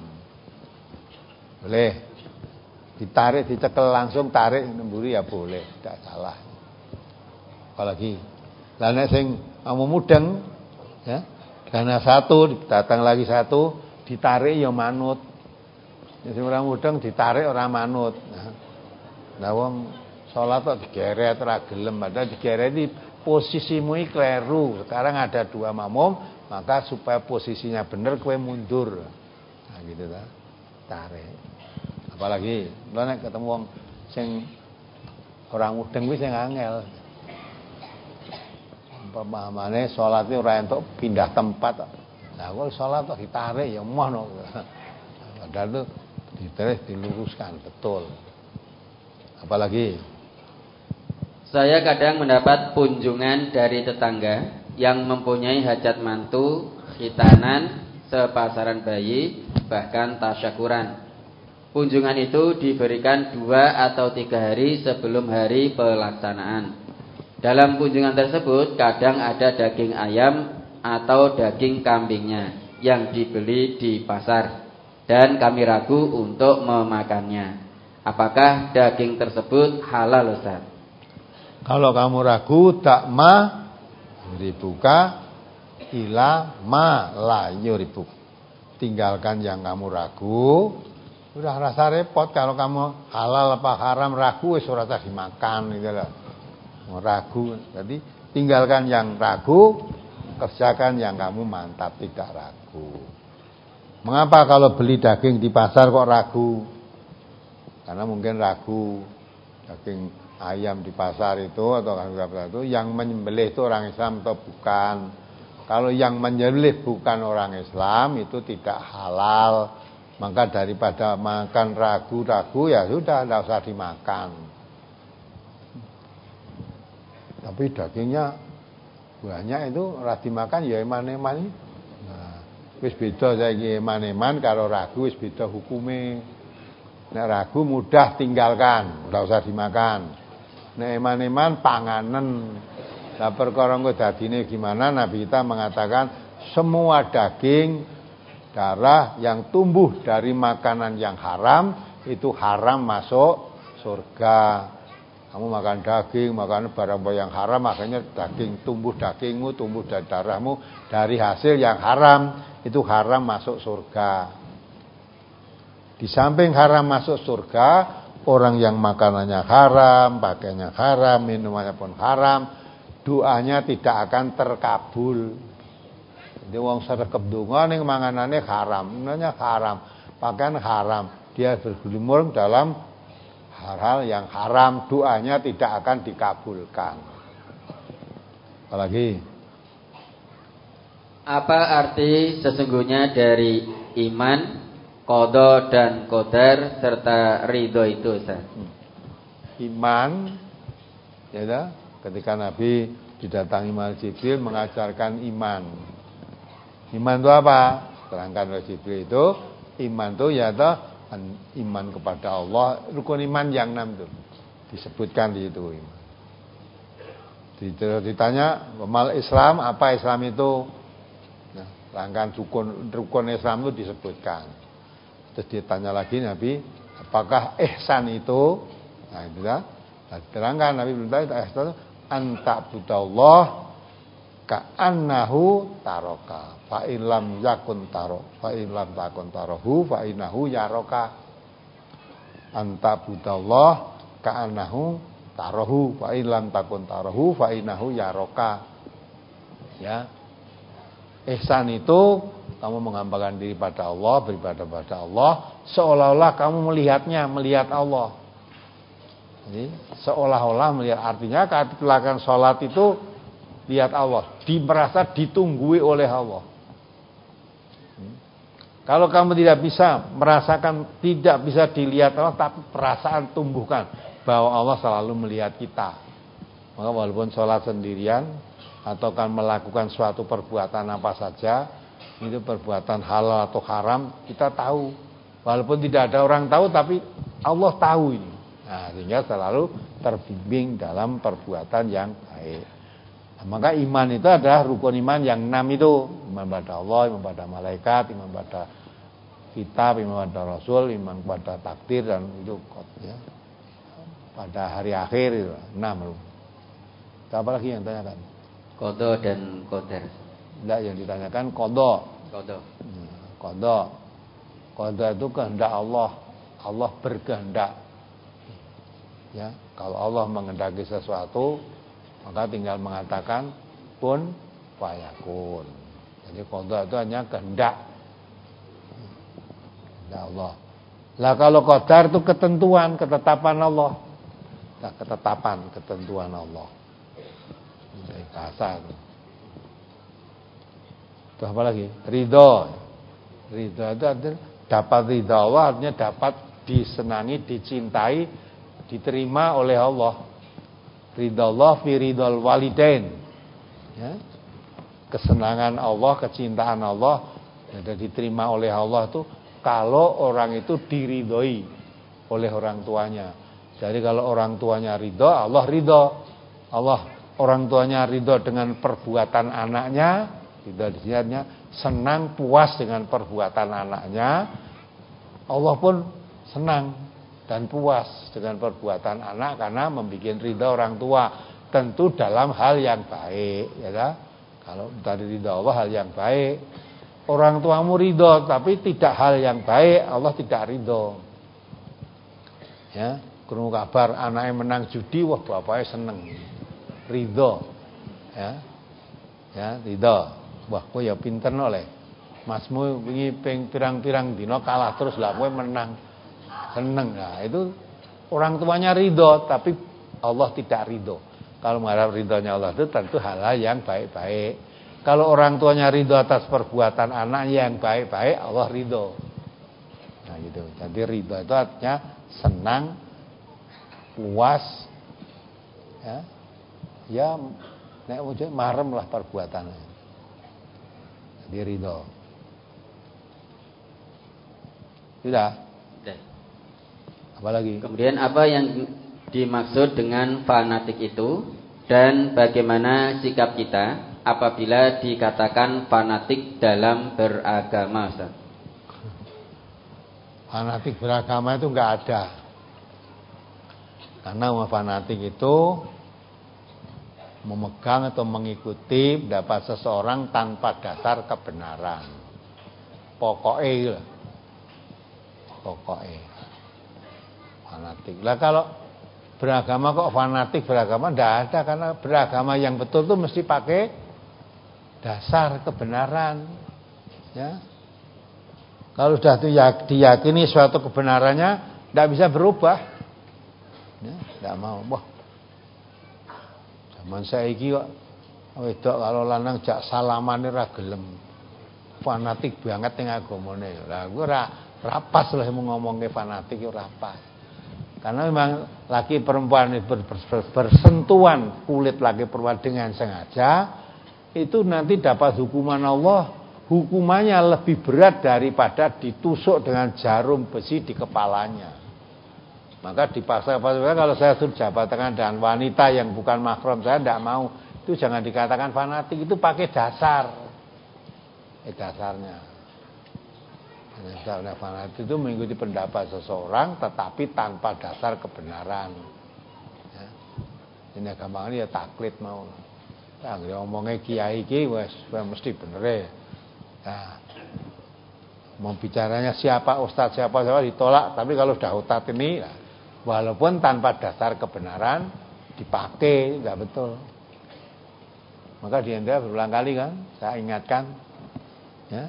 [SPEAKER 1] Boleh. Ditarik, dicekel langsung tarik nemburi ya boleh, tidak salah. Apalagi lah nek sing mau mudeng ya, karena satu datang lagi satu ditarik ya manut. Nek sing ora mudeng ditarik ora manut. Nah wong salat kok digeret ora gelem, padahal digeret di posisimu iki kleru. Sekarang ada dua makmum, maka supaya posisinya benar kowe mundur. Nah gitu ta. Tarik. Apalagi lho nek ketemu wong sing orang mudeng kuwi sing angel. Pemahamané salate ora entuk pindah tempat. Lah kok salat kok ditarik ya mono. Padahal itu ditarik diluruskan betul. Apalagi
[SPEAKER 2] saya kadang mendapat kunjungan dari tetangga yang mempunyai hajat mantu, khitanan, sepasaran bayi, bahkan tasyakuran. Kunjungan itu diberikan dua atau tiga hari sebelum hari pelaksanaan. Dalam kunjungan tersebut kadang ada daging ayam atau daging kambingnya yang dibeli di pasar, dan kami ragu untuk memakannya. Apakah daging tersebut halal, Ustaz?
[SPEAKER 1] Kalau kamu ragu, tak ma yuribuka ila ma la yuribuk. Tinggalkan yang kamu ragu, Udah rasa repot kalau kamu halal apa haram ragu wis ora usah dimakan gitu loh. Ragu. Jadi tinggalkan yang ragu, kerjakan yang kamu mantap tidak ragu. Mengapa kalau beli daging di pasar kok ragu? Karena mungkin ragu daging ayam di pasar itu atau apa itu yang menyembelih itu orang Islam atau bukan. Kalau yang menyembelih bukan orang Islam itu tidak halal. Maka daripada makan ragu-ragu ya sudah tidak usah dimakan. Tapi dagingnya banyak itu ora dimakan ya eman-eman. Nah, wis beda saiki eman-eman karo ragu wis beda hukume. Nek ragu mudah tinggalkan, ora usah dimakan. Nek eman-eman panganen. Lah perkara engko dadine gimana? Nabi kita mengatakan semua daging darah yang tumbuh dari makanan yang haram itu haram masuk surga. Kamu makan daging, makan barang yang haram, makanya daging tumbuh dagingmu, tumbuh dari darahmu dari hasil yang haram, itu haram masuk surga. Di samping haram masuk surga, orang yang makanannya haram, pakaiannya haram, minumannya pun haram, doanya tidak akan terkabul. Jadi wong sregep donga ning manganane haram, namanya haram, pakaian haram, dia bergelumur dalam hal-hal yang haram, doanya tidak akan dikabulkan. Apalagi
[SPEAKER 2] apa arti sesungguhnya dari iman, qada dan qadar serta ridho itu, Ustaz?
[SPEAKER 1] Iman ya, ketika Nabi didatangi Malaikat Jibril mengajarkan iman. Iman itu apa? Terangkan oleh Jibril itu, iman itu ya toh iman kepada Allah, rukun iman yang enam itu disebutkan di itu. Ditanya, mal Islam, apa Islam itu? Nah, rangkaian rukun rukun Islam itu disebutkan. Terus ditanya lagi Nabi, apakah ihsan itu? Nah, itu dah. Nah, terangkan Nabi berkata, ihsan anta budallah ka'annahu taroka fa illam yakun taro fa illam takun tarohu fa innahu yaroka. Anta budallah ka'annahu tarohu fa illam takun tarohu fa innahu yaroka. Ya, ihsan itu kamu menghambakan diri pada Allah, beribadah pada Allah seolah-olah kamu melihatnya, melihat Allah. Jadi seolah-olah melihat, artinya ketika melakukan sholat itu lihat Allah, di merasa ditunggui oleh Allah. Hmm. Kalau kamu tidak bisa merasakan, tidak bisa dilihat Allah, tapi perasaan tumbuhkan bahwa Allah selalu melihat kita. Maka walaupun sholat sendirian atau kan melakukan suatu perbuatan apa saja, itu perbuatan halal atau haram, kita tahu. Walaupun tidak ada orang tahu, tapi Allah tahu ini. Nah, sehingga selalu terbimbing dalam perbuatan yang baik. Maka iman itu adalah rukun iman yang enam itu. Iman pada Allah, iman pada malaikat, iman pada kitab, iman pada Rasul, iman pada takdir, dan itu ya, pada hari akhir itu enam. Apa lagi yang ditanyakan?
[SPEAKER 2] Qada dan qadar.
[SPEAKER 1] Tidak, yang ditanyakan qada.
[SPEAKER 2] Qada.
[SPEAKER 1] Qada. Qada itu kehendak Allah. Allah berkehendak. Ya, kalau Allah menghendaki sesuatu, maka tinggal mengatakan kun fayakun. Jadi qada itu hanya kehendak. Kehendak Allah. Lah kalau qadar itu ketentuan, ketetapan Allah. Nah, ketetapan, ketentuan Allah. Dari bahasa itu. Itu apa lagi? Ridho. Ridho itu artinya dapat ridho Allah, artinya dapat disenangi, dicintai, diterima oleh Allah. Ridallah fi ridal walidain. Ya. Kesenangan Allah, kecintaan Allah dan diterima oleh Allah itu kalau orang itu diridhoi oleh orang tuanya. Jadi kalau orang tuanya ridho, Allah ridho. Allah orang tuanya ridho dengan perbuatan anaknya, ridho disiarnya senang, puas dengan perbuatan anaknya. Allah pun senang dan puas dengan perbuatan anak karena membuat ridha orang tua, tentu dalam hal yang baik, ya kan? Kalau tadi ridha Allah hal yang baik, orang tuamu ridho tapi tidak hal yang baik, Allah tidak ridho. Ya, krungu kabar anaknya menang judi, wah bapaknya seneng, ridho. Ya, ya ridho. Wah, kowe ya pinter oleh. Masmu wingi ping pirang-pirang dino kalah terus lah kowe menang. Seneng. Nah, itu orang tuanya ridho tapi Allah tidak ridho. Kalau mengharap ridhonya Allah itu tentu hal-hal yang baik-baik. Kalau orang tuanya ridho atas perbuatan anak yang baik-baik, Allah ridho. Nah gitu. Jadi ridho itu artinya senang, puas, ya, ya, nek wujud marem lah perbuatannya. Jadi ridho. Sudah.
[SPEAKER 2] Sudah.
[SPEAKER 1] Apa lagi?
[SPEAKER 2] Kemudian apa yang dimaksud dengan fanatik itu dan bagaimana sikap kita apabila dikatakan fanatik dalam beragama, Ustaz?
[SPEAKER 1] Fanatik beragama itu enggak ada. Karena fanatik itu memegang atau mengikuti pendapat seseorang tanpa dasar kebenaran. Pokoknya pokoknya fanatik. Lah kalau beragama kok fanatik beragama? Tidak ada, karena beragama yang betul itu mesti pakai dasar kebenaran. Ya, kalau sudah diyakini suatu kebenarannya, tidak bisa berubah. Ya, tidak mau. Wah, zaman saiki kok wedok kalau lanang jak salamane ra gelem. Fanatik banget ning agamane. Lah gue ora rapas lah mau ngomongke fanatik yo rapas. Karena memang laki perempuan ber, ber, ber, bersentuhan kulit laki perempuan dengan sengaja, itu nanti dapat hukuman Allah, hukumannya lebih berat daripada ditusuk dengan jarum besi di kepalanya. Maka dipaksa, kalau saya sudah jabat tangan dengan wanita yang bukan mahram saya tidak mau, itu jangan dikatakan fanatik, itu pakai dasar, eh dasarnya. Dasarnya fanatik itu mengikuti pendapat seseorang tetapi tanpa dasar kebenaran. Ya. Ini gampang ya taklid mau. Nah, ngomongnya kiai ki wes mesti bener ya. Nah, mau bicaranya siapa ustaz siapa siapa ditolak, tapi kalau sudah ustaz ini walaupun tanpa dasar kebenaran dipakai enggak betul. Maka di Anda berulang kali kan saya ingatkan ya.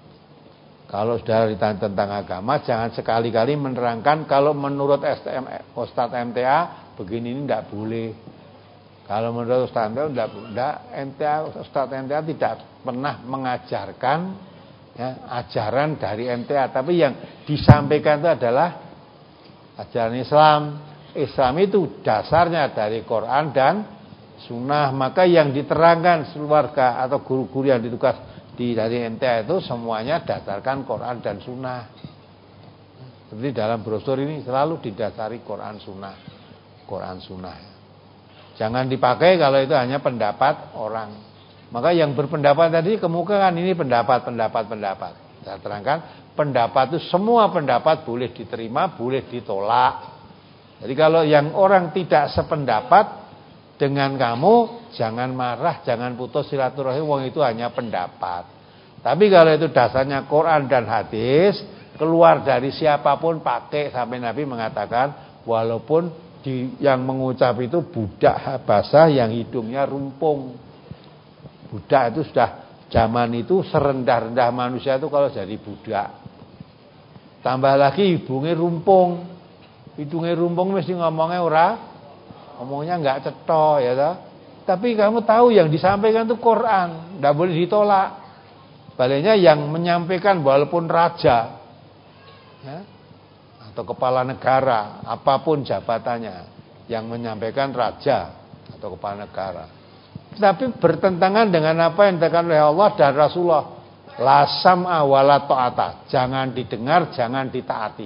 [SPEAKER 1] Kalau sudah ditanya tentang agama, jangan sekali-kali menerangkan kalau menurut S T M, Ustadz M T A begini ini tidak boleh. Kalau menurut Ustadz M T A tidak, tidak M T A Ustadz M T A tidak pernah mengajarkan ya, ajaran dari M T A, tapi yang disampaikan itu adalah ajaran Islam. Islam itu dasarnya dari Quran dan Sunnah. Maka yang diterangkan keluarga atau guru-guru yang ditugas di dari M T A itu semuanya dasarkan Quran dan Sunnah. Seperti dalam brosur ini selalu didasari Quran Sunnah, Quran Sunnah. Jangan dipakai kalau itu hanya pendapat orang. Maka yang berpendapat tadi kemukakan ini pendapat, pendapat, pendapat. Saya terangkan pendapat itu semua pendapat boleh diterima, boleh ditolak. Jadi kalau yang orang tidak sependapat dengan kamu, jangan marah, jangan putus silaturahim, wong itu hanya pendapat. Tapi kalau itu dasarnya Quran dan hadis, keluar dari siapapun pakai, sampai Nabi mengatakan walaupun di, yang mengucap itu budak basah yang hidungnya rumpung. Budak itu sudah zaman itu serendah-rendah manusia itu kalau jadi budak. Tambah lagi hidungnya rumpung. Hidungnya rumpung mesti ngomongnya ora, ngomongnya enggak cetok ya toh. Tapi kamu tahu yang disampaikan itu Quran, enggak boleh ditolak. Baliknya yang menyampaikan walaupun raja ya, atau kepala negara, apapun jabatannya, yang menyampaikan raja atau kepala negara. Tapi bertentangan dengan apa yang dikatakan oleh Allah dan Rasulullah. La sam'a wa la ta'ata. Jangan didengar, jangan ditaati.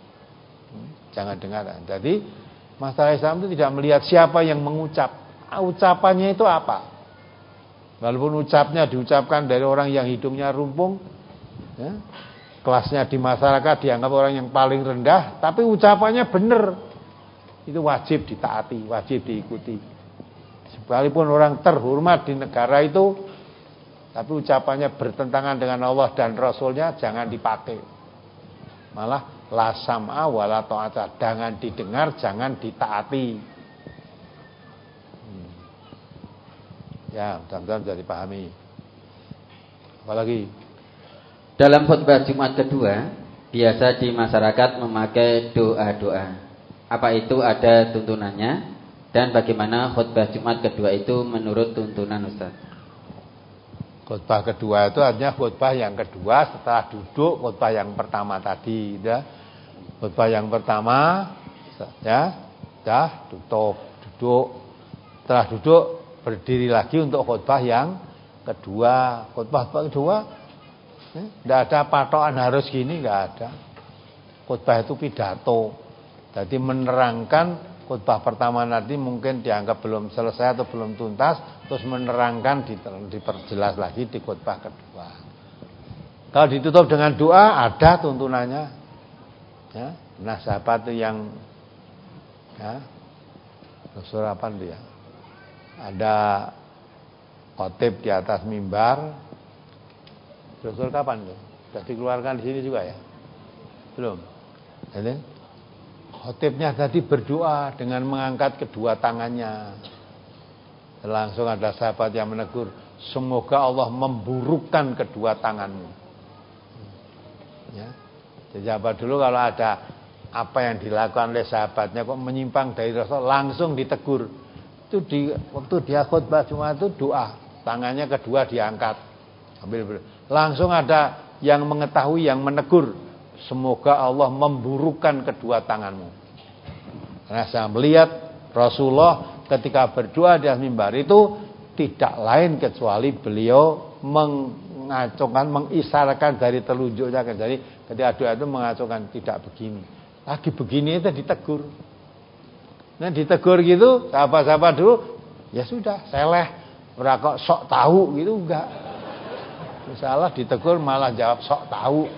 [SPEAKER 1] Jangan dengar. Jadi masalah Islam itu tidak melihat siapa yang mengucap. Ucapannya itu apa? Walaupun ucapnya diucapkan dari orang yang hidungnya rumpung ya, kelasnya di masyarakat dianggap orang yang paling rendah, tapi ucapannya benar, itu wajib ditaati, wajib diikuti. Sekalipun orang terhormat di negara itu tapi ucapannya bertentangan dengan Allah dan Rasulnya, jangan dipakai. Malah la sam'a wala ta'ata, jangan didengar, jangan ditaati. Hmm. Ya, mudah-mudahan bisa dipahami. Apalagi
[SPEAKER 2] dalam khutbah Jumat kedua, biasa di masyarakat memakai doa-doa. Apa itu ada tuntunannya? Dan bagaimana khutbah Jumat kedua itu menurut tuntunan Ustaz?
[SPEAKER 1] Khutbah kedua itu artinya khutbah yang kedua setelah duduk khutbah yang pertama tadi, ya. Khutbah yang pertama, ya, dah tutup, duduk. Setelah duduk berdiri lagi untuk khutbah yang kedua. Khutbah kedua, tidak ada patokan harus gini, nggak ada. Khutbah itu pidato. Jadi menerangkan. Khutbah pertama nanti mungkin dianggap belum selesai atau belum tuntas, terus menerangkan diperjelas lagi di khutbah kedua. Kalau ditutup dengan doa, ada tuntunannya. Ya, nah sahabat itu yang, ya, Rasul apa dia? Ada khotib di atas mimbar. Rasul kapan tuh? Sudah dikeluarkan di sini juga ya? Belum. Jadi khotibnya tadi berdoa dengan mengangkat kedua tangannya. Langsung ada sahabat yang menegur, semoga Allah memburukkan kedua tanganmu. Ya. Jadi sahabat dulu kalau ada apa yang dilakukan oleh sahabatnya kok menyimpang dari Rasul, langsung ditegur. Itu di waktu dia khutbah Jumat itu doa, tangannya kedua diangkat. Ambil langsung ada yang mengetahui, yang menegur, semoga Allah memburukkan kedua tanganmu. Karena saya melihat Rasulullah ketika berdoa di atas mimbar itu tidak lain kecuali beliau mengacungkan, mengisyaratkan dari telunjuknya. Jadi ketika doa itu mengacungkan tidak begini, lagi begini itu ditegur. Nah ditegur gitu, sahabat-sahabat dulu, ya sudah, seleh, ora kok sok tahu gitu, enggak. Salah ditegur malah jawab sok tahu.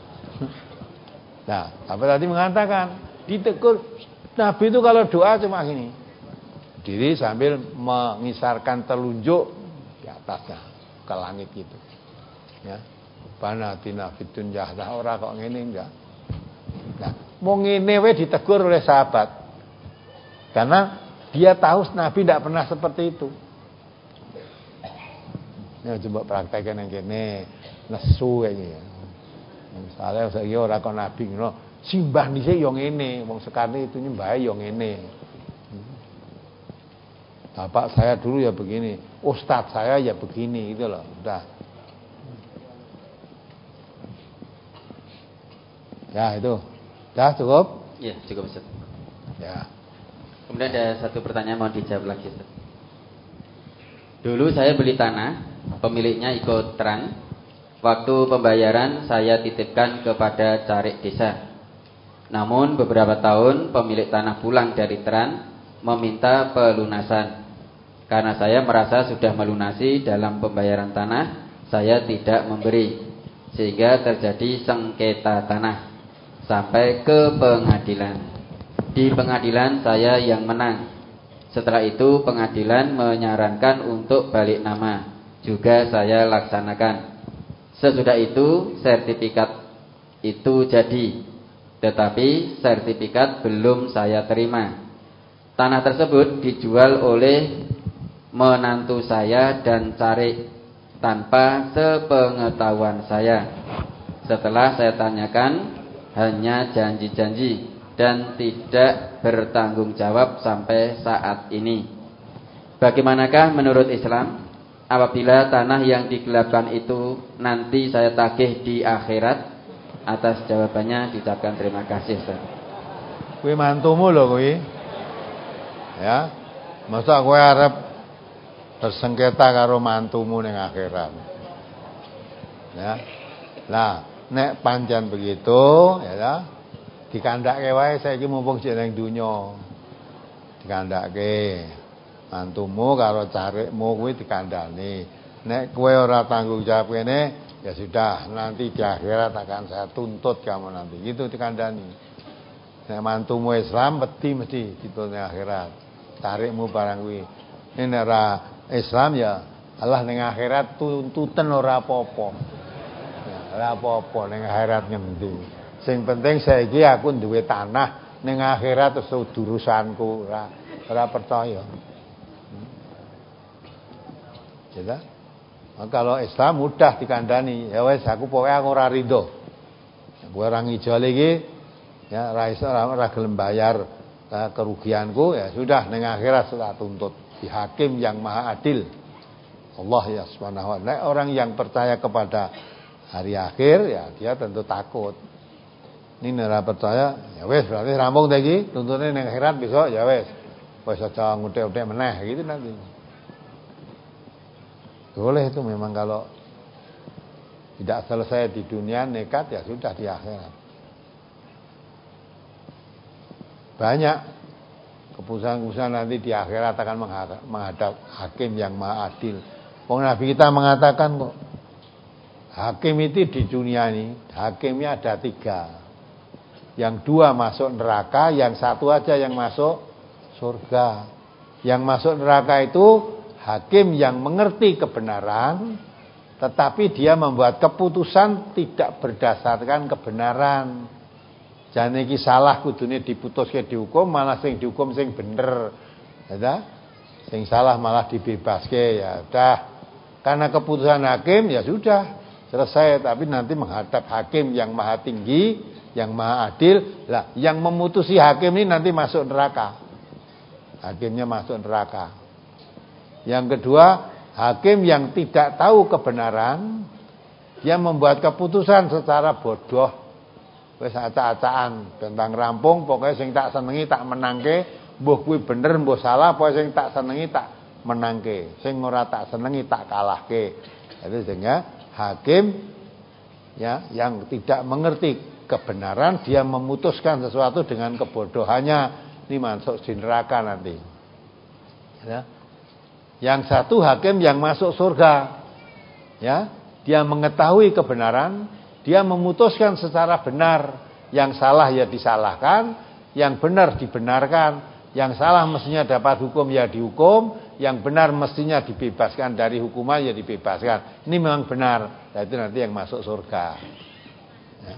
[SPEAKER 1] Nah, sampai tadi mengatakan ditegur, Nabi itu kalau doa cuma gini, diri sambil mengisarkan telunjuk di atasnya ke langit gitu. Ya, bana tina fitun jahdah ora kok ngene enggak. Nah, mau ngene we ditegur oleh sahabat, karena dia tahu Nabi tidak pernah seperti itu. Ya coba praktekkan yang gini, nesu kayak gini. Misalnya saya kira orang kau Nabi ngono, simbah dhisik yo ngene, wong sekali itu nyembah yo ngene. Bapak saya dulu ya begini, ustadz saya ya begini, gitu loh. Udah. Ya itu. Dah cukup?
[SPEAKER 2] Ya, cukup Ustaz.
[SPEAKER 1] Ya.
[SPEAKER 2] Kemudian ada satu pertanyaan mau dijawab lagi Ustaz. Dulu saya beli tanah, pemiliknya ikut terang. Waktu pembayaran saya titipkan kepada carik desa. Namun beberapa tahun pemilik tanah pulang dari Teran meminta pelunasan. Karena saya merasa sudah melunasi dalam pembayaran tanah, saya tidak memberi. Sehingga terjadi sengketa tanah sampai ke pengadilan. Di pengadilan saya yang menang. Setelah itu pengadilan menyarankan untuk balik nama. Juga saya laksanakan. Sesudah itu sertifikat itu jadi, tetapi sertifikat belum saya terima. Tanah tersebut dijual oleh menantu saya dan carik tanpa sepengetahuan saya. Setelah saya tanyakan, hanya janji-janji dan tidak bertanggung jawab sampai saat ini. Bagaimanakah menurut Islam apabila tanah yang digelapkan itu nanti saya tagih di akhirat? Atas jawabannya diucapkan terima kasih Ustaz.
[SPEAKER 1] Kuwi mantumu lho kuwi. Ya. Masa kowe arep bersengketa karo mantumu ning akhirat. Ya. Lah, nek pancen begitu, ya, dikandhake wae saiki mumpung sik ning donya. Dikandhake. Mantumu karo carikmu kuwi dikandani. Nek kowe ora tanggung jawab kene, ya sudah, nanti di akhirat akan saya tuntut kamu nanti. Gitu dikandani. Nek mantumu Islam peti mesti dituntut akhirat. Carikmu barang kuwi. Nek ora Islam ya Allah ning akhirat tuntutan ora apa-apa. Ya, ora apa-apa ning akhirat ngendi. Sing penting saiki aku duwe tanah, ning akhirat terus urusanku ora ora percaya. Ya. Nah, kalau Islam mudah dikandani, ya wis aku pokoke aku ora rido. Aku ora ngijol iki ya ora iso ora gelem bayar uh, kerugianku, ya sudah ning akhirat tak tuntut di hakim yang maha adil. Allah ya subhanahu wa ta'ala. Orang yang percaya kepada hari akhir ya dia tentu takut. Ini ora percaya, ya wis berarti rampung ta iki, tuntune ning akhirat besok ya wis. Wis aja ngutek-utek meneh gitu nanti. Boleh itu memang kalau tidak selesai di dunia nekat ya sudah di akhirat. Banyak keputusan-keputusan nanti di akhirat akan menghadap hakim yang maha adil. Wong Nabi kita mengatakan kok hakim itu di dunia ini hakimnya ada tiga. Yang dua masuk neraka, yang satu aja yang masuk surga. Yang masuk neraka itu hakim yang mengerti kebenaran, tetapi dia membuat keputusan tidak berdasarkan kebenaran. Jane iki salah kudune diputuske dihukum, malah sing dihukum sing bener. Ya, sing salah malah dibebaske, ya udah. Karena keputusan hakim ya sudah selesai, tapi nanti menghadap hakim yang maha tinggi, yang maha adil. Lah, yang memutusi hakim ini nanti masuk neraka. Hakimnya masuk neraka. Yang kedua, hakim yang tidak tahu kebenaran, dia membuat keputusan secara bodoh. Wis acak-acakan, tentang rampung, pokoknya sing tak senengi tak menangke, mbuh kuwi bener mbuh salah, pokoknya sing tak senengi tak menangke, sing ora tak senengi tak kalahke. Itu sehingga hakim ya yang tidak mengerti kebenaran, dia memutuskan sesuatu dengan kebodohannya, ini masuk di neraka nanti. Ya. Yang satu hakim yang masuk surga. Ya, dia mengetahui kebenaran, dia memutuskan secara benar, yang salah ya disalahkan, yang benar dibenarkan, yang salah mestinya dapat hukum ya dihukum, yang benar mestinya dibebaskan dari hukuman ya dibebaskan. Ini memang benar. Nah, itu nanti yang masuk surga. Ya.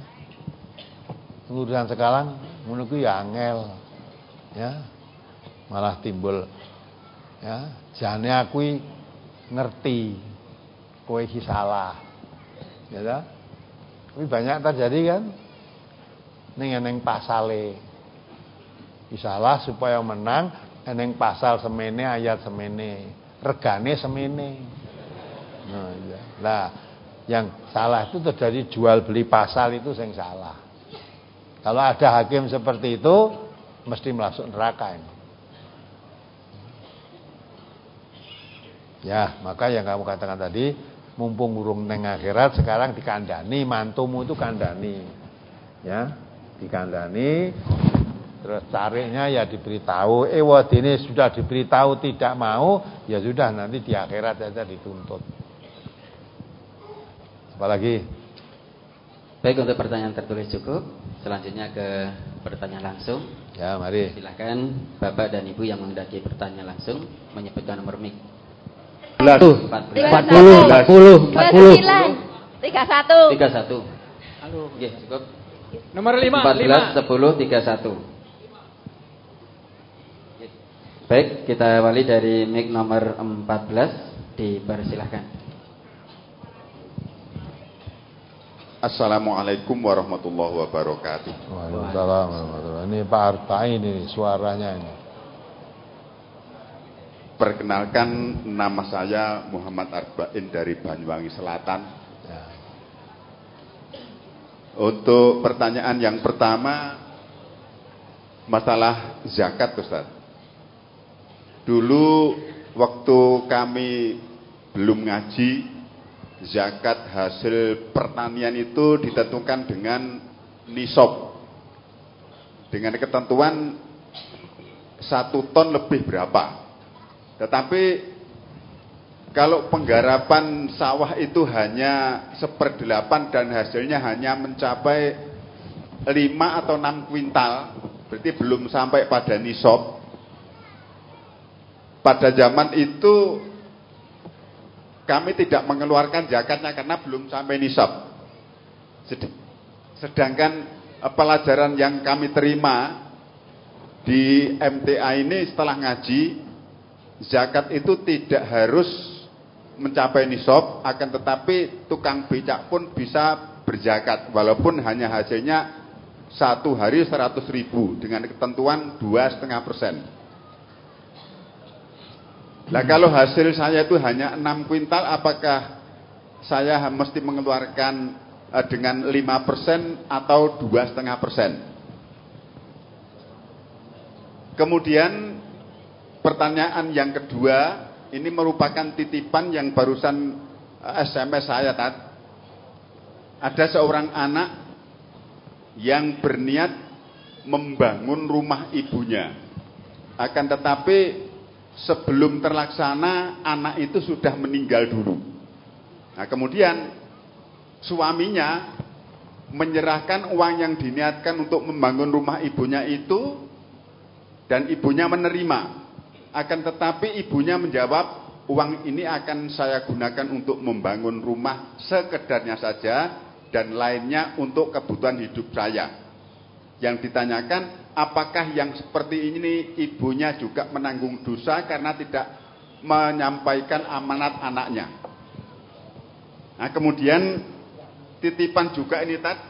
[SPEAKER 1] Urusan sekarang menunggu ya angel. Ya. Malah timbul ya, jane aku ngerti kowe iki salah. Ya ta? Tapi banyak terjadi kan? Ning eneng pasale. Salah supaya menang, eneng pasal semene, ayat semene, regane semene. Nah, iya. Lah, yang salah itu terjadi jual beli pasal itu yang salah. Kalau ada hakim seperti itu, mesti masuk neraka ini. Ya, maka yang kamu katakan tadi, mumpung urung neng akhirat, sekarang dikandani, mantumu itu kandani. Ya, dikandani. Terus caranya ya diberitahu, eh wadine sudah diberitahu tidak mau, ya sudah nanti di akhirat saja dituntut. Apalagi?
[SPEAKER 2] Baik, untuk pertanyaan tertulis cukup. Selanjutnya ke pertanyaan langsung.
[SPEAKER 1] Ya, mari.
[SPEAKER 2] Silakan Bapak dan Ibu yang menghendaki bertanya langsung menyebutkan nomor mic.
[SPEAKER 1] empat puluh,
[SPEAKER 2] empat
[SPEAKER 1] puluh, empat puluh, empat puluh,
[SPEAKER 3] tiga puluh satu.
[SPEAKER 2] tiga puluh satu. Halo, nggih, cukup.
[SPEAKER 4] Nomor lima,
[SPEAKER 2] empat belas, sepuluh, tiga puluh satu. Baik, kita awali dari mic nomor empat belas, dipersilahkan.
[SPEAKER 5] Assalamualaikum warahmatullahi wabarakatuh.
[SPEAKER 1] Waalaikumsalam warahmatullahi wabarakatuh. Ini Pak Arba'in ini suaranya ini.
[SPEAKER 5] Perkenalkan, nama saya Muhammad Arba'in dari Banyuwangi Selatan.
[SPEAKER 1] Ya.
[SPEAKER 5] Untuk pertanyaan yang pertama, masalah zakat, Ustaz. Dulu waktu kami belum ngaji, zakat hasil pertanian itu ditentukan dengan nisab, dengan ketentuan satu ton lebih berapa. Tetapi kalau penggarapan sawah itu hanya seperdelapan dan hasilnya hanya mencapai lima atau enam kuintal, berarti belum sampai pada nisab. Pada zaman itu kami tidak mengeluarkan zakatnya karena belum sampai nisab. Sedangkan pelajaran yang kami terima di M T A ini setelah ngaji, zakat itu tidak harus mencapai nisab, akan tetapi tukang becak pun bisa berzakat walaupun hanya hasilnya satu hari seratus ribu dengan ketentuan dua koma lima persen. Nah kalau hasil saya itu hanya enam kuintal, apakah saya mesti mengeluarkan uh, dengan lima persen atau dua koma lima persen? Kemudian pertanyaan yang kedua, ini merupakan titipan yang barusan uh, S M S saya Tat. Ada seorang anak yang berniat membangun rumah ibunya, akan tetapi sebelum terlaksana anak itu sudah meninggal dulu. Nah kemudian suaminya menyerahkan uang yang diniatkan untuk membangun rumah ibunya itu, dan ibunya menerima. Akan tetapi ibunya menjawab, uang ini akan saya gunakan untuk membangun rumah sekedarnya saja, dan lainnya untuk kebutuhan hidup saya. Yang ditanyakan, apakah yang seperti ini ibunya juga menanggung dosa karena tidak menyampaikan amanat anaknya? Nah kemudian titipan juga ini Tat,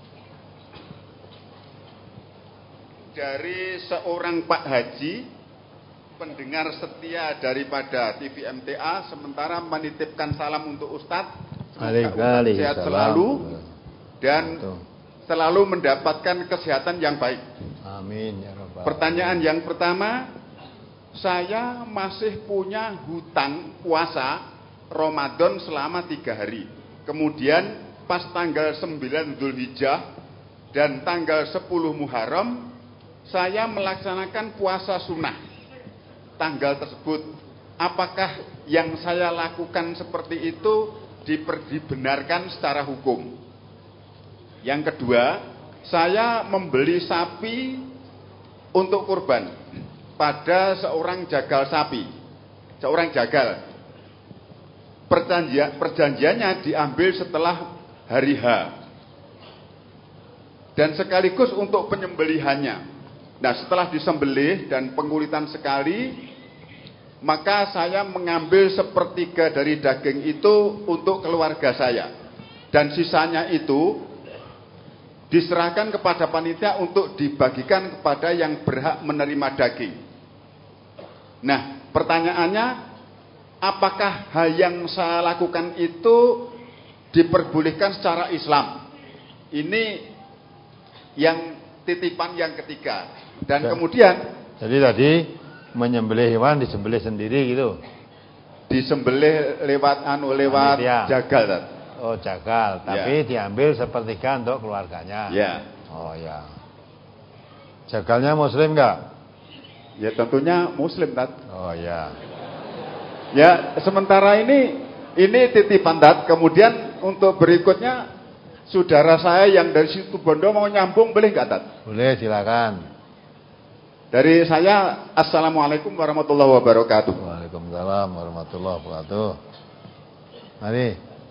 [SPEAKER 5] dari seorang Pak Haji, pendengar setia daripada T V M T A, sementara menitipkan salam untuk Ustadz. Semoga Ustadz sehat selalu dan selalu mendapatkan kesehatan yang baik.
[SPEAKER 1] Amin ya Rabbal.
[SPEAKER 5] Pertanyaan yang pertama, saya masih punya hutang puasa Ramadan selama tiga hari. Kemudian pas tanggal sembilan Dzulhijjah dan tanggal sepuluh Muharram, saya melaksanakan puasa sunnah tanggal tersebut. Apakah yang saya lakukan seperti itu dibenarkan secara hukum? Yang kedua, saya membeli sapi untuk kurban pada seorang jagal sapi, seorang jagal. Perjanjian, perjanjiannya diambil setelah hari H, dan sekaligus untuk penyembelihannya. Nah setelah disembelih dan pengulitan sekali, maka saya mengambil sepertiga dari daging itu untuk keluarga saya, dan sisanya itu diserahkan kepada panitia untuk dibagikan kepada yang berhak menerima daging. Nah pertanyaannya, apakah hal yang saya lakukan itu diperbolehkan secara Islam? Ini yang titipan yang ketiga. Dan ya, kemudian
[SPEAKER 1] jadi tadi menyembelih hewan disembelih sendiri gitu.
[SPEAKER 5] Disembelih lewat anu lewat panitia. Jagal. Tat.
[SPEAKER 1] Oh jagal, tapi ya, diambil sepertiga untuk keluarganya.
[SPEAKER 5] Ya.
[SPEAKER 1] Oh ya. Jagalnya muslim enggak?
[SPEAKER 5] Ya tentunya muslim Tat.
[SPEAKER 1] Oh ya.
[SPEAKER 5] Ya sementara ini ini titipan Tat. Kemudian untuk berikutnya, saudara saya yang dari situ Bondo mau nyambung, boleh enggak Tat?
[SPEAKER 1] Boleh, silakan.
[SPEAKER 5] Dari saya, assalamualaikum warahmatullahi wabarakatuh.
[SPEAKER 1] Waalaikumsalam warahmatullahi wabarakatuh. Mari.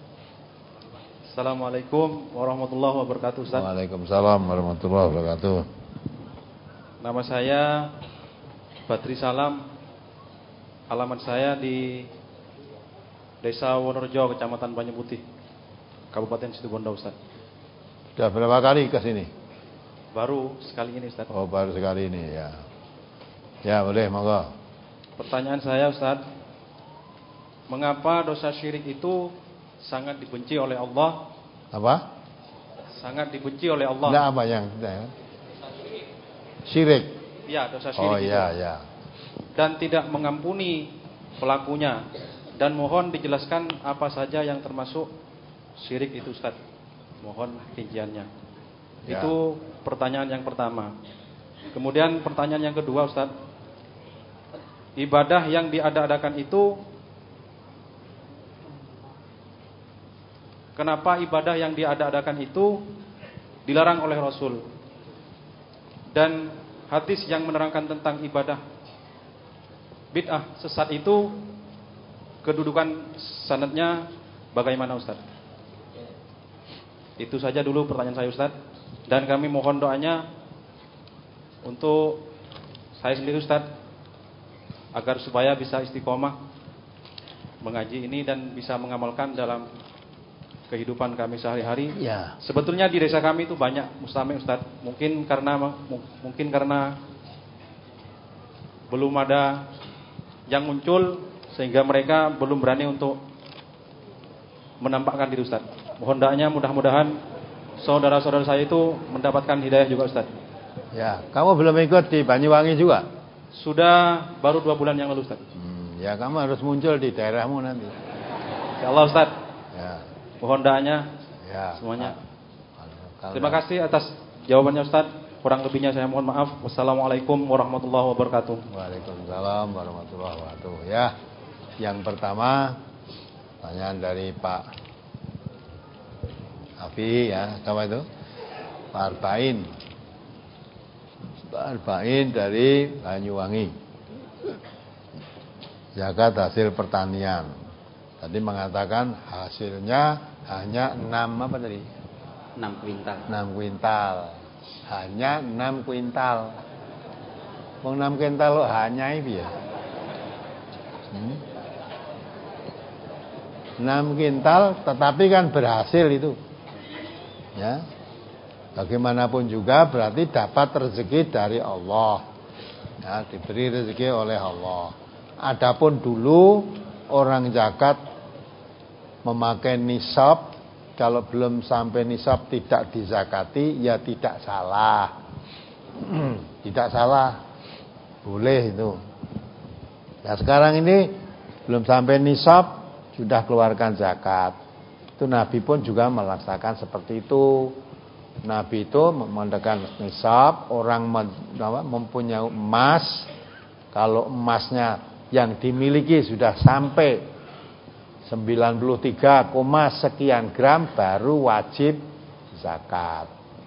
[SPEAKER 3] Assalamualaikum warahmatullahi wabarakatuh Ustaz.
[SPEAKER 1] Waalaikumsalam warahmatullahi wabarakatuh.
[SPEAKER 3] Nama saya Badri Salam. Alamat saya di Desa Wonorejo, Kecamatan Banyuputih, Kabupaten Situbondo Ustaz.
[SPEAKER 1] Sudah berapa kali ke sini?
[SPEAKER 3] Baru sekali ini Ustaz.
[SPEAKER 1] Oh baru sekali ini ya. Ya boleh, monggo.
[SPEAKER 3] Pertanyaan saya Ustaz, mengapa dosa syirik itu sangat dibenci oleh Allah?
[SPEAKER 1] Apa?
[SPEAKER 3] Sangat dibenci oleh Allah.
[SPEAKER 1] Nah, apa yang ya? Syirik.
[SPEAKER 3] Ya, dosa syirik
[SPEAKER 1] oh,
[SPEAKER 3] itu.
[SPEAKER 1] iya, iya.
[SPEAKER 3] Dan tidak mengampuni pelakunya. Dan mohon dijelaskan apa saja yang termasuk syirik itu Ustaz. Mohon rinciannya. Ya. Itu pertanyaan yang pertama. Kemudian pertanyaan yang kedua Ustaz, ibadah yang diada-adakan itu, kenapa ibadah yang diada-adakan itu dilarang oleh Rasul? Dan hadis yang menerangkan tentang ibadah bid'ah sesat itu kedudukan sanadnya bagaimana Ustaz? Itu saja dulu pertanyaan saya Ustaz. Dan kami mohon doanya untuk saya sendiri Ustaz, agar supaya bisa istiqomah mengaji ini dan bisa mengamalkan dalam kehidupan kami sehari-hari.
[SPEAKER 1] Ya.
[SPEAKER 3] Sebetulnya di desa kami itu banyak mustami Ustaz. Mungkin karena mungkin karena belum ada yang muncul sehingga mereka belum berani untuk menampakkan diri Ustaz. Mohon doanya mudah-mudahan saudara-saudara saya itu mendapatkan hidayah juga Ustaz.
[SPEAKER 1] Ya, kamu belum ikut di Banyuwangi juga?
[SPEAKER 3] Sudah baru dua bulan yang lalu Ustaz.
[SPEAKER 1] Hmm, ya kamu harus muncul di daerahmu nanti.
[SPEAKER 3] Insyaallah Ustaz.
[SPEAKER 1] Ya.
[SPEAKER 3] Mohon doanya
[SPEAKER 1] ya,
[SPEAKER 3] semuanya.
[SPEAKER 1] Kalau
[SPEAKER 3] Terima kasih atas jawabannya Ustaz. Kurang lebihnya saya mohon maaf. Wassalamualaikum warahmatullahi wabarakatuh.
[SPEAKER 1] Waalaikumsalam warahmatullahi wabarakatuh. Ya, yang pertama pertanyaan dari Pak Afi ya, apa itu? Pak Arba'in. Pak Arba'in dari Banyuwangi. Zakat hasil pertanian. Tadi mengatakan hasilnya hanya enam apa tadi?
[SPEAKER 2] enam kuintal.
[SPEAKER 1] enam kuintal. Hanya enam kuintal. Wong enam kuintal lo hanya itu ya. Hmm? enam kuintal tetapi kan berhasil itu. Ya. Bagaimanapun juga berarti dapat rezeki dari Allah. Ya, diberi rezeki oleh Allah. Adapun dulu orang zakat memakai nisab, kalau belum sampai nisab tidak dizakati, ya tidak salah. Tidak salah. Boleh itu. Nah sekarang ini belum sampai nisab, sudah keluarkan zakat. Itu Nabi pun juga melaksanakan seperti itu. Nabi itu mendekan nisab, orang mempunyai emas, kalau emasnya yang dimiliki sudah sampai sembilan puluh tiga, sekian gram baru wajib zakat.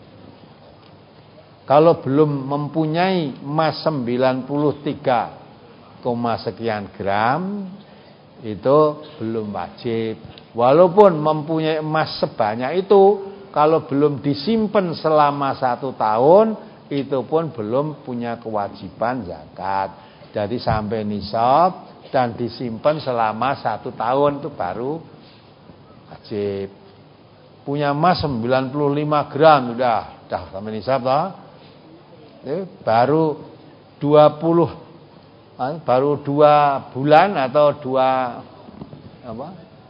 [SPEAKER 1] Kalau belum mempunyai emas sembilan puluh tiga, sekian gram itu belum wajib. Walaupun mempunyai emas sebanyak itu, kalau belum disimpan selama satu tahun, itu pun belum punya kewajiban zakat. Jadi sampai nisab dan disimpan selama satu tahun itu baru wajib. Punya emas sembilan puluh lima gram sudah, sudah sampai nisab toh. Eh, baru dua puluh, baru dua bulan atau dua apa?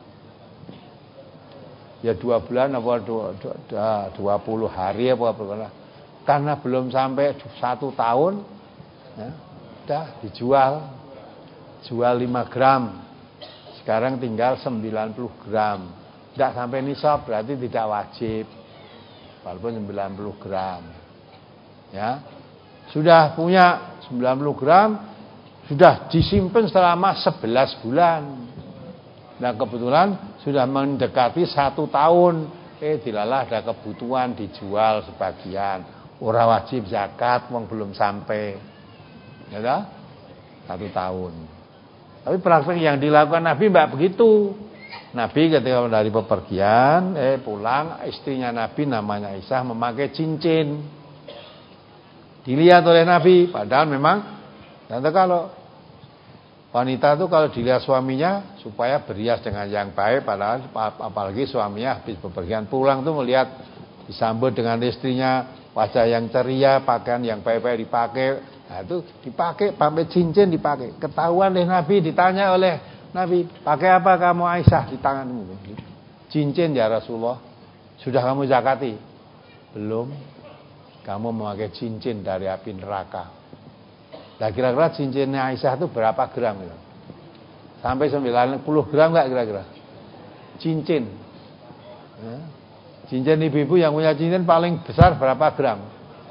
[SPEAKER 1] Ya dua bulan apa dua, dua, dua puluh hari apa apa. Karena belum sampai satu tahun, ya, udah dijual. Jual lima gram. Sekarang tinggal sembilan puluh gram. Tidak sampai nisab berarti tidak wajib. Walaupun sembilan puluh gram. Ya. Sudah punya sembilan puluh gram, sudah disimpan selama sebelas bulan. Nah, kebetulan sudah mendekati satu tahun. Eh, dilalah ada kebutuhan dijual sebagian. Ora wajib zakat, wong belum sampai. Ya dah? Satu tahun. Tapi praktek yang dilakukan Nabi mbak begitu. Nabi ketika dari bepergian, eh pulang, istrinya Nabi namanya Aisyah memakai cincin. Dilihat oleh Nabi, padahal memang, nanti kalau wanita itu kalau dilihat suaminya supaya berhias dengan yang baik, padahal apalagi suaminya habis bepergian pulang tuh melihat disambut dengan istrinya, wajah yang ceria, pakaian yang baik-baik dipakai. Nah itu dipakai, pakai cincin dipakai. Ketahuan oleh Nabi, ditanya oleh Nabi, pakai apa kamu Aisyah di tanganmu? Cincin ya Rasulullah. Sudah kamu zakati? Belum. Kamu memakai cincin dari api neraka. Nah kira-kira cincinnya Aisyah itu berapa gram? Ya? Sampai sembilan puluh gram enggak kira-kira? Cincin. Ya. Cincin ibu-ibu yang punya cincin paling besar berapa gram?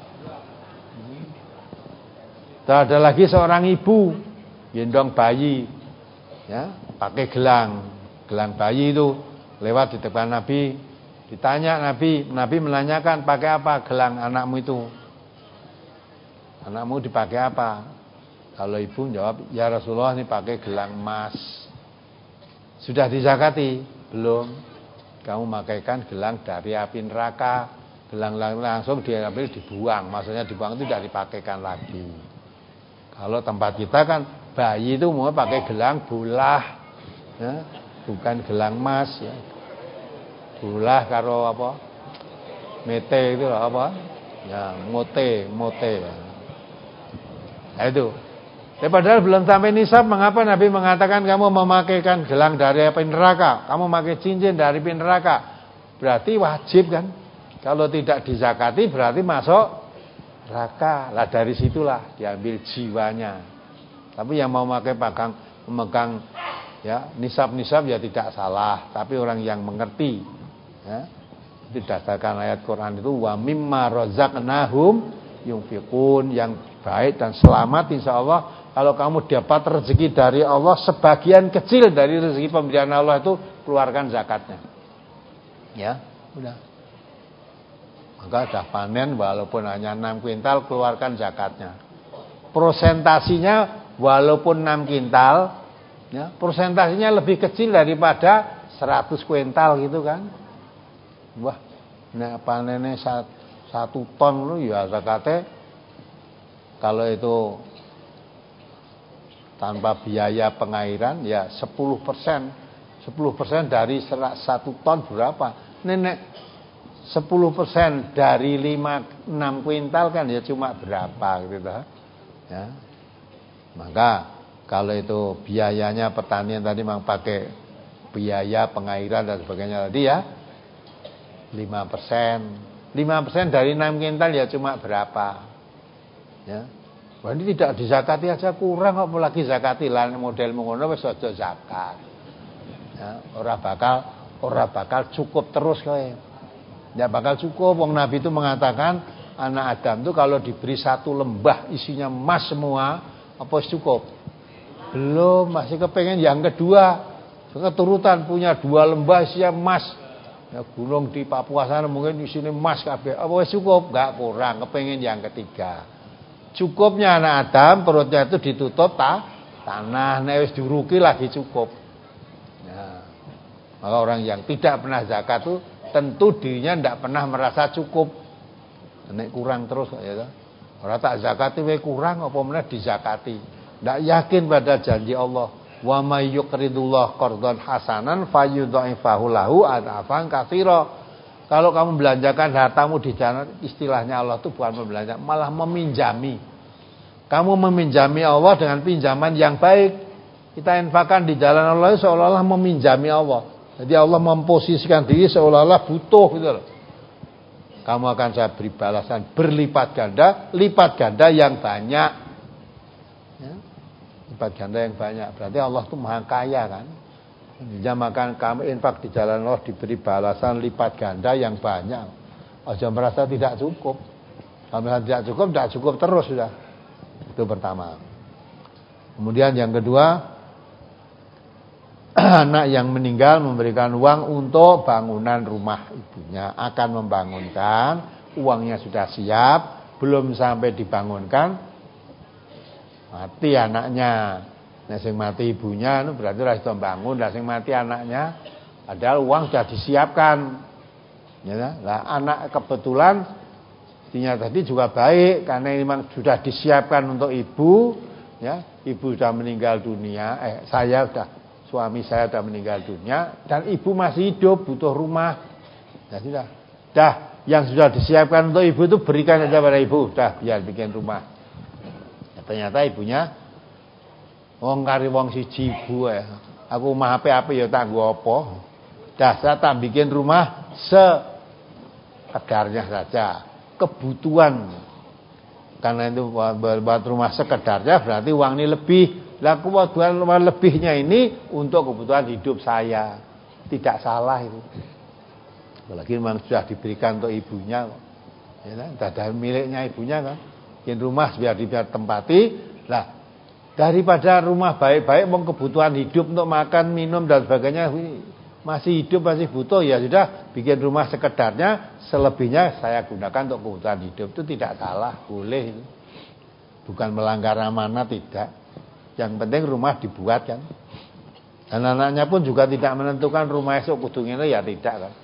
[SPEAKER 1] Dan ada lagi seorang ibu gendong bayi, ya, pakai gelang, gelang bayi itu lewat di depan Nabi, ditanya Nabi, Nabi menanyakan pakai apa gelang anakmu itu, anakmu dipakai apa? Kalau ibu jawab, ya Rasulullah ini pakai gelang emas. Sudah dizakati? Belum. Kamu makaikan gelang dari api neraka. Gelang langsung diambil dibuang. Maksudnya dibuang itu tidak dipakaikan lagi. Kalau tempat kita kan bayi itu mau pakai gelang bolah, ya, bukan gelang emas. Ya. Bolah karo apa? Mete itu apa? Ya, mote, mote. Nah itu. Ya, padahal belum sampai nisab, mengapa Nabi mengatakan kamu memakaikan gelang dari api neraka, kamu memakai cincin dari api neraka? Berarti wajib kan? Kalau tidak dizakati berarti masuk neraka. Lah dari situlah diambil jiwanya. Tapi yang mau memakai pegang memegang ya nisab-nisab ya tidak salah, tapi orang yang mengerti ya. Itu dasarkan ayat Quran itu wa mimma razaqnahum yunfiqun, yang baik dan selamat insyaallah. Kalau kamu dapat rezeki dari Allah, sebagian kecil dari rezeki pemberian Allah itu keluarkan zakatnya. Ya, udah. Maka sudah panen walaupun hanya enam kuintal, keluarkan zakatnya. Prosentasinya walaupun enam kuintal, ya, prosentasinya lebih kecil daripada seratus kuintal gitu kan. Wah, nek panennya satu ton lu ya zakatnya kalau itu tanpa biaya pengairan ya sepuluh persen. sepuluh persen dari satu ton berapa? Nenek sepuluh persen dari lima enam kuintal kan ya cuma berapa gitu ya. Maka kalau itu biayanya pertanian tadi memang pakai biaya pengairan dan sebagainya tadi ya lima persen. lima persen dari enam kuintal ya cuma berapa? Ya. Wah, ini tidak dizakati aja kurang kok, apalagi zakati lan model mengono wis aja zakat. Ya, ora bakal ora bakal cukup terus kowe. Ya bakal cukup. Wong Nabi itu mengatakan anak Adam itu kalau diberi satu lembah isinya emas semua, apa cukup? Belum, masih kepengen yang kedua. Keturutan punya dua lembah isinya emas. Ya, gunung di Papua sana mungkin isinya emas kabeh. Apa wis cukup? Enggak, kurang, kepengen yang ketiga. Cukupnya anak Adam perutnya itu ditutup ta, tanah, nek wis diuruki lagi cukup. Nah, maka orang yang tidak pernah zakat itu tentu dirinya tidak pernah merasa cukup. Nek kurang terus ya. Ora tak zakati we kurang apa meneh dizakati. Ndak yakin pada janji Allah. Wa may yuqridullah qardan hasanan fayudha'ifahu lahu adafan katsira. Kalau kamu belanjakan hartamu di jalan, istilahnya Allah itu bukan membelanja, malah meminjami. Kamu meminjami Allah dengan pinjaman yang baik. Kita infakkan di jalan Allah seolah-olah meminjami Allah. Jadi Allah memposisikan diri seolah-olah butuh gitu loh. Kamu akan saya beri balasan berlipat ganda, lipat ganda yang banyak. Ya, lipat ganda yang banyak. Berarti Allah itu maha kaya kan. Dijamakan kamu infak di jalan Allah diberi balasan lipat ganda yang banyak. Aja merasa tidak cukup. Kalau merasa tidak cukup, tidak cukup terus sudah. Itu pertama. Kemudian yang kedua, anak yang meninggal memberikan uang untuk bangunan rumah ibunya, akan membangunkan, uangnya sudah siap, belum sampai dibangunkan, mati anaknya. Nah, sing mati ibunya itu berarti ora iso bangun, lah sing mati anaknya padahal uang sudah disiapkan. Ya, lah anak kebetulan istrinya tadi juga baik karena memang sudah disiapkan untuk ibu, ya. Ibu sudah meninggal dunia, eh saya sudah suami saya sudah meninggal dunia dan ibu masih hidup, butuh rumah. Ya sudah. Dah, yang sudah disiapkan untuk ibu itu berikan aja pada ibu, dah biar bikin rumah. Ya, ternyata ibunya wong kari wong siji ibu ya. Aku mah ape-ape ya tak nggo apa. Dasar tak bikin rumah sekedarnya saja. Kebutuhan. Karena itu buat rumah sekedarnya berarti uang ini lebih. Lah kebutuhan rumah lebihnya ini untuk kebutuhan hidup saya. Tidak salah itu. Apalagi memang sudah diberikan untuk ibunya. Ya kan? Ada miliknya ibunya kan. Bikin rumah biar biar tempati. Lah daripada rumah baik-baik mau kebutuhan hidup untuk makan, minum dan sebagainya masih hidup, masih butuh, ya sudah bikin rumah sekedarnya, selebihnya saya gunakan untuk kebutuhan hidup. Itu tidak salah, boleh. Bukan melanggar amanah, tidak. Yang penting rumah dibuat kan. Dan anaknya pun juga tidak menentukan rumah esok kudu ngene ya tidak kan.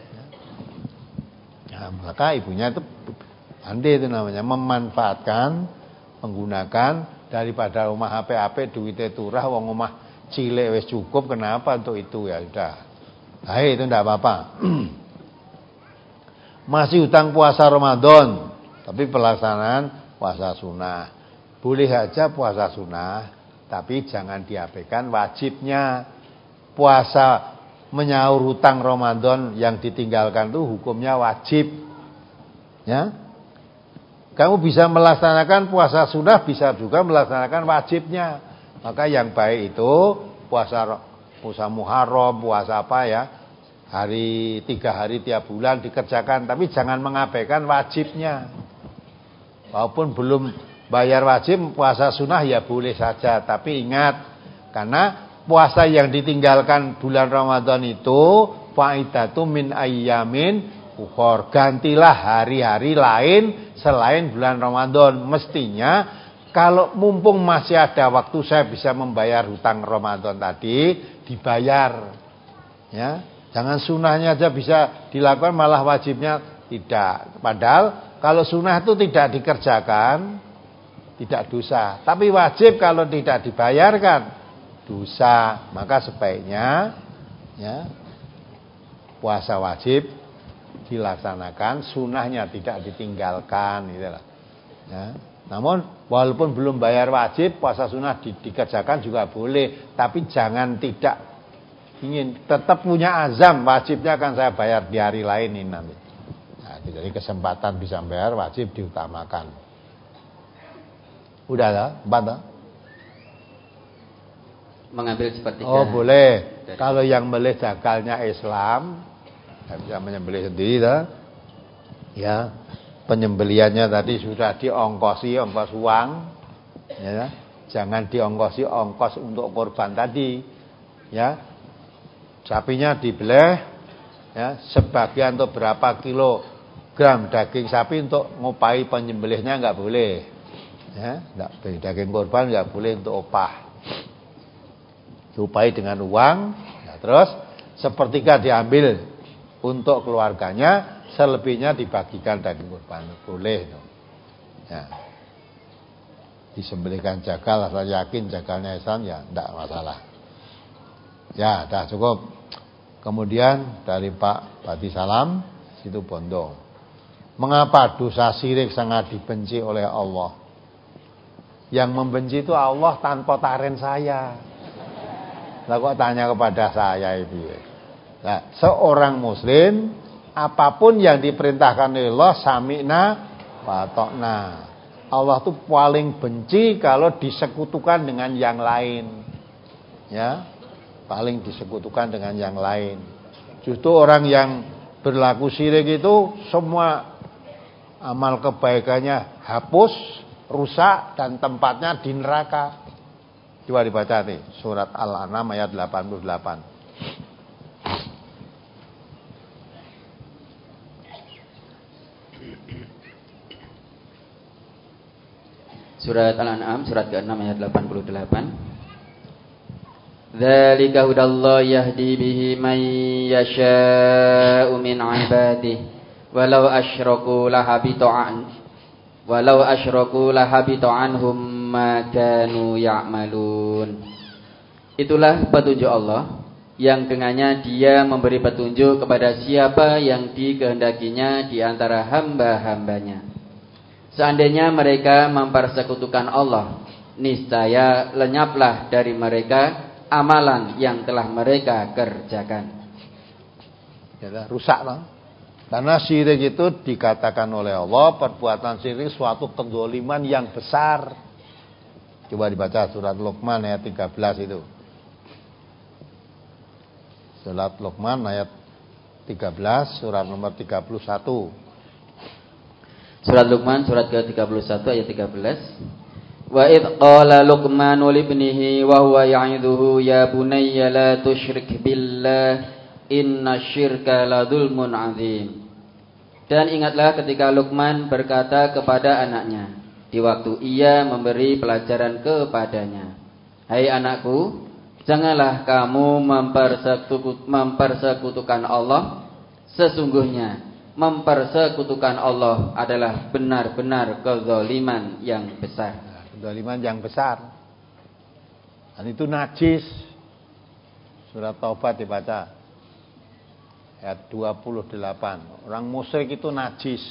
[SPEAKER 1] Nah, maka ibunya itu pandai itu namanya memanfaatkan, menggunakan daripada rumah H P H P duitnya turah wong omah cilik wis cukup kenapa untuk itu ya sudah. Nah, itu enggak apa-apa. Masih hutang puasa Ramadan, tapi pelaksanaan puasa sunnah. Boleh saja puasa sunnah, tapi jangan diabaikan wajibnya. Puasa menyaur hutang Ramadan yang ditinggalkan itu hukumnya wajib. Ya. Kamu bisa melaksanakan puasa sunnah, bisa juga melaksanakan wajibnya. Maka yang baik itu puasa puasa Muharram, puasa apa ya? Hari tiga hari tiap bulan dikerjakan, tapi jangan mengabaikan wajibnya. Walaupun belum bayar wajib, puasa sunnah ya boleh saja. Tapi ingat, karena puasa yang ditinggalkan bulan Ramadan itu faidatu min ayyamin ukhor. Gantilah hari-hari lain selain bulan Ramadan. Mestinya kalau mumpung masih ada waktu saya bisa membayar hutang Ramadan tadi, dibayar. Ya, jangan sunnahnya aja bisa dilakukan malah wajibnya tidak. Padahal kalau sunnah itu tidak dikerjakan tidak dosa, tapi wajib kalau tidak dibayarkan dosa. Maka sebaiknya ya, puasa wajib dilaksanakan, sunnahnya tidak ditinggalkan itulah. Ya. Namun walaupun belum bayar wajib, puasa sunnah di, dikerjakan juga boleh, tapi jangan tidak ingin, tetap punya azam wajibnya akan saya bayar di hari lain ini nanti. Nah, jadi kesempatan bisa bayar wajib diutamakan. Udah lah, empat lah.
[SPEAKER 2] Mengambil sepertiga.
[SPEAKER 1] Oh boleh. Dari... Kalau yang melih jagalnya Islam, saya bisa menyembelih sendiri dah. Ya, penyembeliannya tadi sudah diongkosi ongkos uang. Ya, jangan diongkosi ongkos untuk korban tadi. Ya, sapinya dibeleh. Ya, sebagian untuk berapa kilogram daging sapi untuk ngupai penyembelihnya enggak boleh. Ya, enggak, daging korban enggak boleh untuk opah. Diupai dengan uang, nah terus sepertiga diambil untuk keluarganya, selebihnya dibagikan daging kurban, boleh. Ya. Disembelihkan jagal, asal yakin jagalnya Islam ya tidak masalah. Ya, dah cukup. Kemudian dari Pak Bati Salam, situ Bondo. Mengapa dosa syirik sangat dibenci oleh Allah? Yang membenci itu Allah tanpa taren saya. Lah kok tanya kepada saya itu ya. Nah, seorang muslim apapun yang diperintahkan oleh Allah sami'na wa ta'na. Allah tuh paling benci kalau disekutukan dengan yang lain. Ya. Paling disekutukan dengan yang lain. Justru orang yang berlaku syirik itu semua amal kebaikannya hapus, rusak dan tempatnya di neraka. Coba dibaca nih surat Al-An'am ayat delapan puluh delapan.
[SPEAKER 2] Surat Al-An'am surat ke-enam ayat delapan puluh delapan. Dzalika hudallahi yahdi bihi man yasha'u min 'ibadihi walau asyraku lahabita an walau asyraku lahabita anhum ma kanu ya'malun. Itulah petunjuk Allah yang dengannya Dia memberi petunjuk kepada siapa yang dikehendakinya di antara hamba-hambanya. Seandainya mereka mempersekutukan Allah, niscaya lenyaplah dari mereka amalan yang telah mereka kerjakan.
[SPEAKER 1] Ya, rusak lah. Karena syirik itu dikatakan oleh Allah perbuatan syirik suatu kedzaliman yang besar. Coba dibaca surat Luqman ayat tiga belas itu. Surat Luqman ayat tiga belas, surat nomor tiga puluh satu.
[SPEAKER 2] Surat Luqman surat ke tiga puluh satu ayat tiga belas. Wa idh qala Luqmanu libnihi wa huwa ya'idhuhu ya bunayya la tusyrik billah innasyirka la dzulmun 'adzim. Dan ingatlah ketika Luqman berkata kepada anaknya di waktu ia memberi pelajaran kepadanya, hai anakku, Janganlah kamu mempersekutu, mempersekutukan Allah. Sesungguhnya mempersekutukan Allah adalah benar-benar kezaliman yang besar.
[SPEAKER 1] Nah, kezaliman yang besar. Dan itu najis. Surat Taubat dibaca ayat dua puluh delapan. Orang musyrik itu najis.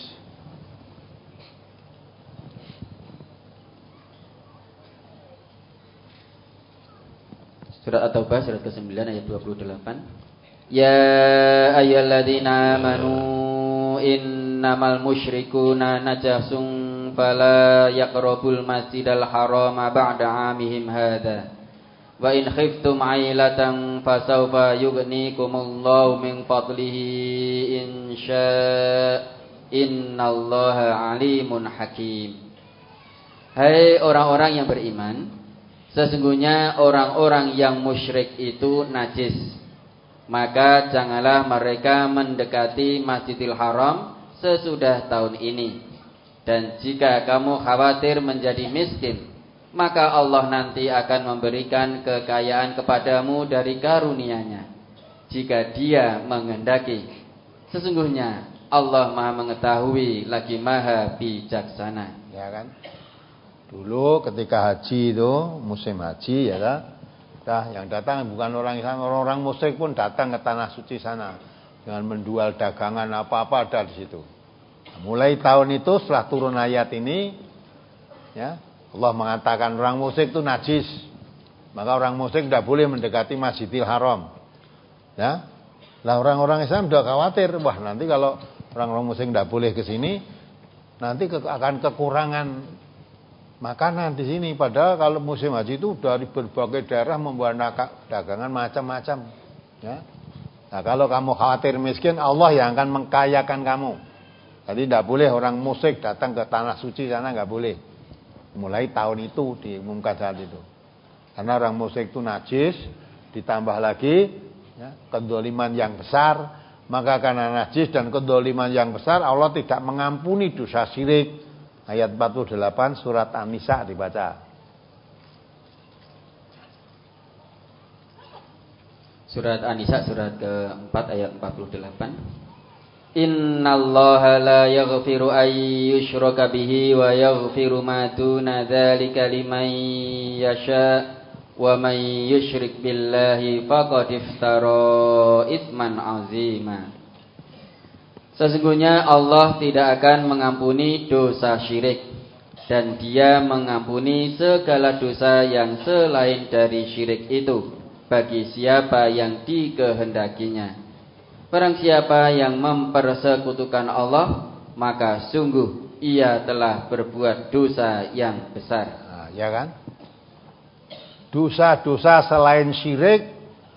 [SPEAKER 2] Surat At-Taubah surat kesembilan ayat dua puluh delapan. Ya ayyuhalladzina amanu innamal musyrikuuna najasun fala yaqrabul masjidal harama ba'da 'amihim hadza. Wa in khiftum 'ailatan fasawfa yughnikumullahu min fadlihi insya innallaha 'alimun hakim. Hai orang-orang yang beriman, sesungguhnya orang-orang yang musyrik itu najis. Maka janganlah mereka mendekati Masjidil Haram sesudah tahun ini. Dan jika kamu khawatir menjadi miskin, maka Allah nanti akan memberikan kekayaan kepadamu dari karunia-Nya, jika Dia menghendaki. Sesungguhnya Allah Maha mengetahui lagi Maha bijaksana.
[SPEAKER 1] Ya kan? Dulu ketika haji itu, musim haji ya kan, dah yang datang bukan orang Islam, orang-orang musyrik pun datang ke tanah suci sana dengan menjual dagangan apa-apa ada di situ. Mulai tahun itu setelah turun ayat ini, ya Allah mengatakan orang musyrik itu najis, maka orang musyrik tidak boleh mendekati Masjidil Haram. Ya, lah orang-orang Islam sudah khawatir, wah nanti kalau orang-orang musyrik tidak boleh ke sini, nanti ke, akan kekurangan makanan di sini. Padahal kalau musim haji itu dari berbagai daerah membawa dagangan macam-macam. Ya. Nah kalau kamu khawatir miskin, Allah yang akan mengkayakan kamu. Jadi tidak boleh orang musyrik datang ke tanah suci sana, nggak boleh. Mulai tahun itu diumumkan saat itu. Karena orang musyrik itu najis, ditambah lagi ya, kedzaliman yang besar. Maka karena najis dan kedzaliman yang besar, Allah tidak mengampuni dosa syirik. Ayat empat puluh delapan surat An-Nisa dibaca.
[SPEAKER 2] Surat An-Nisa surat keempat ayat empat puluh delapan. Innallaha la yaghfiru ay yushraka bihi wa yaghfiru ma duna dzalika liman yasha wa man yusyrik billahi faqad iftara itsman azima. Sesungguhnya Allah tidak akan mengampuni dosa syirik, dan Dia mengampuni segala dosa yang selain dari syirik itu bagi siapa yang dikehendakinya. Barang siapa yang mempersekutukan Allah, maka sungguh ia telah berbuat dosa yang besar.
[SPEAKER 1] Nah, ya kan? Dosa-dosa selain syirik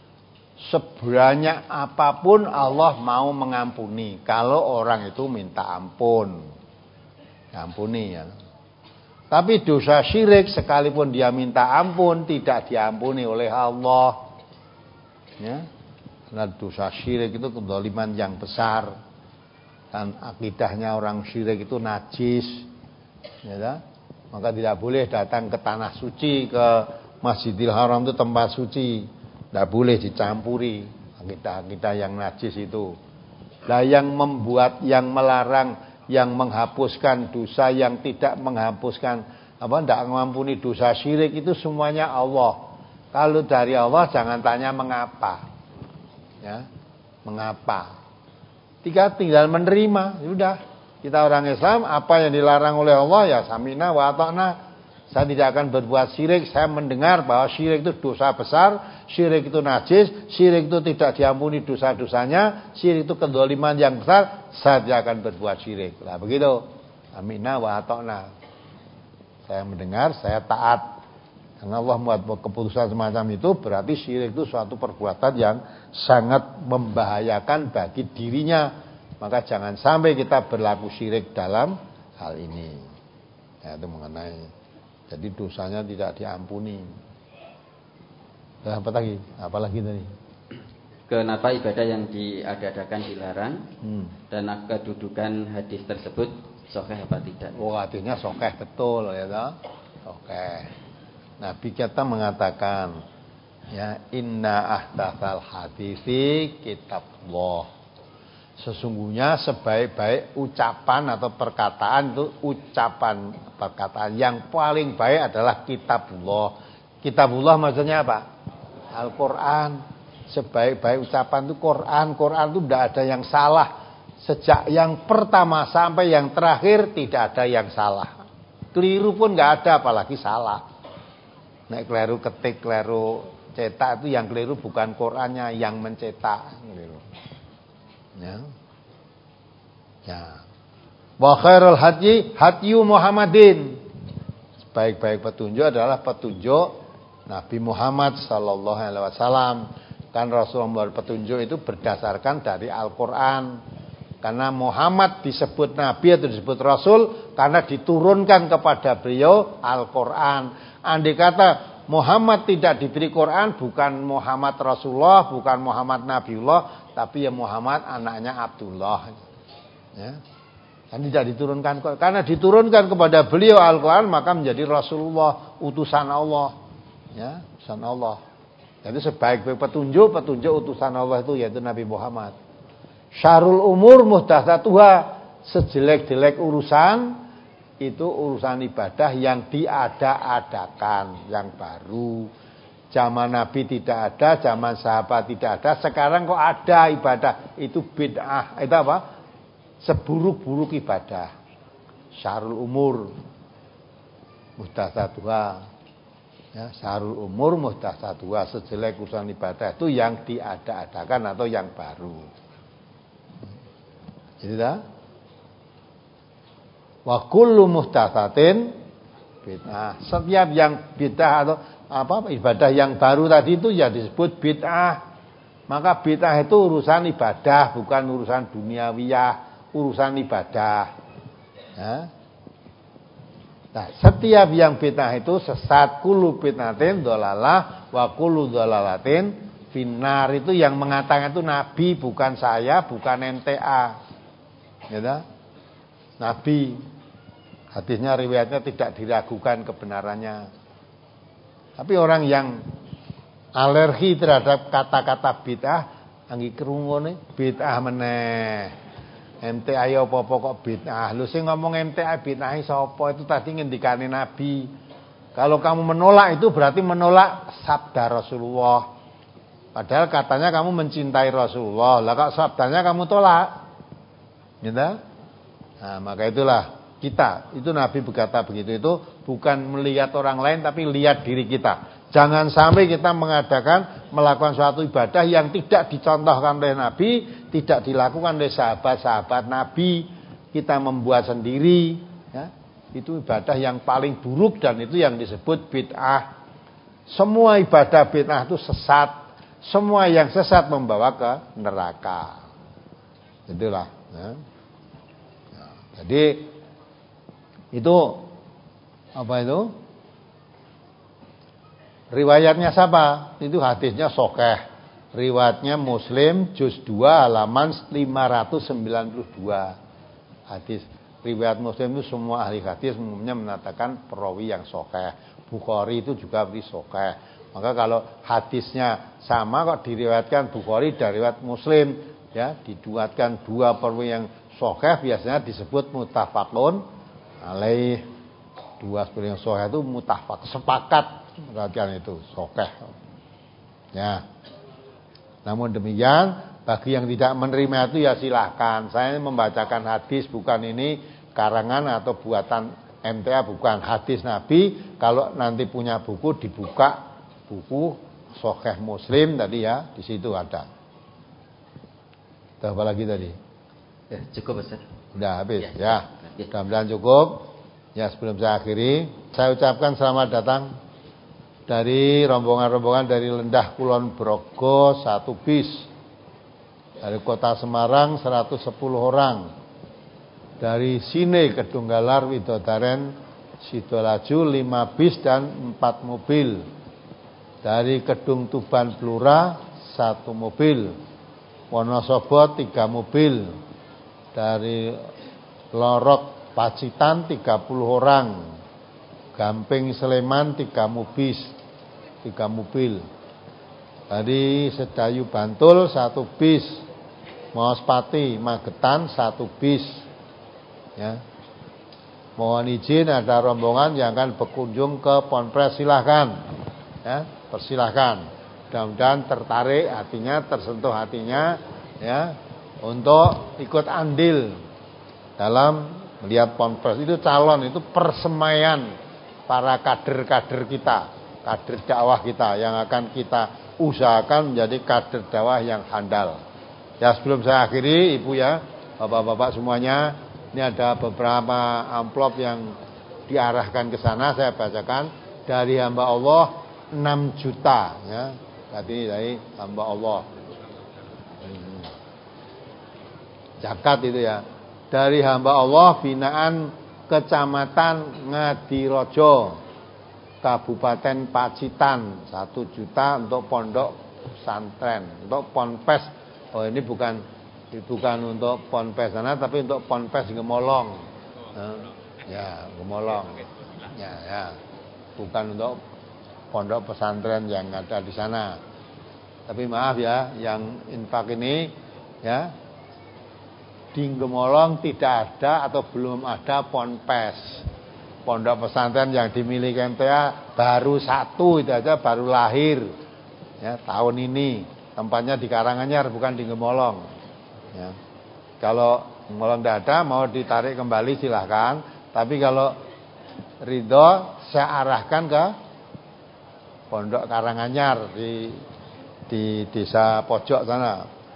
[SPEAKER 1] sebanyak apapun Allah mau mengampuni kalau orang itu minta ampun. Ampuni ya. Tapi dosa syirik sekalipun dia minta ampun tidak diampuni oleh Allah. Ya. Karena dosa syirik itu kezaliman yang besar. Dan akidahnya orang syirik itu najis. Ya. Maka tidak boleh datang ke tanah suci, ke Masjidil Haram itu tempat suci. Tidak boleh dicampuri akidah-akidah yang najis itu. Nah yang membuat, yang melarang, yang menghapuskan dosa, yang tidak menghapuskan, apa, tidak mengampuni dosa syirik itu semuanya Allah. Kalau dari Allah jangan tanya mengapa, ya, mengapa. Tiga tinggal menerima, sudah. Kita orang Islam, apa yang dilarang oleh Allah ya samina wa ata'na. Saya tidak akan berbuat syirik. Saya mendengar bahwa syirik itu dosa besar, syirik itu najis, syirik itu tidak diampuni dosa-dosanya, syirik itu kedzaliman yang besar. Saya tidak akan berbuat syirik. Nah begitu. Aminna wa ata'na. Saya mendengar, saya taat. Karena Allah membuat keputusan semacam itu, berarti syirik itu suatu perbuatan yang sangat membahayakan bagi dirinya. Maka jangan sampai kita berlaku syirik dalam hal ini. Ya, itu mengenai. Jadi dosanya tidak diampuni. Nah, apa lagi? Apa lagi tadi?
[SPEAKER 2] Kenapa ibadah yang diadakan dilarang?
[SPEAKER 1] Hmm.
[SPEAKER 2] Dan kedudukan hadis tersebut sahih apa tidak?
[SPEAKER 1] Oh, hadisnya sahih betul ya toh? Sahih. Nabi kita mengatakan, Ya, inna ahdatsal haditsi kitabullah. Sesungguhnya sebaik-baik ucapan atau perkataan itu ucapan perkataan yang paling baik adalah kitabullah. Kitabullah maksudnya apa? Al-Qur'an. Sebaik-baik ucapan itu Quran. Quran itu tidak ada yang salah. Sejak yang pertama sampai yang terakhir tidak ada yang salah. Keliru pun nggak ada, apalagi salah. Nek keliru ketik, keliru cetak itu yang keliru bukan Qurannya, yang mencetak. Keliru. Ya. Ya. Wa khairul hadyi hadyu Muhammadin. Sebaik-baik petunjuk adalah petunjuk Nabi Muhammad sallallahu alaihi wasallam. Kan Rasulullah petunjuk itu berdasarkan dari Al-Qur'an. Karena Muhammad disebut nabi atau disebut rasul karena diturunkan kepada beliau Al-Qur'an. Andai kata Muhammad tidak diberi Quran, bukan Muhammad Rasulullah, bukan Muhammad Nabiullah, tapi ya Muhammad anaknya Abdullah. Ya. Kan tidak diturunkan, karena diturunkan kepada beliau Al-Quran, maka menjadi Rasulullah, utusan Allah. Ya, utusan Allah. Jadi sebaik-baik petunjuk, petunjuk utusan Allah itu yaitu Nabi Muhammad. Syarul umur muhdatsatuha, sejelek-jelek urusan itu urusan ibadah yang diada-adakan, yang baru. Zaman Nabi tidak ada, zaman sahabat tidak ada, sekarang kok ada ibadah, itu bid'ah. Itu apa? Seburuk-buruk ibadah. Syarul umur muhdatsatuha. Ya, syarul umur muhdatsatuha, sejelek urusan ibadah itu yang diada-adakan atau yang baru. Jadi dah. Wa kullu muhdatsatin bid'ah. Setiap yang bid'ah atau apa ibadah yang baru tadi itu ya disebut bid'ah. Maka bid'ah itu urusan ibadah, bukan urusan duniawiyah, urusan ibadah. Ya. Nah, setiap yang bid'ah itu sesat. Kullu bid'atin dhalalah wa kullu dhalalatin finnar. Itu yang mengatakan itu Nabi, bukan saya, bukan M T A. Ya, Nabi. Hadisnya riwayatnya tidak diragukan kebenarannya. Tapi orang yang alergi terhadap kata-kata bid'ah, anggi kerungone bid'ah meneh. M T A ya apa-apa kok bid'ah. Lho sing ngomong M T A bid'ah sapa? Itu tadi ngendikane Nabi. Kalau kamu menolak itu berarti menolak sabda Rasulullah. Padahal katanya kamu mencintai Rasulullah. Lah kok sabdanya kamu tolak? Gitu? Nah, maka itulah kita, itu Nabi berkata begitu itu bukan melihat orang lain tapi lihat diri kita. Jangan sampai kita mengadakan melakukan suatu ibadah yang tidak dicontohkan oleh Nabi, tidak dilakukan oleh sahabat-sahabat Nabi, kita membuat sendiri, ya. Itu ibadah yang paling buruk dan itu yang disebut bid'ah. Semua ibadah bid'ah itu sesat. Semua yang sesat membawa ke neraka. Itulah, ya. Nah, jadi itu apa itu? Riwayatnya siapa? Itu hadisnya sahih. Riwayatnya Muslim juz dua halaman lima ratus sembilan puluh dua. Hadis riwayat Muslim itu semua ahli hadis umumnya mengatakan perawi yang sahih. Bukhari itu juga beri sahih. Maka kalau hadisnya sama kok diriwayatkan Bukhari dari riwayat Muslim, ya, diduatkan dua perawi yang sahih biasanya disebut muttafaqun alaih. Dua perawi yang sahih itu muttafaq, sepakat perhatian itu sahih. Ya. Namun demikian bagi yang tidak menerima itu ya silahkan. Saya membacakan hadis bukan ini karangan atau buatan M T A, bukan hadis Nabi. Kalau nanti punya buku dibuka buku Sahih Muslim tadi ya, di situ ada. Ada apa lagi tadi?
[SPEAKER 2] Ya, cukup Ustaz.
[SPEAKER 1] Sudah habis ya.
[SPEAKER 2] Ya.
[SPEAKER 1] ya. Mudah-mudahan cukup. Ya, sebelum saya akhiri, saya ucapkan selamat datang dari rombongan-rombongan dari Lendah Kulon Progo satu bis. Dari Kota Semarang seratus sepuluh orang. Dari Sine Kedunggalar Widodaren Sidolaju lima bis dan empat mobil. Dari Kedung Tuban Blora satu mobil. Wonosobo tiga mobil. Dari Lorok Pacitan tiga puluh orang. Gamping Sleman tiga mobil, tiga mobil. Dari Sedayu Bantul satu bis, Maospati Magetan satu bis. Ya. Mohon izin ada rombongan yang akan berkunjung ke Ponpes, silahkan. Ya, persilahkan. Mudah-mudahan tertarik hatinya, tersentuh hatinya, ya, untuk ikut andil dalam melihat Ponpes. Itu calon, itu persemaian para kader-kader kita, kader dakwah kita yang akan kita usahakan menjadi kader dakwah yang handal. Ya, sebelum saya akhiri, Ibu ya, Bapak-bapak semuanya, ini ada beberapa amplop yang diarahkan ke sana, saya bacakan. Dari hamba Allah enam juta, ya. Tadi dari hamba Allah. Zakat itu ya. Dari hamba Allah binaan Kecamatan Ngadirojo, Kabupaten Pacitan, satu juta untuk pondok pesantren, untuk ponpes. Oh, ini bukan bukan untuk ponpes sana, tapi untuk ponpes Gemolong. Ya, Gemolong. Ya, ya. Bukan untuk pondok pesantren yang ada di sana. Tapi maaf ya, yang infak ini ya, di Gemolong tidak ada atau belum ada ponpes. Pondok pesantren yang dimiliki M T A baru satu, itu aja baru lahir ya, tahun ini. Tempatnya di Karanganyar, bukan di Gemolong ya. Kalau Gemolong tidak ada, mau ditarik kembali silahkan. Tapi kalau ridho, saya arahkan ke Pondok Karanganyar di di desa pojok sana.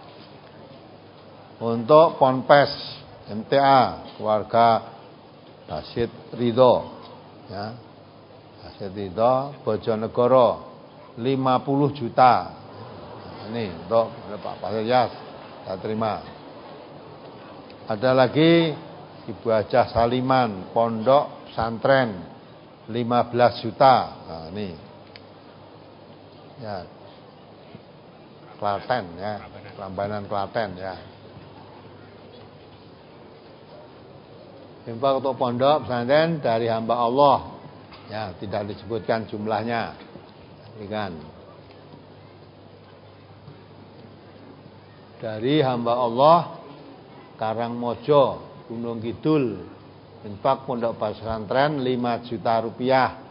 [SPEAKER 1] Untuk ponpes M T A keluarga Basit Ridho ya. Basit Ridho Bojonegoro lima puluh juta. Ini untuk Pak Pasyas, saya terima. Ada lagi Ibu Hajah Saliman Pondok Pesantren lima belas juta. Nah, ini. Ya. Klaten ya, Prambanan Klaten ya. Infak untuk pondok pesantren dari hamba Allah. Ya, tidak disebutkan jumlahnya. Kan. Dari hamba Allah Karangmojo, Gunung Kidul. Infak pondok pesantren lima juta rupiah.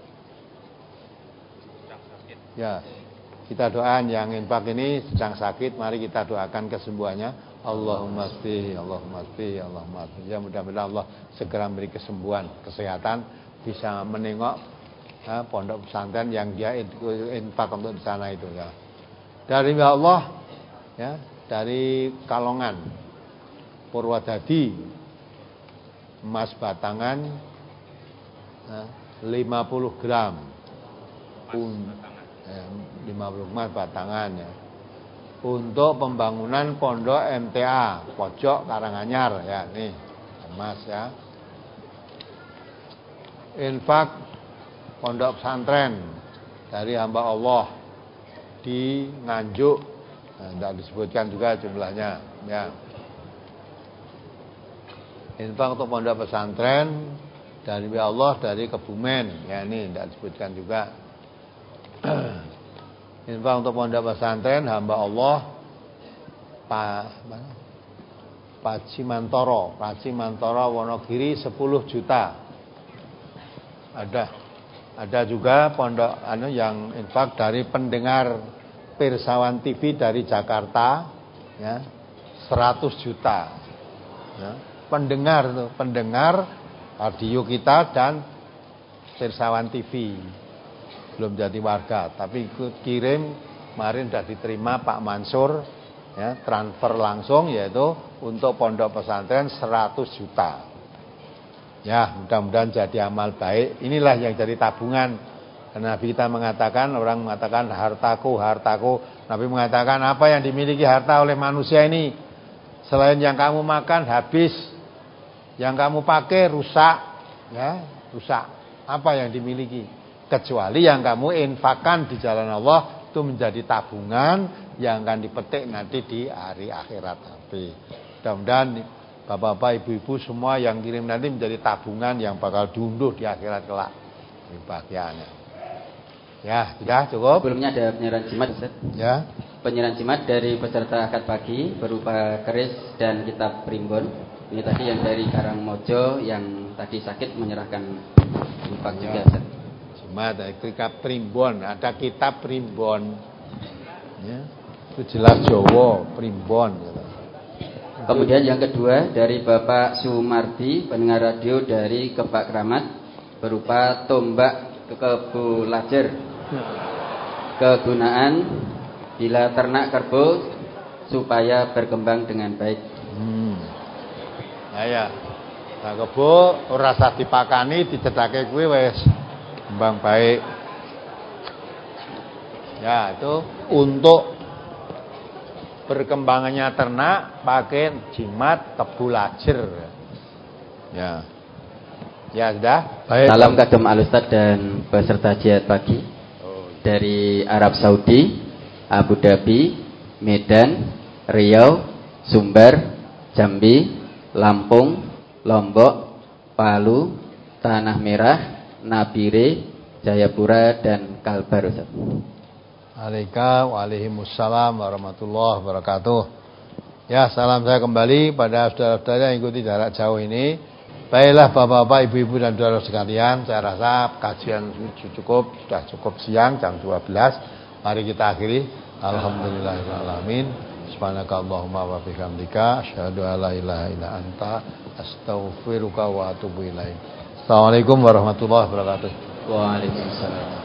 [SPEAKER 1] Ya. Kita doakan yang infak ini sedang sakit, mari kita doakan kesembuhannya. Allahumma shfi, Allahumma shfi, Allahumma shfi. Ya, mudah-mudahan Allah segera memberi kesembuhan, kesehatan, bisa menengok ya, pondok pesantren yang dia infak untuk di sana itu ya. Dari Allah ya, dari Kalongan, Purwodadi, emas batangan ya, lima puluh gram. Un, ya, lima puluh emas batangan ya. Untuk pembangunan pondok M T A pojok Karanganyar ya, nih emas ya. Infak pondok pesantren dari hamba Allah di Nganjuk, nah, tidak disebutkan juga jumlahnya ya. Infak untuk pondok pesantren dari Allah dari Kebumen ya, ini tidak disebutkan juga. Infak untuk pondok pesantren hamba Allah Pak Paci Mantoro, Paci Mantoro Wonogiri sepuluh juta. Ada ada juga pondok anu yang infak dari pendengar Pirsawan T V dari Jakarta ya, seratus juta. Ya, pendengar tuh, pendengar radio kita dan Pirsawan T V. Belum jadi warga, tapi ikut kirim kemarin sudah diterima Pak Mansur ya, transfer langsung yaitu untuk pondok pesantren seratus juta. Ya, mudah-mudahan jadi amal baik. Inilah yang jadi tabungan. Karena Nabi kita mengatakan, orang mengatakan hartaku, hartaku. Nabi mengatakan apa yang dimiliki harta oleh manusia ini selain yang kamu makan habis, yang kamu pakai rusak, ya, rusak. Apa yang dimiliki? Kecuali yang kamu infakkan di jalan Allah, itu menjadi tabungan yang akan dipetik nanti di hari akhirat nanti. Mudah-mudahan bapak-bapak, ibu-ibu semua yang kirim nanti menjadi tabungan yang bakal diunduh di akhirat kelak. Ini bahagianya. Ya, sudah cukup.
[SPEAKER 2] Sebelumnya ada penyerahan jimat, Ustaz.
[SPEAKER 1] Ya.
[SPEAKER 2] Penyerahan jimat dari peserta akad pagi berupa keris dan kitab primbon. Ini tadi yang dari Karangmojo yang tadi sakit menyerahkan infak ya. Juga, Ustaz.
[SPEAKER 1] Jimat, kitab primbon, ada kitab primbon. Ya. Itu jelas Jawa, primbon gitu.
[SPEAKER 2] Kemudian yang kedua dari Bapak Sumardi, pendengar radio dari Kebak Kramat berupa tombak kebulajer. Kegunaan bila ternak kerbau supaya berkembang dengan baik.
[SPEAKER 1] Hmm. Ya ya. Nah kebo ora usah dipakani dicethake kuwi wis kembang baik. Ya, itu untuk berkembangannya ternak pakai jimat tebu lajer. Ya. Ya sudah. Baik.
[SPEAKER 2] Salam kagem Al-Ustaz dan peserta jihad pagi oh. Dari Arab Saudi, Abu Dhabi, Medan, Riau, Sumber, Jambi, Lampung, Lombok, Palu, Tanah Merah, Nabire, Jayapura dan Kalbar, Ustaz.
[SPEAKER 1] Waalaikumsalam warahmatullahi wabarakatuh. Ya, salam saya kembali pada saudara-saudara yang ikuti jarak jauh ini. Baiklah bapak-bapak, ibu-ibu dan saudara sekalian, saya rasa kajian cukup, sudah cukup siang jam dua belas. Mari kita akhiri. Alhamdulillahirabbil alamin. Subhanakallahumma wa bihamdika asyhadu an la ilaha illa anta astaghfiruka wa atubu ilaik. Assalamualaikum warahmatullahi wabarakatuh.
[SPEAKER 2] Waalaikumsalam.